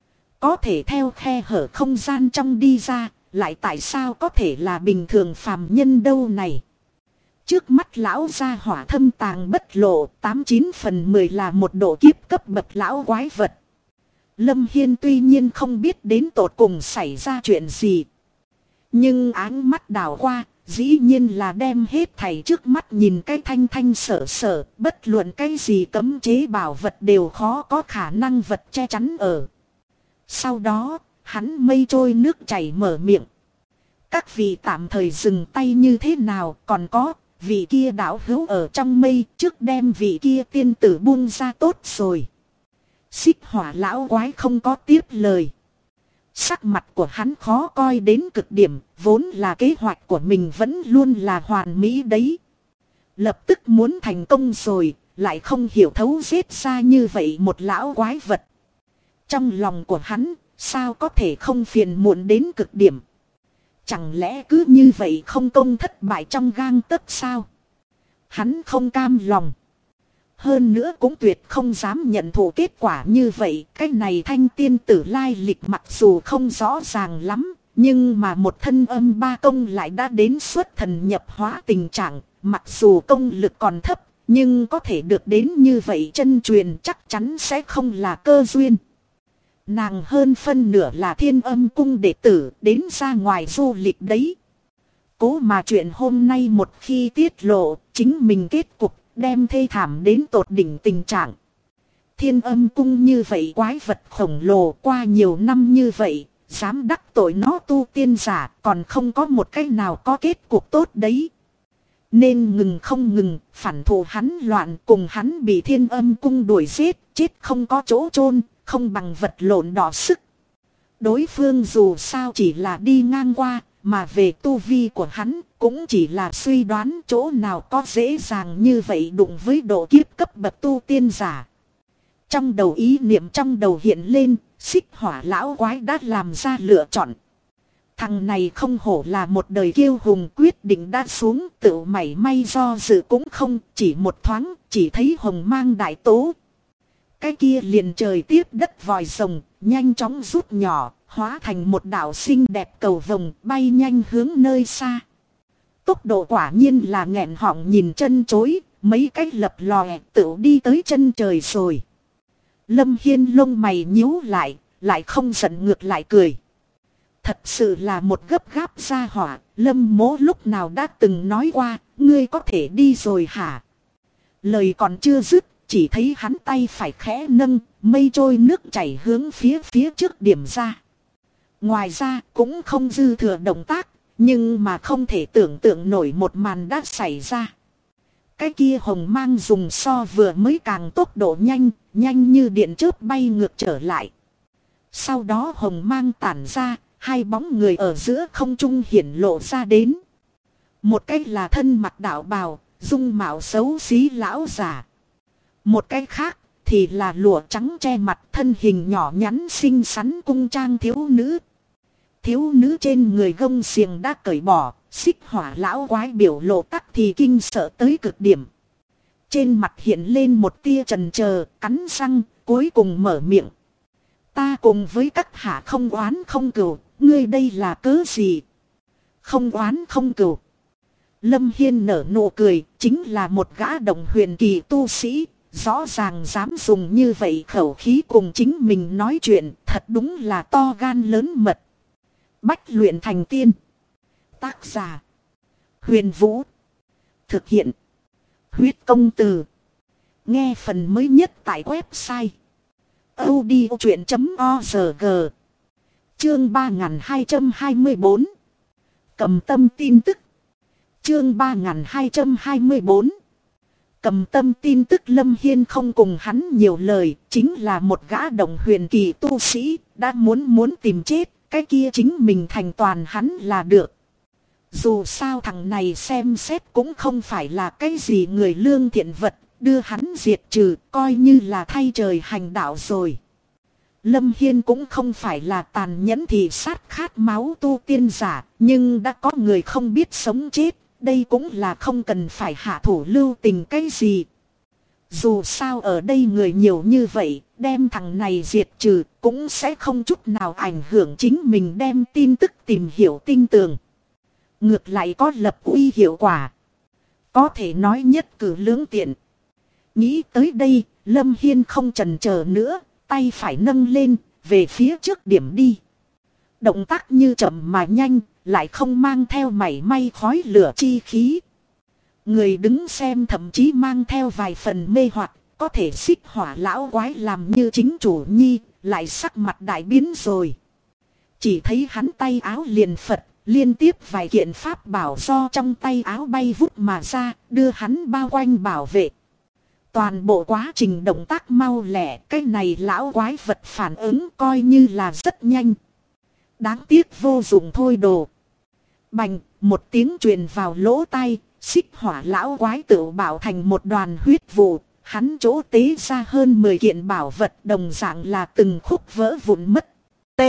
Có thể theo khe hở không gian trong đi ra, lại tại sao có thể là bình thường phàm nhân đâu này. Trước mắt lão gia hỏa thâm tàng bất lộ, 89/10 là một độ kiếp cấp bậc lão quái vật. Lâm Hiên tuy nhiên không biết đến tột cùng xảy ra chuyện gì. Nhưng áng mắt đảo qua, dĩ nhiên là đem hết thảy trước mắt nhìn cái thanh thanh sở sở, bất luận cái gì cấm chế bảo vật đều khó có khả năng vật che chắn ở. Sau đó, hắn mây trôi nước chảy mở miệng. Các vị tạm thời dừng tay như thế nào, còn có, vị kia đạo hữu ở trong mây trước đem vị kia tiên tử buông ra tốt rồi. Xích hỏa lão quái không có tiếp lời. Sắc mặt của hắn khó coi đến cực điểm, vốn là kế hoạch của mình vẫn luôn là hoàn mỹ đấy. Lập tức muốn thành công rồi, lại không hiểu thấu giết ra như vậy một lão quái vật. Trong lòng của hắn, sao có thể không phiền muộn đến cực điểm. Chẳng lẽ cứ như vậy không công thất bại trong gang tấc sao? Hắn không cam lòng. Hơn nữa cũng tuyệt không dám nhận thụ kết quả như vậy. Cái này thanh tiên tử lai lịch mặc dù không rõ ràng lắm. Nhưng mà một thân âm ba công lại đã đến xuất thần nhập hóa tình trạng. Mặc dù công lực còn thấp, nhưng có thể được đến như vậy chân truyền chắc chắn sẽ không là cơ duyên. Nàng hơn phân nửa là Thiên Âm cung đệ tử đến ra ngoài du lịch đấy. Cố mà chuyện hôm nay một khi tiết lộ, chính mình kết cục đem thê thảm đến tột đỉnh tình trạng. Thiên Âm cung như vậy quái vật khổng lồ qua nhiều năm như vậy, dám đắc tội nó tu tiên giả còn không có một cái nào có kết cục tốt đấy. Nên ngừng không ngừng, phản thù hắn loạn cùng hắn bị Thiên Âm cung đuổi giết, chết không có chỗ chôn, không bằng vật lộn đỏ sức. Đối phương dù sao chỉ là đi ngang qua, mà về tu vi của hắn cũng chỉ là suy đoán chỗ nào có dễ dàng như vậy đụng với độ kiếp cấp bậc tu tiên giả. Trong đầu ý niệm trong đầu hiện lên, xích hỏa lão quái đã làm ra lựa chọn. Thằng này không hổ là một đời kiêu hùng, quyết định đã xuống, tự mảy may do dự cũng không, chỉ một thoáng, chỉ thấy hồng mang đại tố. Cái kia liền trời tiếp đất vòi rồng, nhanh chóng rút nhỏ, hóa thành một đạo xinh đẹp cầu vồng bay nhanh hướng nơi xa. Tốc độ quả nhiên là nghẹn họng nhìn chân chối, mấy cái lập lòe tự đi tới chân trời rồi. Lâm Hiên lông mày nhíu lại không giận ngược lại cười. Thật sự là một gấp gáp gia hỏa, Lâm Mỗ lúc nào đã từng nói qua, ngươi có thể đi rồi hả? Lời còn chưa dứt, chỉ thấy hắn tay phải khẽ nâng, mây trôi nước chảy hướng phía trước điểm ra. Ngoài ra cũng không dư thừa động tác, nhưng mà không thể tưởng tượng nổi một màn đã xảy ra. Cái kia hồng mang dùng so vừa mới càng tốc độ nhanh như điện chớp bay ngược trở lại. Sau đó hồng mang tản ra, hai bóng người ở giữa không trung hiển lộ ra đến. Một cái là thân mặc đạo bào, dung mạo xấu xí lão già. Một cái khác thì là lụa trắng che mặt, thân hình nhỏ nhắn xinh xắn cung trang thiếu nữ. Thiếu nữ trên người gông xiềng đã cởi bỏ, xích hỏa lão quái biểu lộ tắc thì kinh sợ tới cực điểm. Trên mặt hiện lên một tia chần chờ, cắn răng, cuối cùng mở miệng. Ta cùng với các hạ không oán không cừu, ngươi đây là cớ gì? Không oán không cừu. Lâm Hiên nở nụ cười, chính là một gã đồng huyền kỳ tu sĩ, rõ ràng dám dùng như vậy khẩu khí cùng chính mình nói chuyện, thật đúng là to gan lớn mật. Bách luyện thành tiên. Tác giả: Huyền Vũ. Thực hiện: Huyết Công Từ. Nghe phần mới nhất tại website audiochuyện.org. Chương 3224. Cầm tâm tin tức. Chương 3224. Cầm tâm tin tức. Lâm Hiên không cùng hắn nhiều lời, chính là một gã đồng huyền kỳ tu sĩ, đã muốn tìm chết, cái kia chính mình thành toàn hắn là được. Dù sao thằng này xem xét cũng không phải là cái gì người lương thiện vật, đưa hắn diệt trừ, coi như là thay trời hành đạo rồi. Lâm Hiên cũng không phải là tàn nhẫn thì sát khát máu tu tiên giả, nhưng đã có người không biết sống chết, đây cũng là không cần phải hạ thủ lưu tình cái gì. Dù sao ở đây người nhiều như vậy, đem thằng này diệt trừ cũng sẽ không chút nào ảnh hưởng chính mình đem tin tức tìm hiểu tin tường. Ngược lại có lập uy hiệu quả. Có thể nói nhất cử lưỡng tiện. Nghĩ tới đây, Lâm Hiên không chần chờ nữa, tay phải nâng lên, về phía trước điểm đi. Động tác như chậm mà nhanh, lại không mang theo mảy may khói lửa chi khí. Người đứng xem thậm chí mang theo vài phần mê hoặc, có thể xích hỏa lão quái làm như chính chủ nhi, lại sắc mặt đại biến rồi. Chỉ thấy hắn tay áo liền phật, liên tiếp vài kiện pháp bảo do trong tay áo bay vút mà ra, đưa hắn bao quanh bảo vệ. Toàn bộ quá trình động tác mau lẹ, cái này lão quái vật phản ứng coi như là rất nhanh. Đáng tiếc vô dụng thôi đồ. Bành, một tiếng truyền vào lỗ tai, xích hỏa lão quái tự bảo thành một đoàn huyết vụ. Hắn chỗ tế ra hơn 10 kiện bảo vật đồng dạng là từng khúc vỡ vụn mất. T.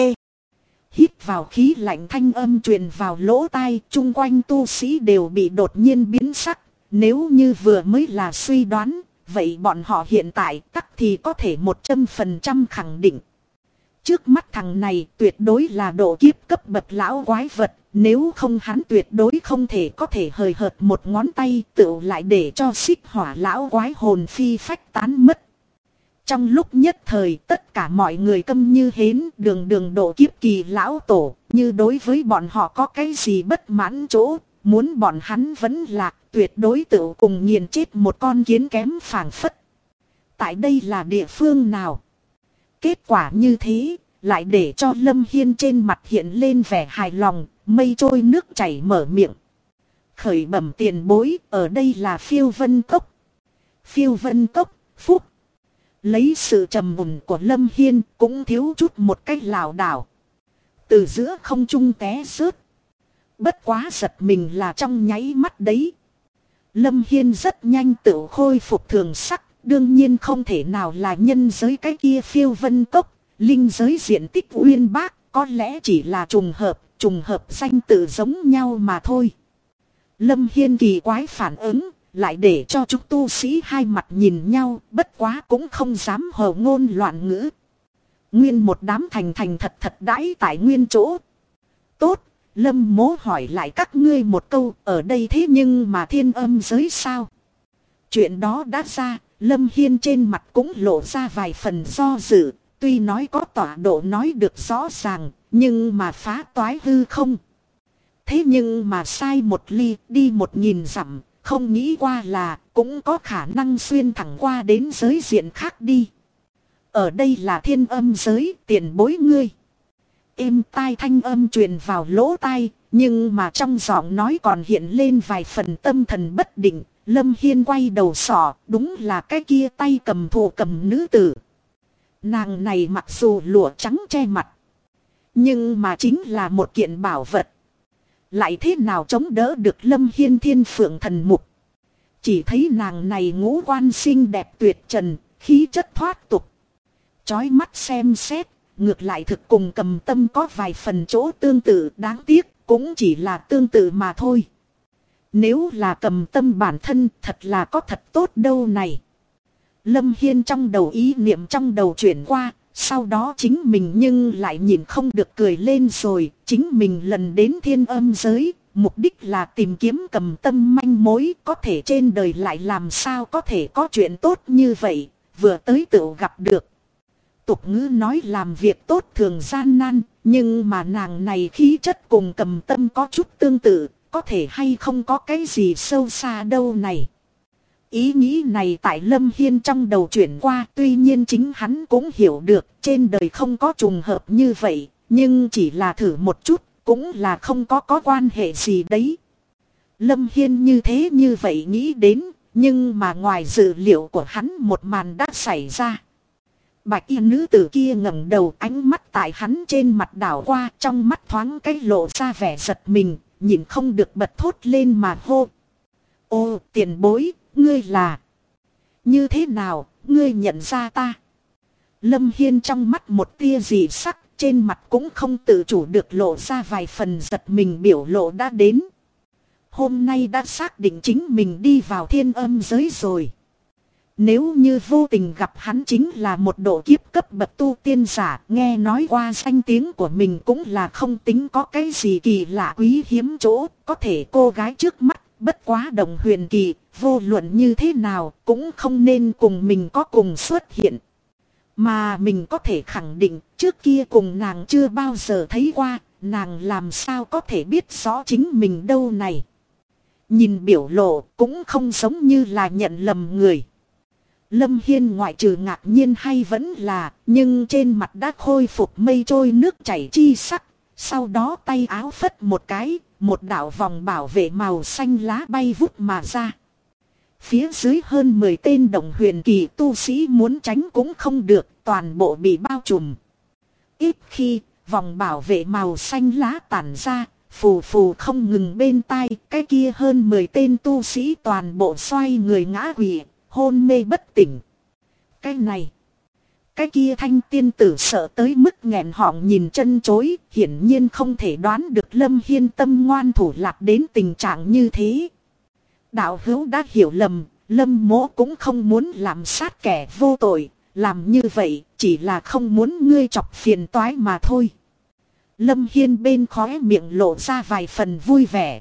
Hít vào khí lạnh thanh âm truyền vào lỗ tai, chung quanh tu sĩ đều bị đột nhiên biến sắc. Nếu như vừa mới là suy đoán, vậy bọn họ hiện tại tắc thì có thể 100% khẳng định. Trước mắt thằng này tuyệt đối là độ kiếp cấp bậc lão quái vật, nếu không hắn tuyệt đối không thể có thể hời hợt một ngón tay tựu lại để cho xích hỏa lão quái hồn phi phách tán mất. Trong lúc nhất thời tất cả mọi người câm như hến, đường độ kiếp kỳ lão tổ, như đối với bọn họ có cái gì bất mãn chỗ, muốn bọn hắn vẫn lạc, tuyệt đối tự cùng nghiền chết một con kiến kém phảng phất. Tại đây là địa phương nào? Kết quả như thế, lại để cho Lâm Hiên trên mặt hiện lên vẻ hài lòng, mây trôi nước chảy mở miệng. Khởi bẩm tiền bối, ở đây là Phiêu Vân Cốc. Phiêu Vân Cốc, phúc. Lấy sự trầm mùn của Lâm Hiên cũng thiếu chút một cách lảo đảo. Từ giữa không trung té rớt. Bất quá giật mình là trong nháy mắt đấy. Lâm Hiên rất nhanh tự khôi phục thường sắc. Đương nhiên không thể nào là nhân giới cái kia Phiêu Vân Cốc. Linh giới diện tích uyên bác, có lẽ chỉ là trùng hợp danh tự giống nhau mà thôi. Lâm Hiên kỳ quái phản ứng, lại để cho chúng tu sĩ hai mặt nhìn nhau, bất quá cũng không dám hầu ngôn loạn ngữ. Nguyên một đám thành thật đãi tại nguyên chỗ. Tốt, Lâm Mố hỏi lại các ngươi một câu, ở đây thế nhưng mà Thiên Âm giới sao? Chuyện đó đã ra, Lâm Hiên trên mặt cũng lộ ra vài phần do dự. Tuy nói có tọa độ nói được rõ ràng, nhưng mà phá toái hư không. Thế nhưng mà sai một ly, đi 1000 dặm, không nghĩ qua là cũng có khả năng xuyên thẳng qua đến giới diện khác đi. Ở đây là Thiên Âm giới, tiền bối ngươi. Êm tai thanh âm truyền vào lỗ tai, nhưng mà trong giọng nói còn hiện lên vài phần tâm thần bất định. Lâm Hiên quay đầu sọ, đúng là cái kia tay cầm thụ cầm nữ tử. Nàng này mặc dù lụa trắng che mặt, nhưng mà chính là một kiện bảo vật. Lại thế nào chống đỡ được Lâm Hiên thiên phượng thần mục. Chỉ thấy nàng này ngũ quan xinh đẹp tuyệt trần, khí chất thoát tục. Chói mắt xem xét, ngược lại thực cùng Cầm Tâm có vài phần chỗ tương tự, đáng tiếc cũng chỉ là tương tự mà thôi. Nếu là Cầm Tâm bản thân thật là có thật tốt đâu này. Lâm Hiên trong đầu ý niệm trong đầu chuyển qua, sau đó chính mình nhưng lại nhìn không được cười lên rồi. Chính mình lần đến Thiên Âm giới, mục đích là tìm kiếm Cầm Tâm manh mối, có thể trên đời lại làm sao có thể có chuyện tốt như vậy, vừa tới tự gặp được. Tục ngữ nói làm việc tốt thường gian nan, nhưng mà nàng này khí chất cùng Cầm Tâm có chút tương tự, có thể hay không có cái gì sâu xa đâu này. Ý nghĩ này tại Lâm Hiên trong đầu chuyển qua, tuy nhiên chính hắn cũng hiểu được trên đời không có trùng hợp như vậy, nhưng chỉ là thử một chút, cũng là không có quan hệ gì đấy. Lâm Hiên như thế như vậy nghĩ đến, nhưng mà ngoài dự liệu của hắn một màn đã xảy ra. Bạch y nữ tử kia ngẩng đầu, ánh mắt tại hắn trên mặt đảo qua, trong mắt thoáng cái lộ ra vẻ giật mình, nhìn không được bật thốt lên mà hô. Ô, tiền bối, ngươi là... Như thế nào, ngươi nhận ra ta? Lâm Hiên trong mắt một tia dị sắc, trên mặt cũng không tự chủ được lộ ra vài phần giật mình, biểu lộ đã đến. Hôm nay đã xác định chính mình đi vào Thiên Âm giới rồi. Nếu như vô tình gặp hắn chính là một độ kiếp cấp bậc tu tiên giả, nghe nói qua danh tiếng của mình cũng là không tính có cái gì kỳ lạ quý hiếm chỗ, có thể cô gái trước mắt bất quá Đồng Huyền Kỳ, vô luận như thế nào cũng không nên cùng mình có cùng xuất hiện. Mà mình có thể khẳng định trước kia cùng nàng chưa bao giờ thấy qua, nàng làm sao có thể biết rõ chính mình đâu này. Nhìn biểu lộ cũng không giống như là nhận lầm người. Lâm Hiên ngoại trừ ngạc nhiên hay vẫn là, nhưng trên mặt đã khôi phục mây trôi nước chảy chi sắc. Sau đó tay áo phất một cái, một đạo vòng bảo vệ màu xanh lá bay vút mà ra. Phía dưới hơn 10 tên Đồng Huyền Kỳ tu sĩ muốn tránh cũng không được, toàn bộ bị bao trùm. Ít khi, vòng bảo vệ màu xanh lá tản ra, phù phù không ngừng bên tai, cái kia hơn 10 tên tu sĩ toàn bộ xoay người ngã quỵ, hôn mê bất tỉnh. Cái này, cái kia thanh tiên tử sợ tới mức nghẹn họng nhìn chân chối, hiển nhiên không thể đoán được Lâm Hiên tâm ngoan thủ lạc đến tình trạng như thế. Đạo hữu đã hiểu lầm, Lâm mỗ cũng không muốn làm sát kẻ vô tội, làm như vậy chỉ là không muốn ngươi chọc phiền toái mà thôi. Lâm Hiên bên khóe miệng lộ ra vài phần vui vẻ.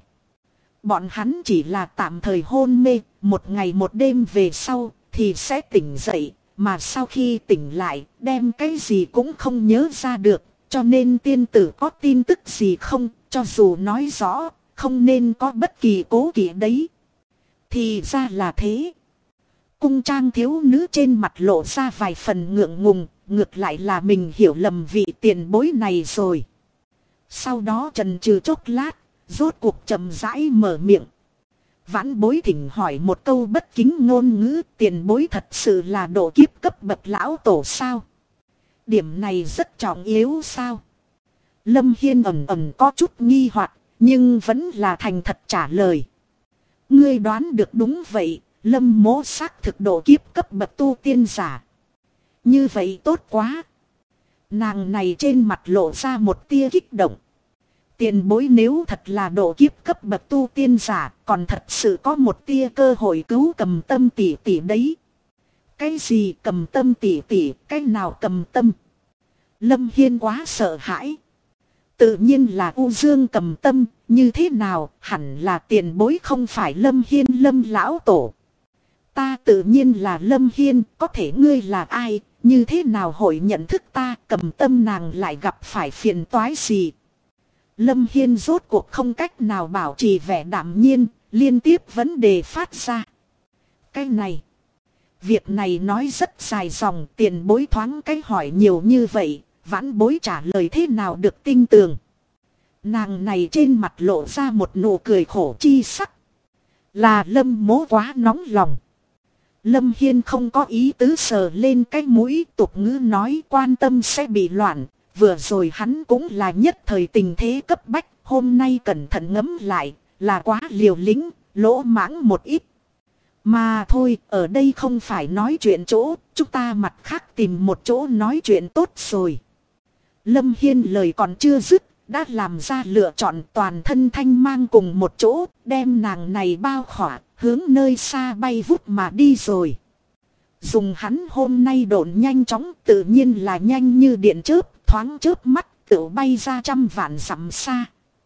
Bọn hắn chỉ là tạm thời hôn mê, một ngày một đêm về sau thì sẽ tỉnh dậy, mà sau khi tỉnh lại đem cái gì cũng không nhớ ra được, cho nên tiên tử có tin tức gì không, cho dù nói rõ, không nên có bất kỳ cố kỵ đấy. Thì ra là thế. Cung trang thiếu nữ trên mặt lộ ra vài phần ngượng ngùng, ngược lại là mình hiểu lầm vị tiền bối này rồi. Sau đó trần trừ chốc lát, rốt cuộc chậm rãi mở miệng. Vãn bối thỉnh hỏi một câu bất kính ngôn ngữ, tiền bối thật sự là độ kiếp cấp bậc lão tổ sao? Điểm này rất trọng yếu sao? Lâm Hiên ẩn ẩn có chút nghi hoặc, nhưng vẫn là thành thật trả lời. Ngươi đoán được đúng vậy, Lâm mỗ xác thực độ kiếp cấp bậc tu tiên giả. Như vậy tốt quá. Nàng này trên mặt lộ ra một tia kích động. Tiền bối nếu thật là độ kiếp cấp bậc tu tiên giả, còn thật sự có một tia cơ hội cứu Cầm Tâm tỷ tỷ đấy. Cái gì Cầm Tâm tỷ tỷ, cái nào Cầm Tâm? Lâm Hiên quá sợ hãi. Tự nhiên là U Dương Cầm Tâm, như thế nào, hẳn là tiền bối không phải Lâm Hiên Lâm lão tổ. Ta tự nhiên là Lâm Hiên, có thể ngươi là ai, như thế nào hội nhận thức ta, Cầm Tâm nàng lại gặp phải phiền toái gì. Lâm Hiên rốt cuộc không cách nào bảo trì vẻ đạm nhiên, liên tiếp vấn đề phát ra. Cái này, việc này nói rất dài dòng, tiền bối thoáng cái hỏi nhiều như vậy, vãn bối trả lời thế nào được tin tưởng. Nàng này trên mặt lộ ra một nụ cười khổ chi sắc. Là Lâm mỗ quá nóng lòng. Lâm Hiên không có ý tứ sờ lên cái mũi, tục ngữ nói quan tâm sẽ bị loạn. Vừa rồi hắn cũng là nhất thời tình thế cấp bách, hôm nay cẩn thận ngẫm lại, là quá liều lĩnh, lỗ mãng một ít. Mà thôi, ở đây không phải nói chuyện chỗ, chúng ta mặt khác tìm một chỗ nói chuyện tốt rồi. Lâm Hiên lời còn chưa dứt, đã làm ra lựa chọn toàn thân thanh mang cùng một chỗ, đem nàng này bao khỏa, hướng nơi xa bay vút mà đi rồi. Dùng hắn hôm nay độn nhanh chóng, tự nhiên là nhanh như điện chớp, thoáng chớp mắt, tự bay ra trăm vạn dặm xa.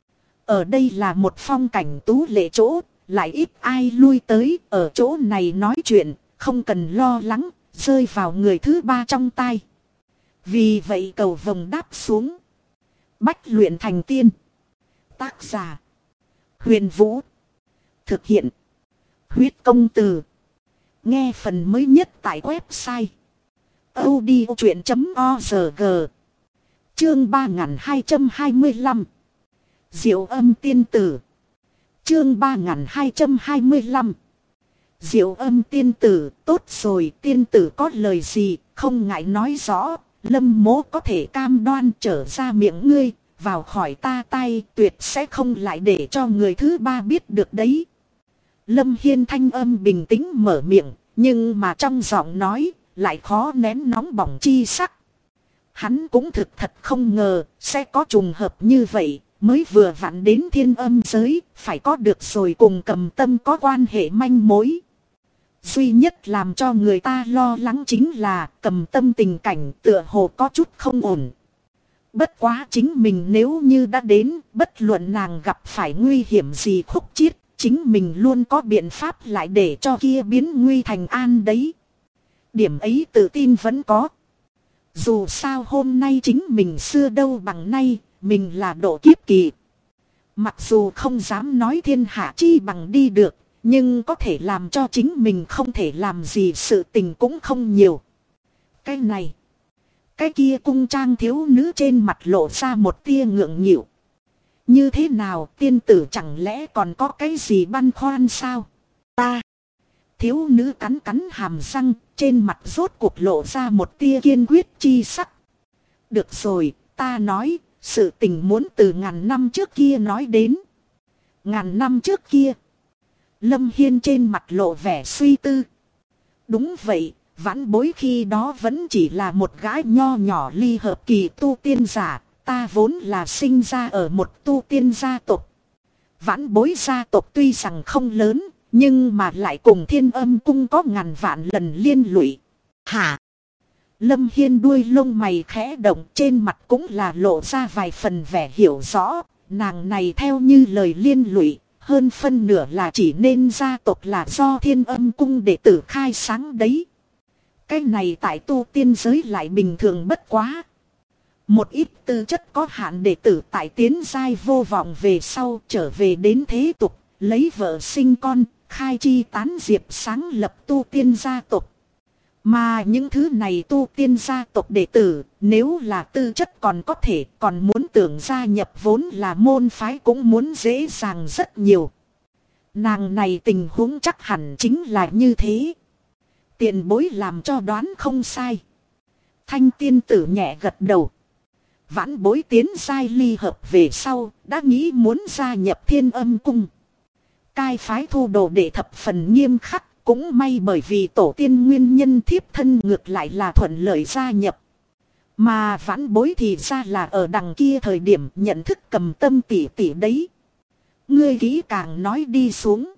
Ở đây là một phong cảnh tú lệ chỗ, lại ít ai lui tới, ở chỗ này nói chuyện, không cần lo lắng, rơi vào người thứ ba trong tay. Vì vậy cầu vồng đáp xuống. Bách luyện thành tiên. Tác giả: Huyền Vũ. Thực hiện: Huyết Công Từ. Nghe phần mới nhất tại website audiochuyện.org. Chương 3225. Diệu Âm tiên tử. Chương 3225. Diệu Âm tiên tử, tốt rồi, tiên tử có lời gì, không ngại nói rõ, Lâm mỗ có thể cam đoan trở ra miệng ngươi, vào khỏi ta tay, tuyệt sẽ không lại để cho người thứ ba biết được đấy. Lâm Hiên thanh âm bình tĩnh mở miệng, nhưng mà trong giọng nói, lại khó nén nóng bỏng chi sắc. Hắn cũng thực thật không ngờ, sẽ có trùng hợp như vậy, mới vừa vặn đến Thiên Âm giới, phải có được rồi cùng Cầm Tâm có quan hệ manh mối. Duy nhất làm cho người ta lo lắng chính là Cầm Tâm tình cảnh tựa hồ có chút không ổn. Bất quá chính mình nếu như đã đến, bất luận nàng gặp phải nguy hiểm gì khúc chiết, chính mình luôn có biện pháp lại để cho kia biến nguy thành an đấy. Điểm ấy tự tin vẫn có. Dù sao hôm nay chính mình xưa đâu bằng nay, mình là độ kiếp kỳ. Mặc dù không dám nói thiên hạ chi bằng đi được, nhưng có thể làm cho chính mình không thể làm gì sự tình cũng không nhiều. Cái này, cái kia cung trang thiếu nữ trên mặt lộ ra một tia ngượng nghịu. Như thế nào tiên tử chẳng lẽ còn có cái gì băn khoăn sao? Ta. Thiếu nữ cắn cắn hàm răng, trên mặt rốt cuộc lộ ra một tia kiên quyết chi sắc. Được rồi, ta nói, sự tình muốn từ ngàn năm trước kia nói đến. Ngàn năm trước kia. Lâm Hiên trên mặt lộ vẻ suy tư. Đúng vậy, vãn bối khi đó vẫn chỉ là một gái nho nhỏ ly hợp kỳ tu tiên giả. Ta vốn là sinh ra ở một tu tiên gia tộc. Vãn bối gia tộc tuy rằng không lớn, nhưng mà lại cùng Thiên Âm cung có ngàn vạn lần liên lụy. Hả? Lâm Hiên đuôi lông mày khẽ động, trên mặt cũng là lộ ra vài phần vẻ hiểu rõ. Nàng này theo như lời liên lụy, hơn phân nửa là chỉ nên gia tộc là do Thiên Âm cung đệ tử khai sáng đấy. Cái này tại tu tiên giới lại bình thường bất quá. Một ít tư chất có hạn đệ tử tại tiến giai vô vọng về sau trở về đến thế tục, lấy vợ sinh con, khai chi tán diệp sáng lập tu tiên gia tộc. Mà những thứ này tu tiên gia tộc đệ tử, nếu là tư chất còn có thể, còn muốn tưởng gia nhập vốn là môn phái cũng muốn dễ dàng rất nhiều. Nàng này tình huống chắc hẳn chính là như thế. Tiền bối làm cho đoán không sai. Thanh tiên tử nhẹ gật đầu. Vãn bối tiến giai ly hợp về sau, đã nghĩ muốn gia nhập Thiên Âm cung. Cai phái thu đồ đệ thập phần nghiêm khắc, cũng may bởi vì tổ tiên nguyên nhân thiếp thân ngược lại là thuận lợi gia nhập. Mà vãn bối thì ra là ở đằng kia thời điểm nhận thức Cầm Tâm tỷ tỷ đấy. Ngươi kỹ càng nói đi xuống.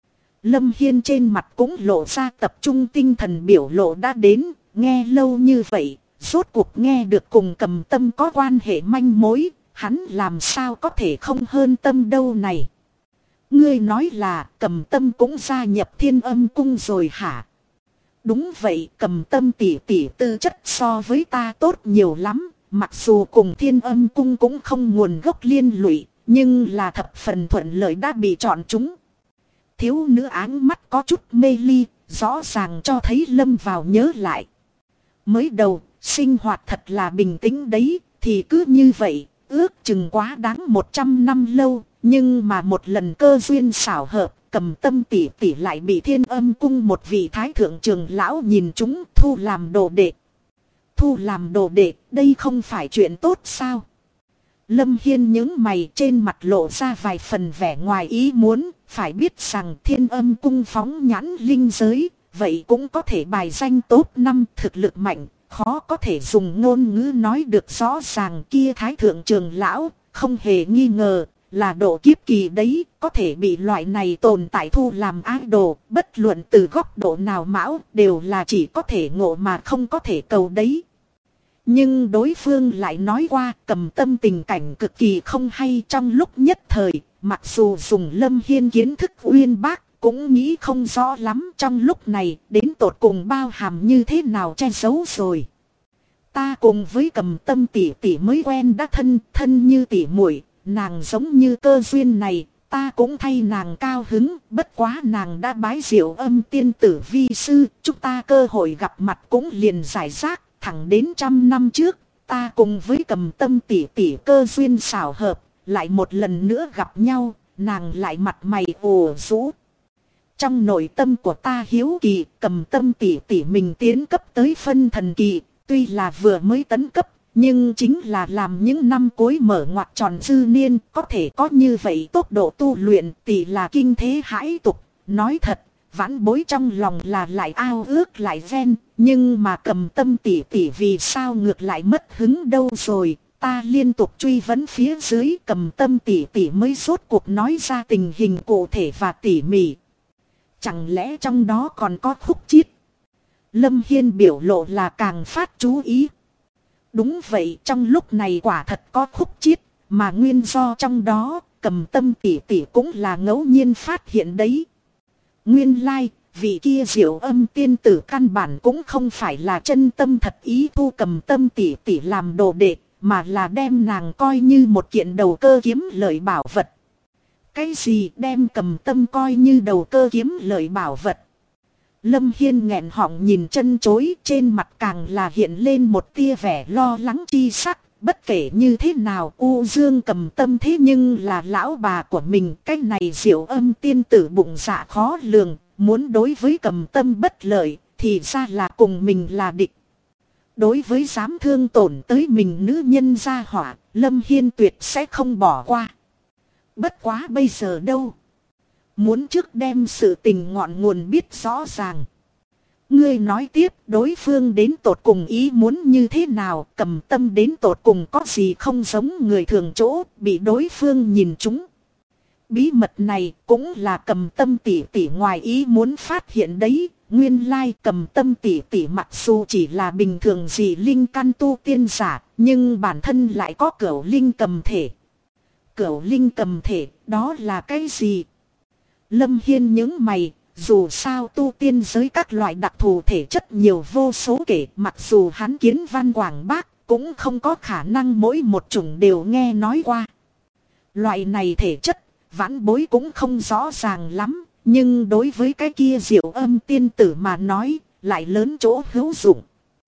Lâm Hiên trên mặt cũng lộ ra tập trung tinh thần biểu lộ đã đến, nghe lâu như vậy. Rốt cuộc nghe được cùng Cầm Tâm có quan hệ manh mối, hắn làm sao có thể không hơn tâm đâu này. Ngươi nói là Cầm Tâm cũng gia nhập Thiên Âm cung rồi hả? Đúng vậy, Cầm Tâm tỷ tỷ tư chất so với ta tốt nhiều lắm, mặc dù cùng Thiên Âm cung cũng không nguồn gốc liên lụy, nhưng là thập phần thuận lợi đã bị chọn chúng. Thiếu nữ áng mắt có chút mê ly, rõ ràng cho thấy lâm vào nhớ lại. Mới đầu, sinh hoạt thật là bình tĩnh đấy, thì cứ như vậy, ước chừng quá đáng 100 năm lâu, nhưng mà một lần cơ duyên xảo hợp, Cầm Tâm tỷ tỷ lại bị Thiên Âm cung một vị thái thượng trưởng lão nhìn chúng thu làm đồ đệ. Thu làm đồ đệ, đây không phải chuyện tốt sao? Lâm Hiên nhướng mày trên mặt lộ ra vài phần vẻ ngoài ý muốn, phải biết rằng Thiên Âm cung phóng nhãn linh giới, vậy cũng có thể bài danh top 5 thực lực mạnh. Khó có thể dùng ngôn ngữ nói được rõ ràng kia thái thượng trưởng lão, không hề nghi ngờ, là độ kiếp kỳ đấy, có thể bị loại này tồn tại thu làm idol, bất luận từ góc độ nào mão, đều là chỉ có thể ngộ mà không có thể cầu đấy. Nhưng đối phương lại nói qua Cầm Tâm tình cảnh cực kỳ không hay trong lúc nhất thời, mặc dù dùng Lâm Hiên kiến thức uyên bác, cũng nghĩ không rõ lắm trong lúc này đến tột cùng bao hàm như thế nào che giấu rồi. Ta cùng với Cầm Tâm tỷ tỷ mới quen đã thân như tỷ muội, nàng giống như cơ duyên này, ta cũng thay nàng cao hứng, bất quá nàng đã bái Diệu Âm tiên tử vi sư, chúng ta cơ hội gặp mặt cũng liền giải rác, thẳng đến 100 năm trước, ta cùng với Cầm Tâm tỷ tỷ cơ duyên xảo hợp, lại một lần nữa gặp nhau, nàng lại mặt mày ủ rũ. Trong nội tâm của ta hiếu kỳ, Cầm Tâm tỷ tỷ mình tiến cấp tới phân thần kỳ, tuy là vừa mới tấn cấp, nhưng chính là làm những năm cuối mở ngoặt tròn dư niên, có thể có như vậy tốc độ tu luyện tỷ là kinh thế hãi tục. Nói thật, vãn bối trong lòng là lại ao ước lại ven, nhưng mà Cầm Tâm tỷ tỷ vì sao ngược lại mất hứng đâu rồi. Ta liên tục truy vấn phía dưới, Cầm Tâm tỷ tỷ mới rốt cuộc nói ra tình hình cụ thể và tỉ mỉ. Chẳng lẽ trong đó còn có khúc chiết? Lâm Hiên biểu lộ là càng phát chú ý. Đúng vậy, trong lúc này quả thật có khúc chiết, mà nguyên do trong đó Cầm Tâm tỷ tỷ cũng là ngẫu nhiên phát hiện đấy. Nguyên lai, vị kia Diệu Âm tiên tử căn bản cũng không phải là chân tâm thật ý thu Cầm Tâm tỷ tỷ làm đồ đệ, mà là đem nàng coi như một kiện đầu cơ kiếm lợi bảo vật. Cái gì đem Cầm Tâm coi như đầu cơ kiếm lợi bảo vật? Lâm Hiên nghẹn họng nhìn chân chối, trên mặt càng là hiện lên một tia vẻ lo lắng chi sắc. Bất kể như thế nào U Dương Cầm Tâm thế nhưng là lão bà của mình. Cái này Diệu Âm tiên tử bụng dạ khó lường, muốn đối với Cầm Tâm bất lợi thì ra là cùng mình là địch. Đối với dám thương tổn tới mình nữ nhân gia hỏa, Lâm Hiên tuyệt sẽ không bỏ qua. Bất quá bây giờ đâu? Muốn trước đem sự tình ngọn nguồn biết rõ ràng. Ngươi nói tiếp, đối phương đến tột cùng ý muốn như thế nào, Cầm Tâm đến tột cùng có gì không giống người thường chỗ, bị đối phương nhìn trúng. Bí mật này cũng là Cầm Tâm tỷ tỷ ngoài ý muốn phát hiện đấy. Nguyên lai Cầm Tâm tỷ tỷ mặc dù chỉ là bình thường dị linh căn tu tiên giả, nhưng bản thân lại có cửu linh cầm thể. Cửu linh cầm thể, đó là cái gì? Lâm Hiên nhướng mày, dù sao tu tiên giới các loại đặc thù thể chất nhiều vô số kể, mặc dù hắn kiến văn quảng bác, cũng không có khả năng mỗi một chủng đều nghe nói qua. Loại này thể chất, vãn bối cũng không rõ ràng lắm, nhưng đối với cái kia Diệu Âm tiên tử mà nói, lại lớn chỗ hữu dụng.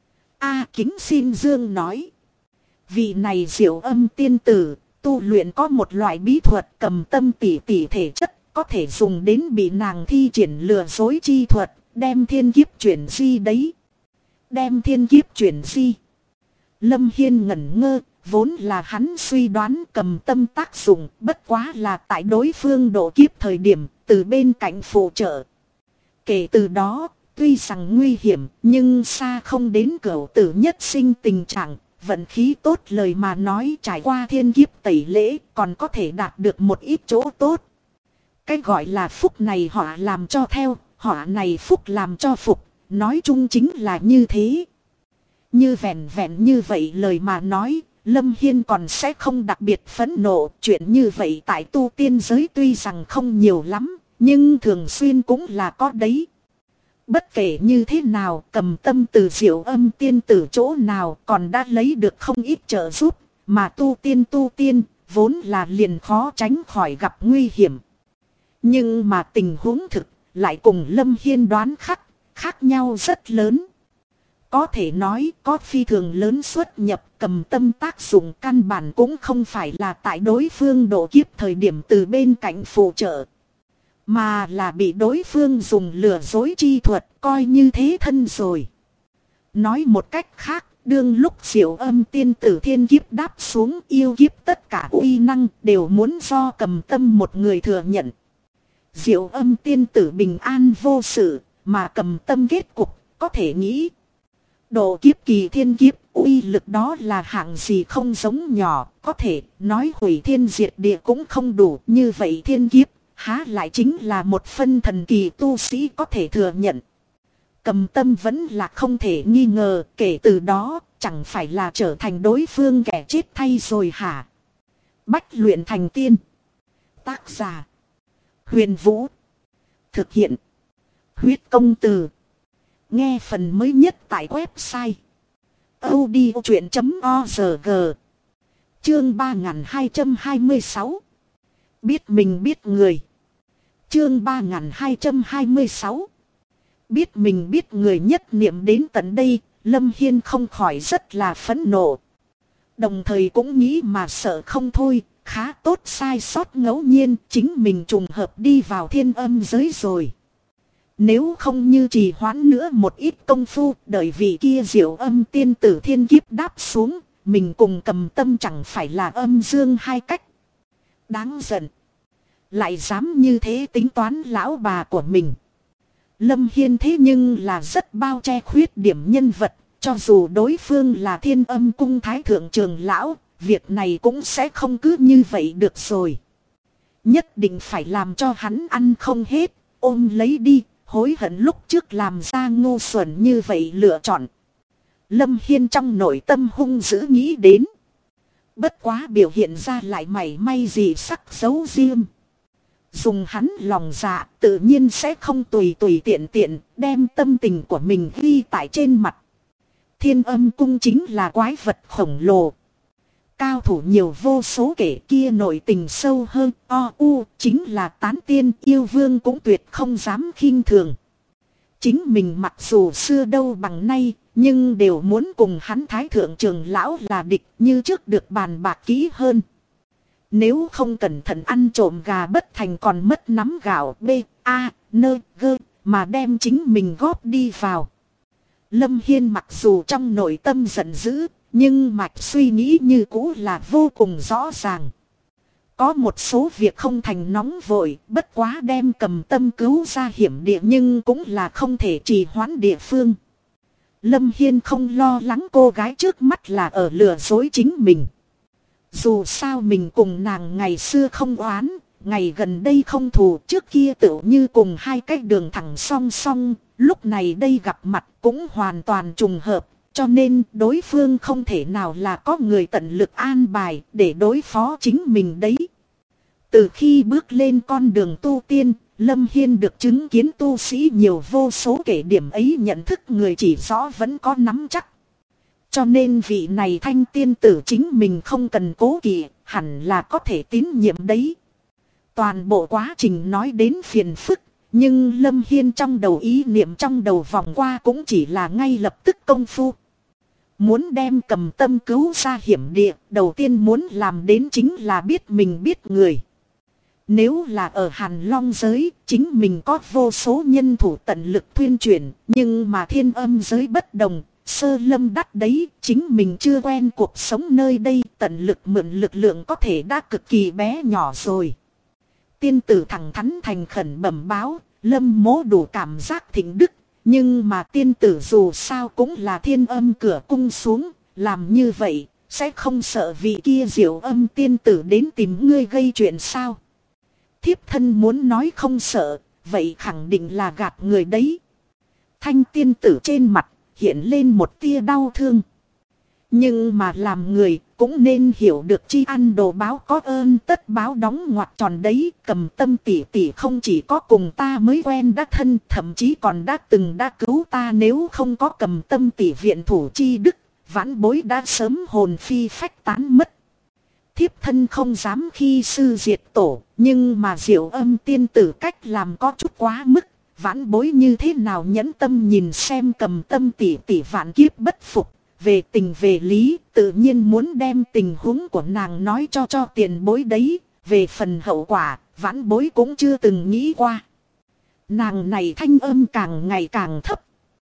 Kính xin Dương nói. Vị này Diệu Âm tiên tử, tu luyện có một loại bí thuật Cầm Tâm tỷ tỷ thể chất, có thể dùng đến bị nàng thi triển lừa dối chi thuật, đem thiên kiếp chuyển di đấy. Đem thiên kiếp chuyển di. Lâm Hiên ngẩn ngơ, vốn là hắn suy đoán Cầm Tâm tác dụng, bất quá là tại đối phương độ kiếp thời điểm, từ bên cạnh phụ trợ. Kể từ đó, tuy rằng nguy hiểm, nhưng xa không đến cửu tử nhất sinh tình trạng. Vận khí tốt lời mà nói trải qua thiên kiếp tẩy lễ, còn có thể đạt được một ít chỗ tốt. Cái gọi là phúc này họ làm cho theo, họ này phúc làm cho phục, nói chung chính là như thế. Như vẹn vẹn như vậy lời mà nói, Lâm Hiên còn sẽ không đặc biệt phẫn nộ. Chuyện như vậy tại tu tiên giới tuy rằng không nhiều lắm, nhưng thường xuyên cũng là có đấy. Bất kể như thế nào, Cầm Tâm từ Diệu Âm tiên tử chỗ nào còn đã lấy được không ít trợ giúp, mà tu tiên, vốn là liền khó tránh khỏi gặp nguy hiểm. Nhưng mà tình huống thực, lại cùng Lâm Hiên đoán khác nhau rất lớn. Có thể nói, có phi thường lớn xuất nhập, Cầm Tâm tác dụng căn bản cũng không phải là tại đối phương độ kiếp thời điểm từ bên cạnh phụ trợ, mà là bị đối phương dùng lừa dối chi thuật coi như thế thân rồi. Nói một cách khác, đương lúc Diệu Âm tiên tử thiên kiếp đáp xuống, yêu kiếp tất cả uy năng đều muốn do Cầm Tâm một người thừa nhận. Diệu Âm tiên tử bình an vô sự, mà Cầm Tâm kết cục có thể nghĩ. Độ kiếp kỳ thiên kiếp uy lực đó là hạng gì không giống nhỏ, có thể nói hủy thiên diệt địa cũng không đủ. Như vậy thiên kiếp há lại chính là một phân thần kỳ tu sĩ có thể thừa nhận. Cầm Tâm vẫn là không thể nghi ngờ, kể từ đó chẳng phải là trở thành đối phương kẻ chết thay rồi hả? Bách luyện thành tiên. Tác giả Huyền Vũ. Thực hiện Huyết Công Từ. Nghe phần mới nhất tại website audiochuyện.org. Chương 3226. Biết mình biết người. Chương 3226. Biết mình biết người, nhất niệm đến tận đây, Lâm Hiên không khỏi rất là phẫn nộ. Đồng thời cũng nghĩ mà sợ không thôi, khá tốt sai sót ngẫu nhiên chính mình trùng hợp đi vào thiên âm giới rồi. Nếu không như trì hoãn nữa một ít công phu, đợi vị kia Diệu Âm tiên tử thiên kiếp đáp xuống, mình cùng Cầm Tâm chẳng phải là âm dương hai cách. Đáng giận. Lại dám như thế tính toán lão bà của mình. Lâm Hiên thế nhưng là rất bao che khuyết điểm nhân vật, cho dù đối phương là Thiên Âm cung thái thượng trưởng lão, việc này cũng sẽ không cứ như vậy được rồi. Nhất định phải làm cho hắn ăn không hết, ôm lấy đi, hối hận lúc trước làm ra ngu xuẩn như vậy lựa chọn. Lâm Hiên trong nội tâm hung dữ nghĩ đến. Bất quá biểu hiện ra lại mảy may gì sắc giấu riêng. Dùng hắn lòng dạ tự nhiên sẽ không tùy tiện đem tâm tình của mình ghi tại trên mặt. Thiên Âm Cung chính là quái vật khổng lồ. Cao thủ nhiều vô số kể, kia nội tình sâu hơn chính là tán tiên yêu vương cũng tuyệt không dám khinh thường. Chính mình mặc dù xưa đâu bằng nay, nhưng đều muốn cùng hắn Thái Thượng Trưởng lão là địch, như trước được bàn bạc kỹ hơn. Nếu không cẩn thận ăn trộm gà bất thành còn mất nắm gạo mà đem chính mình góp đi vào. Lâm Hiên mặc dù trong nội tâm giận dữ, nhưng mạch suy nghĩ như cũ là vô cùng rõ ràng. Có một số việc không thành nóng vội, bất quá đem Cầm Tâm cứu ra hiểm địa nhưng cũng là không thể trì hoãn địa phương. Lâm Hiên không lo lắng cô gái trước mắt là ở lừa dối chính mình. Dù sao mình cùng nàng ngày xưa không oán, ngày gần đây không thù, trước kia tựu như cùng hai cái đường thẳng song song, lúc này đây gặp mặt cũng hoàn toàn trùng hợp, cho nên đối phương không thể nào là có người tận lực an bài để đối phó chính mình đấy. Từ khi bước lên con đường tu tiên, Lâm Hiên được chứng kiến tu sĩ nhiều vô số kể, điểm ấy nhận thức người chỉ rõ vẫn có nắm chắc. Cho nên vị này thanh tiên tử chính mình không cần cố kỵ, hẳn là có thể tín nhiệm đấy. Toàn bộ quá trình nói đến phiền phức, nhưng Lâm Hiên trong đầu ý niệm trong đầu vòng qua cũng chỉ là ngay lập tức công phu. Muốn đem Cầm Tâm cứu ra hiểm địa, đầu tiên muốn làm đến chính là biết mình biết người. Nếu là ở Hàn Long giới, chính mình có vô số nhân thủ tận lực thuyên chuyển, nhưng mà Thiên Âm giới bất đồng, sơ lâm đắt đấy, chính mình chưa quen cuộc sống nơi đây, tận lực mượn lực lượng có thể đã cực kỳ bé nhỏ rồi. Tiên tử thẳng thắn thành khẩn bẩm báo, Lâm Mỗ đủ cảm giác thịnh đức, nhưng mà tiên tử dù sao cũng là Thiên Âm cửa cung xuống, làm như vậy, sẽ không sợ vị kia Diệu Âm tiên tử đến tìm ngươi gây chuyện sao? Thiếp thân muốn nói không sợ, vậy khẳng định là gạt người đấy. Thanh tiên tử trên mặt hiện lên một tia đau thương. Nhưng mà làm người cũng nên hiểu được chi ăn đồ báo có ơn tất báo, đóng ngoặc tròn đấy. Cầm Tâm tỷ tỷ không chỉ có cùng ta mới quen đã thân, thậm chí còn đã cứu ta, nếu không có Cầm Tâm tỷ viện thủ chi đức, vãn bối đã sớm hồn phi phách tán mất. Thiếp thân không dám khi sư diệt tổ, nhưng mà Diệu Âm tiên tử cách làm có chút quá mức, vãn bối như thế nào nhẫn tâm nhìn xem Cầm Tâm tỷ tỷ vạn kiếp bất phục. Về tình về lý, tự nhiên muốn đem tình huống của nàng nói cho tiền bối đấy, về phần hậu quả, vãn bối cũng chưa từng nghĩ qua. Nàng này thanh âm càng ngày càng thấp,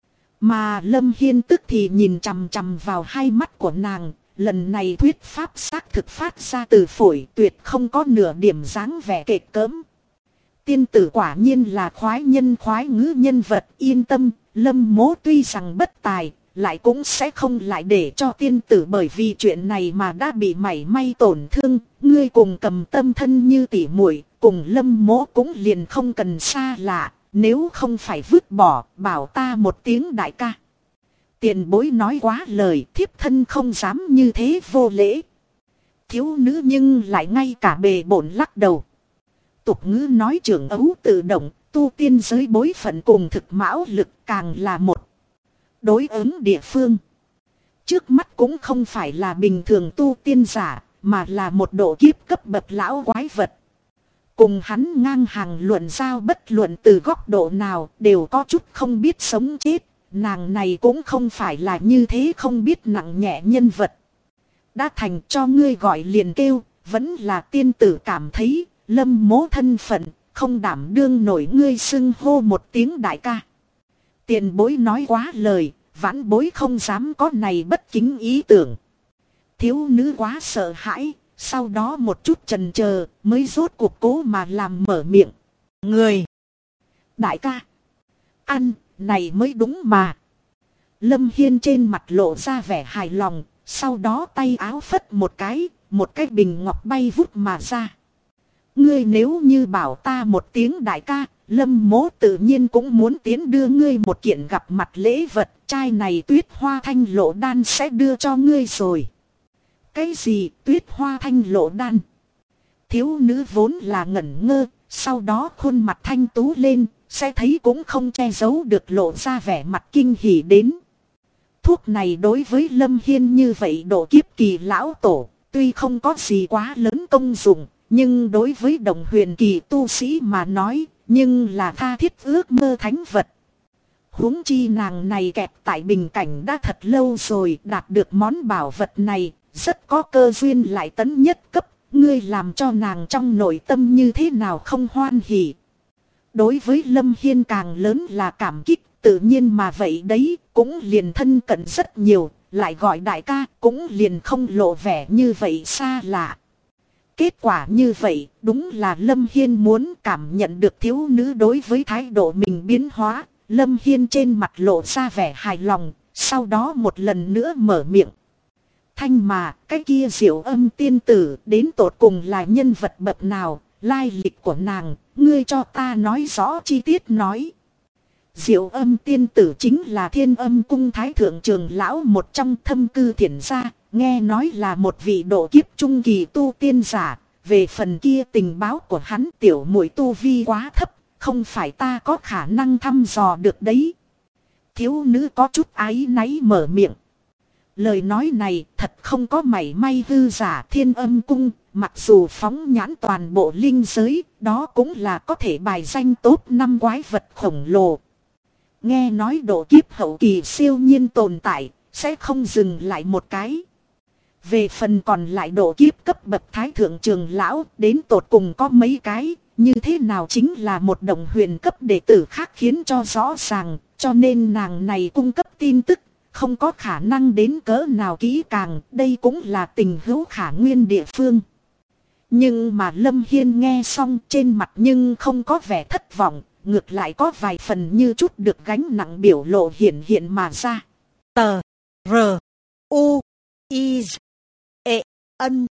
mà Lâm Hiên tức thì nhìn chằm chằm vào hai mắt của nàng. Lần này thuyết pháp xác thực phát ra từ phổi, tuyệt không có nửa điểm dáng vẻ kịch cỡm. Tiên tử quả nhiên là khoái nhân khoái ngữ nhân vật, yên tâm, Lâm Mỗ tuy rằng bất tài, lại cũng sẽ không lại để cho tiên tử bởi vì chuyện này mà đã bị mảy may tổn thương. Ngươi cùng Cầm Tâm thân như tỉ muội, cùng Lâm Mỗ cũng liền không cần xa lạ, nếu không phải vứt bỏ, bảo ta một tiếng đại ca. Tiền bối nói quá lời, thiếp thân không dám như thế vô lễ. Thiếu nữ nhưng lại ngay cả bề bổn lắc đầu. Tục ngữ nói trưởng ấu tự động, tu tiên giới bối phận cùng thực mão lực càng là một đối ứng địa phương. Trước mắt cũng không phải là bình thường tu tiên giả, mà là một độ kiếp cấp bậc lão quái vật. Cùng hắn ngang hàng luận giao, bất luận từ góc độ nào đều có chút không biết sống chết. Nàng này cũng không phải là như thế không biết nặng nhẹ nhân vật. Đã thành cho ngươi gọi liền kêu, vẫn là tiên tử cảm thấy Lâm Mỗ thân phận không đảm đương nổi ngươi xưng hô một tiếng đại ca. Tiền bối nói quá lời, vãn bối không dám có này bất kính ý tưởng. Thiếu nữ quá sợ hãi, sau đó một chút chần chờ mới rốt cuộc cố mà làm mở miệng. Người! Đại ca! Ăn! Này mới đúng mà. Lâm Hiên trên mặt lộ ra vẻ hài lòng, sau đó tay áo phất một cái bình ngọc bay vút mà ra. Ngươi nếu như bảo ta một tiếng đại ca, Lâm Mỗ tự nhiên cũng muốn tiến đưa ngươi một kiện gặp mặt lễ vật, chai này Tuyết Hoa Thanh Lộ Đan sẽ đưa cho ngươi rồi. Cái gì Tuyết Hoa Thanh lộ đan? Thiếu nữ vốn là ngẩn ngơ, sau đó khuôn mặt thanh tú lên, sẽ thấy cũng không che giấu được lộ ra vẻ mặt kinh hỉ đến. Thuốc này đối với Lâm Hiên như vậy độ kiếp kỳ lão tổ, tuy không có gì quá lớn công dụng, nhưng đối với đồng huyền kỳ tu sĩ mà nói, nhưng là tha thiết ước mơ thánh vật. Huống chi nàng này kẹt tại bình cảnh đã thật lâu rồi, đạt được món bảo vật này, rất có cơ duyên lại tấn nhất cấp, ngươi làm cho nàng trong nội tâm như thế nào không hoan hỉ. Đối với Lâm Hiên càng lớn là cảm kích, tự nhiên mà vậy đấy, cũng liền thân cận rất nhiều, lại gọi đại ca, cũng liền không lộ vẻ như vậy xa lạ. Kết quả như vậy, đúng là Lâm Hiên muốn cảm nhận được thiếu nữ đối với thái độ mình biến hóa. Lâm Hiên trên mặt lộ ra vẻ hài lòng, sau đó một lần nữa mở miệng. Thanh mà, cái kia Diệu Âm tiên tử đến tột cùng là nhân vật bậc nào, lai lịch của nàng, ngươi cho ta nói rõ chi tiết nói. Diệu Âm tiên tử chính là Thiên Âm cung thái thượng trường lão một trong thâm cư thiền gia, nghe nói là một vị độ kiếp trung kỳ tu tiên giả, về phần kia tình báo của hắn tiểu muội tu vi quá thấp. Không phải ta có khả năng thăm dò được đấy. Thiếu nữ có chút áy náy mở miệng. Lời nói này thật không có mảy may hư giả. Thiên Âm cung, mặc dù phóng nhãn toàn bộ linh giới, đó cũng là có thể bài danh top 5 quái vật khổng lồ. Nghe nói độ kiếp hậu kỳ siêu nhiên tồn tại, sẽ không dừng lại một cái. Về phần còn lại độ kiếp cấp bậc thái thượng trường lão, đến tột cùng có mấy cái. Như thế nào chính là một đồng huyền cấp đệ tử khác khiến cho rõ ràng, cho nên nàng này cung cấp tin tức, không có khả năng đến cỡ nào kỹ càng, đây cũng là tình hữu khả nguyên địa phương. Nhưng mà Lâm Hiên nghe xong trên mặt nhưng không có vẻ thất vọng, ngược lại có vài phần như chút được gánh nặng biểu lộ hiện hiện mà ra. Tờ, R, U, I, E, N,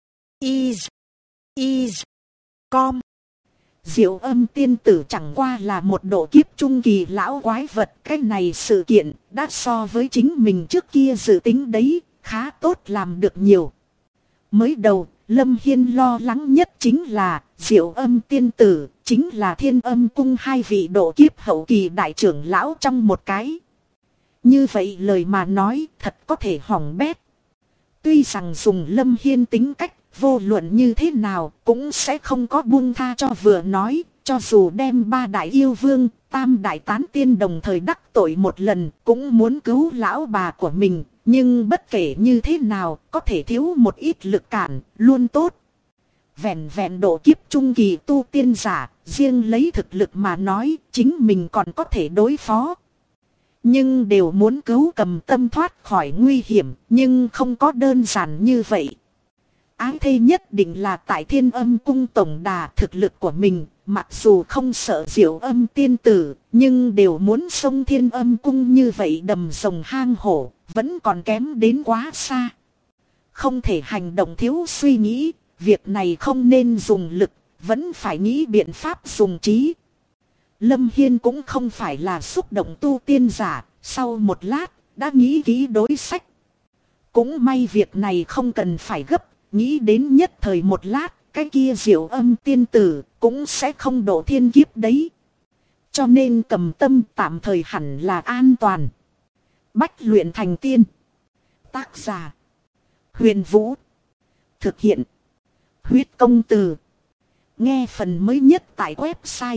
I, Com. Diệu Âm tiên tử chẳng qua là một độ kiếp trung kỳ lão quái vật. Cái này sự kiện đã so với chính mình trước kia dự tính đấy, khá tốt làm được nhiều. Mới đầu, Lâm Hiên lo lắng nhất chính là Diệu Âm tiên tử, chính là Thiên Âm cung hai vị độ kiếp hậu kỳ đại trưởng lão trong một cái. Như vậy lời mà nói thật có thể hỏng bét. Tuy rằng dùng Lâm Hiên tính cách, vô luận như thế nào cũng sẽ không có buông tha cho vừa nói, cho dù đem 3 đại yêu vương, tam đại tán tiên đồng thời đắc tội một lần, cũng muốn cứu lão bà của mình, nhưng bất kể như thế nào, có thể thiếu một ít lực cản, luôn tốt. Vẹn vẹn độ kiếp trung kỳ tu tiên giả, riêng lấy thực lực mà nói, chính mình còn có thể đối phó. Nhưng đều muốn cứu Cầm Tâm thoát khỏi nguy hiểm, nhưng không có đơn giản như vậy. Ái thê nhất định là tại Thiên Âm cung tổng đà, thực lực của mình, mặc dù không sợ Diệu Âm tiên tử, nhưng đều muốn xông Thiên Âm cung như vậy đầm rồng hang hổ, vẫn còn kém đến quá xa. Không thể hành động thiếu suy nghĩ, việc này không nên dùng lực, vẫn phải nghĩ biện pháp dùng trí. Lâm Hiên cũng không phải là xúc động tu tiên giả, sau một lát, đã nghĩ kỹ đối sách. Cũng may việc này không cần phải gấp. Nghĩ đến nhất thời một lát, cái kia Diệu Âm tiên tử cũng sẽ không độ thiên kiếp đấy. Cho nên Cầm Tâm tạm thời hẳn là an toàn. Bách luyện thành tiên. Tác giả Huyền Vũ. Thực hiện Huyết Công Từ. Nghe phần mới nhất tại website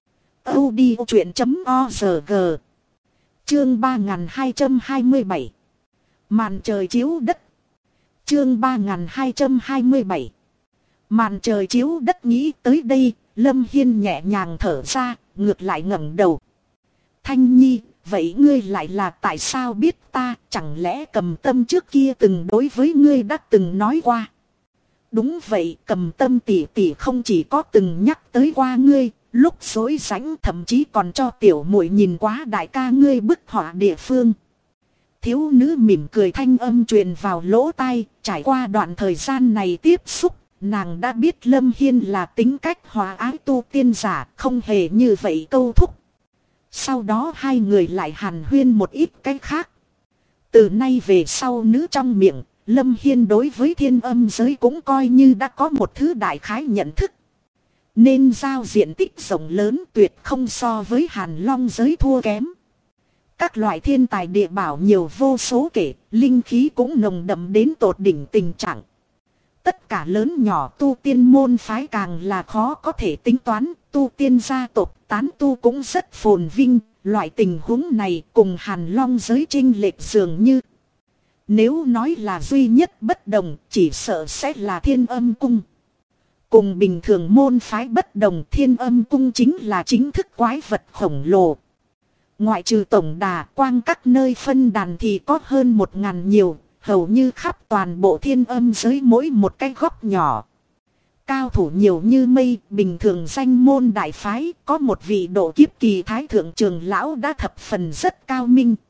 audiochuyện.org. Chương 3227. Màn trời chiếu đất. Chương 3227. Màn trời chiếu đất. Nghĩ tới đây, Lâm Hiên nhẹ nhàng thở ra, ngược lại ngẩng đầu. Thanh Nhi, vậy ngươi lại là tại sao biết ta, chẳng lẽ Cầm Tâm trước kia từng đối với ngươi đã từng nói qua? Đúng vậy, Cầm Tâm tỷ tỷ không chỉ có từng nhắc tới qua ngươi, lúc rỗi rảnh thậm chí còn cho tiểu muội nhìn quá đại ca ngươi bức họa địa phương. Thiếu nữ mỉm cười thanh âm truyền vào lỗ tai, trải qua đoạn thời gian này tiếp xúc, nàng đã biết Lâm Hiên là tính cách hòa ái tu tiên giả, không hề như vậy câu thúc. Sau đó hai người lại hàn huyên một ít cái khác. Từ nay về sau nữ trong miệng, Lâm Hiên đối với thiên âm giới cũng coi như đã có một thứ đại khái nhận thức. Nên giao diện tích rộng lớn tuyệt không so với Hàn Long giới thua kém. Các loại thiên tài địa bảo nhiều vô số kể, linh khí cũng nồng đậm đến tột đỉnh tình trạng. Tất cả lớn nhỏ tu tiên môn phái càng là khó có thể tính toán, tu tiên gia tộc tán tu cũng rất phồn vinh, loại tình huống này cùng Hàn Long giới chênh lệch dường như. Nếu nói là duy nhất bất đồng, chỉ sợ sẽ là Thiên Âm Cung. Cùng bình thường môn phái bất đồng, Thiên Âm Cung chính là chính thức quái vật khổng lồ. Ngoại trừ tổng đà quang các nơi phân đàn thì có hơn 1000 nhiều, hầu như khắp toàn bộ thiên âm giới mỗi một cái góc nhỏ. Cao thủ nhiều như mây, bình thường danh môn đại phái, có một vị độ kiếp kỳ thái thượng trưởng lão đã thập phần rất cao minh.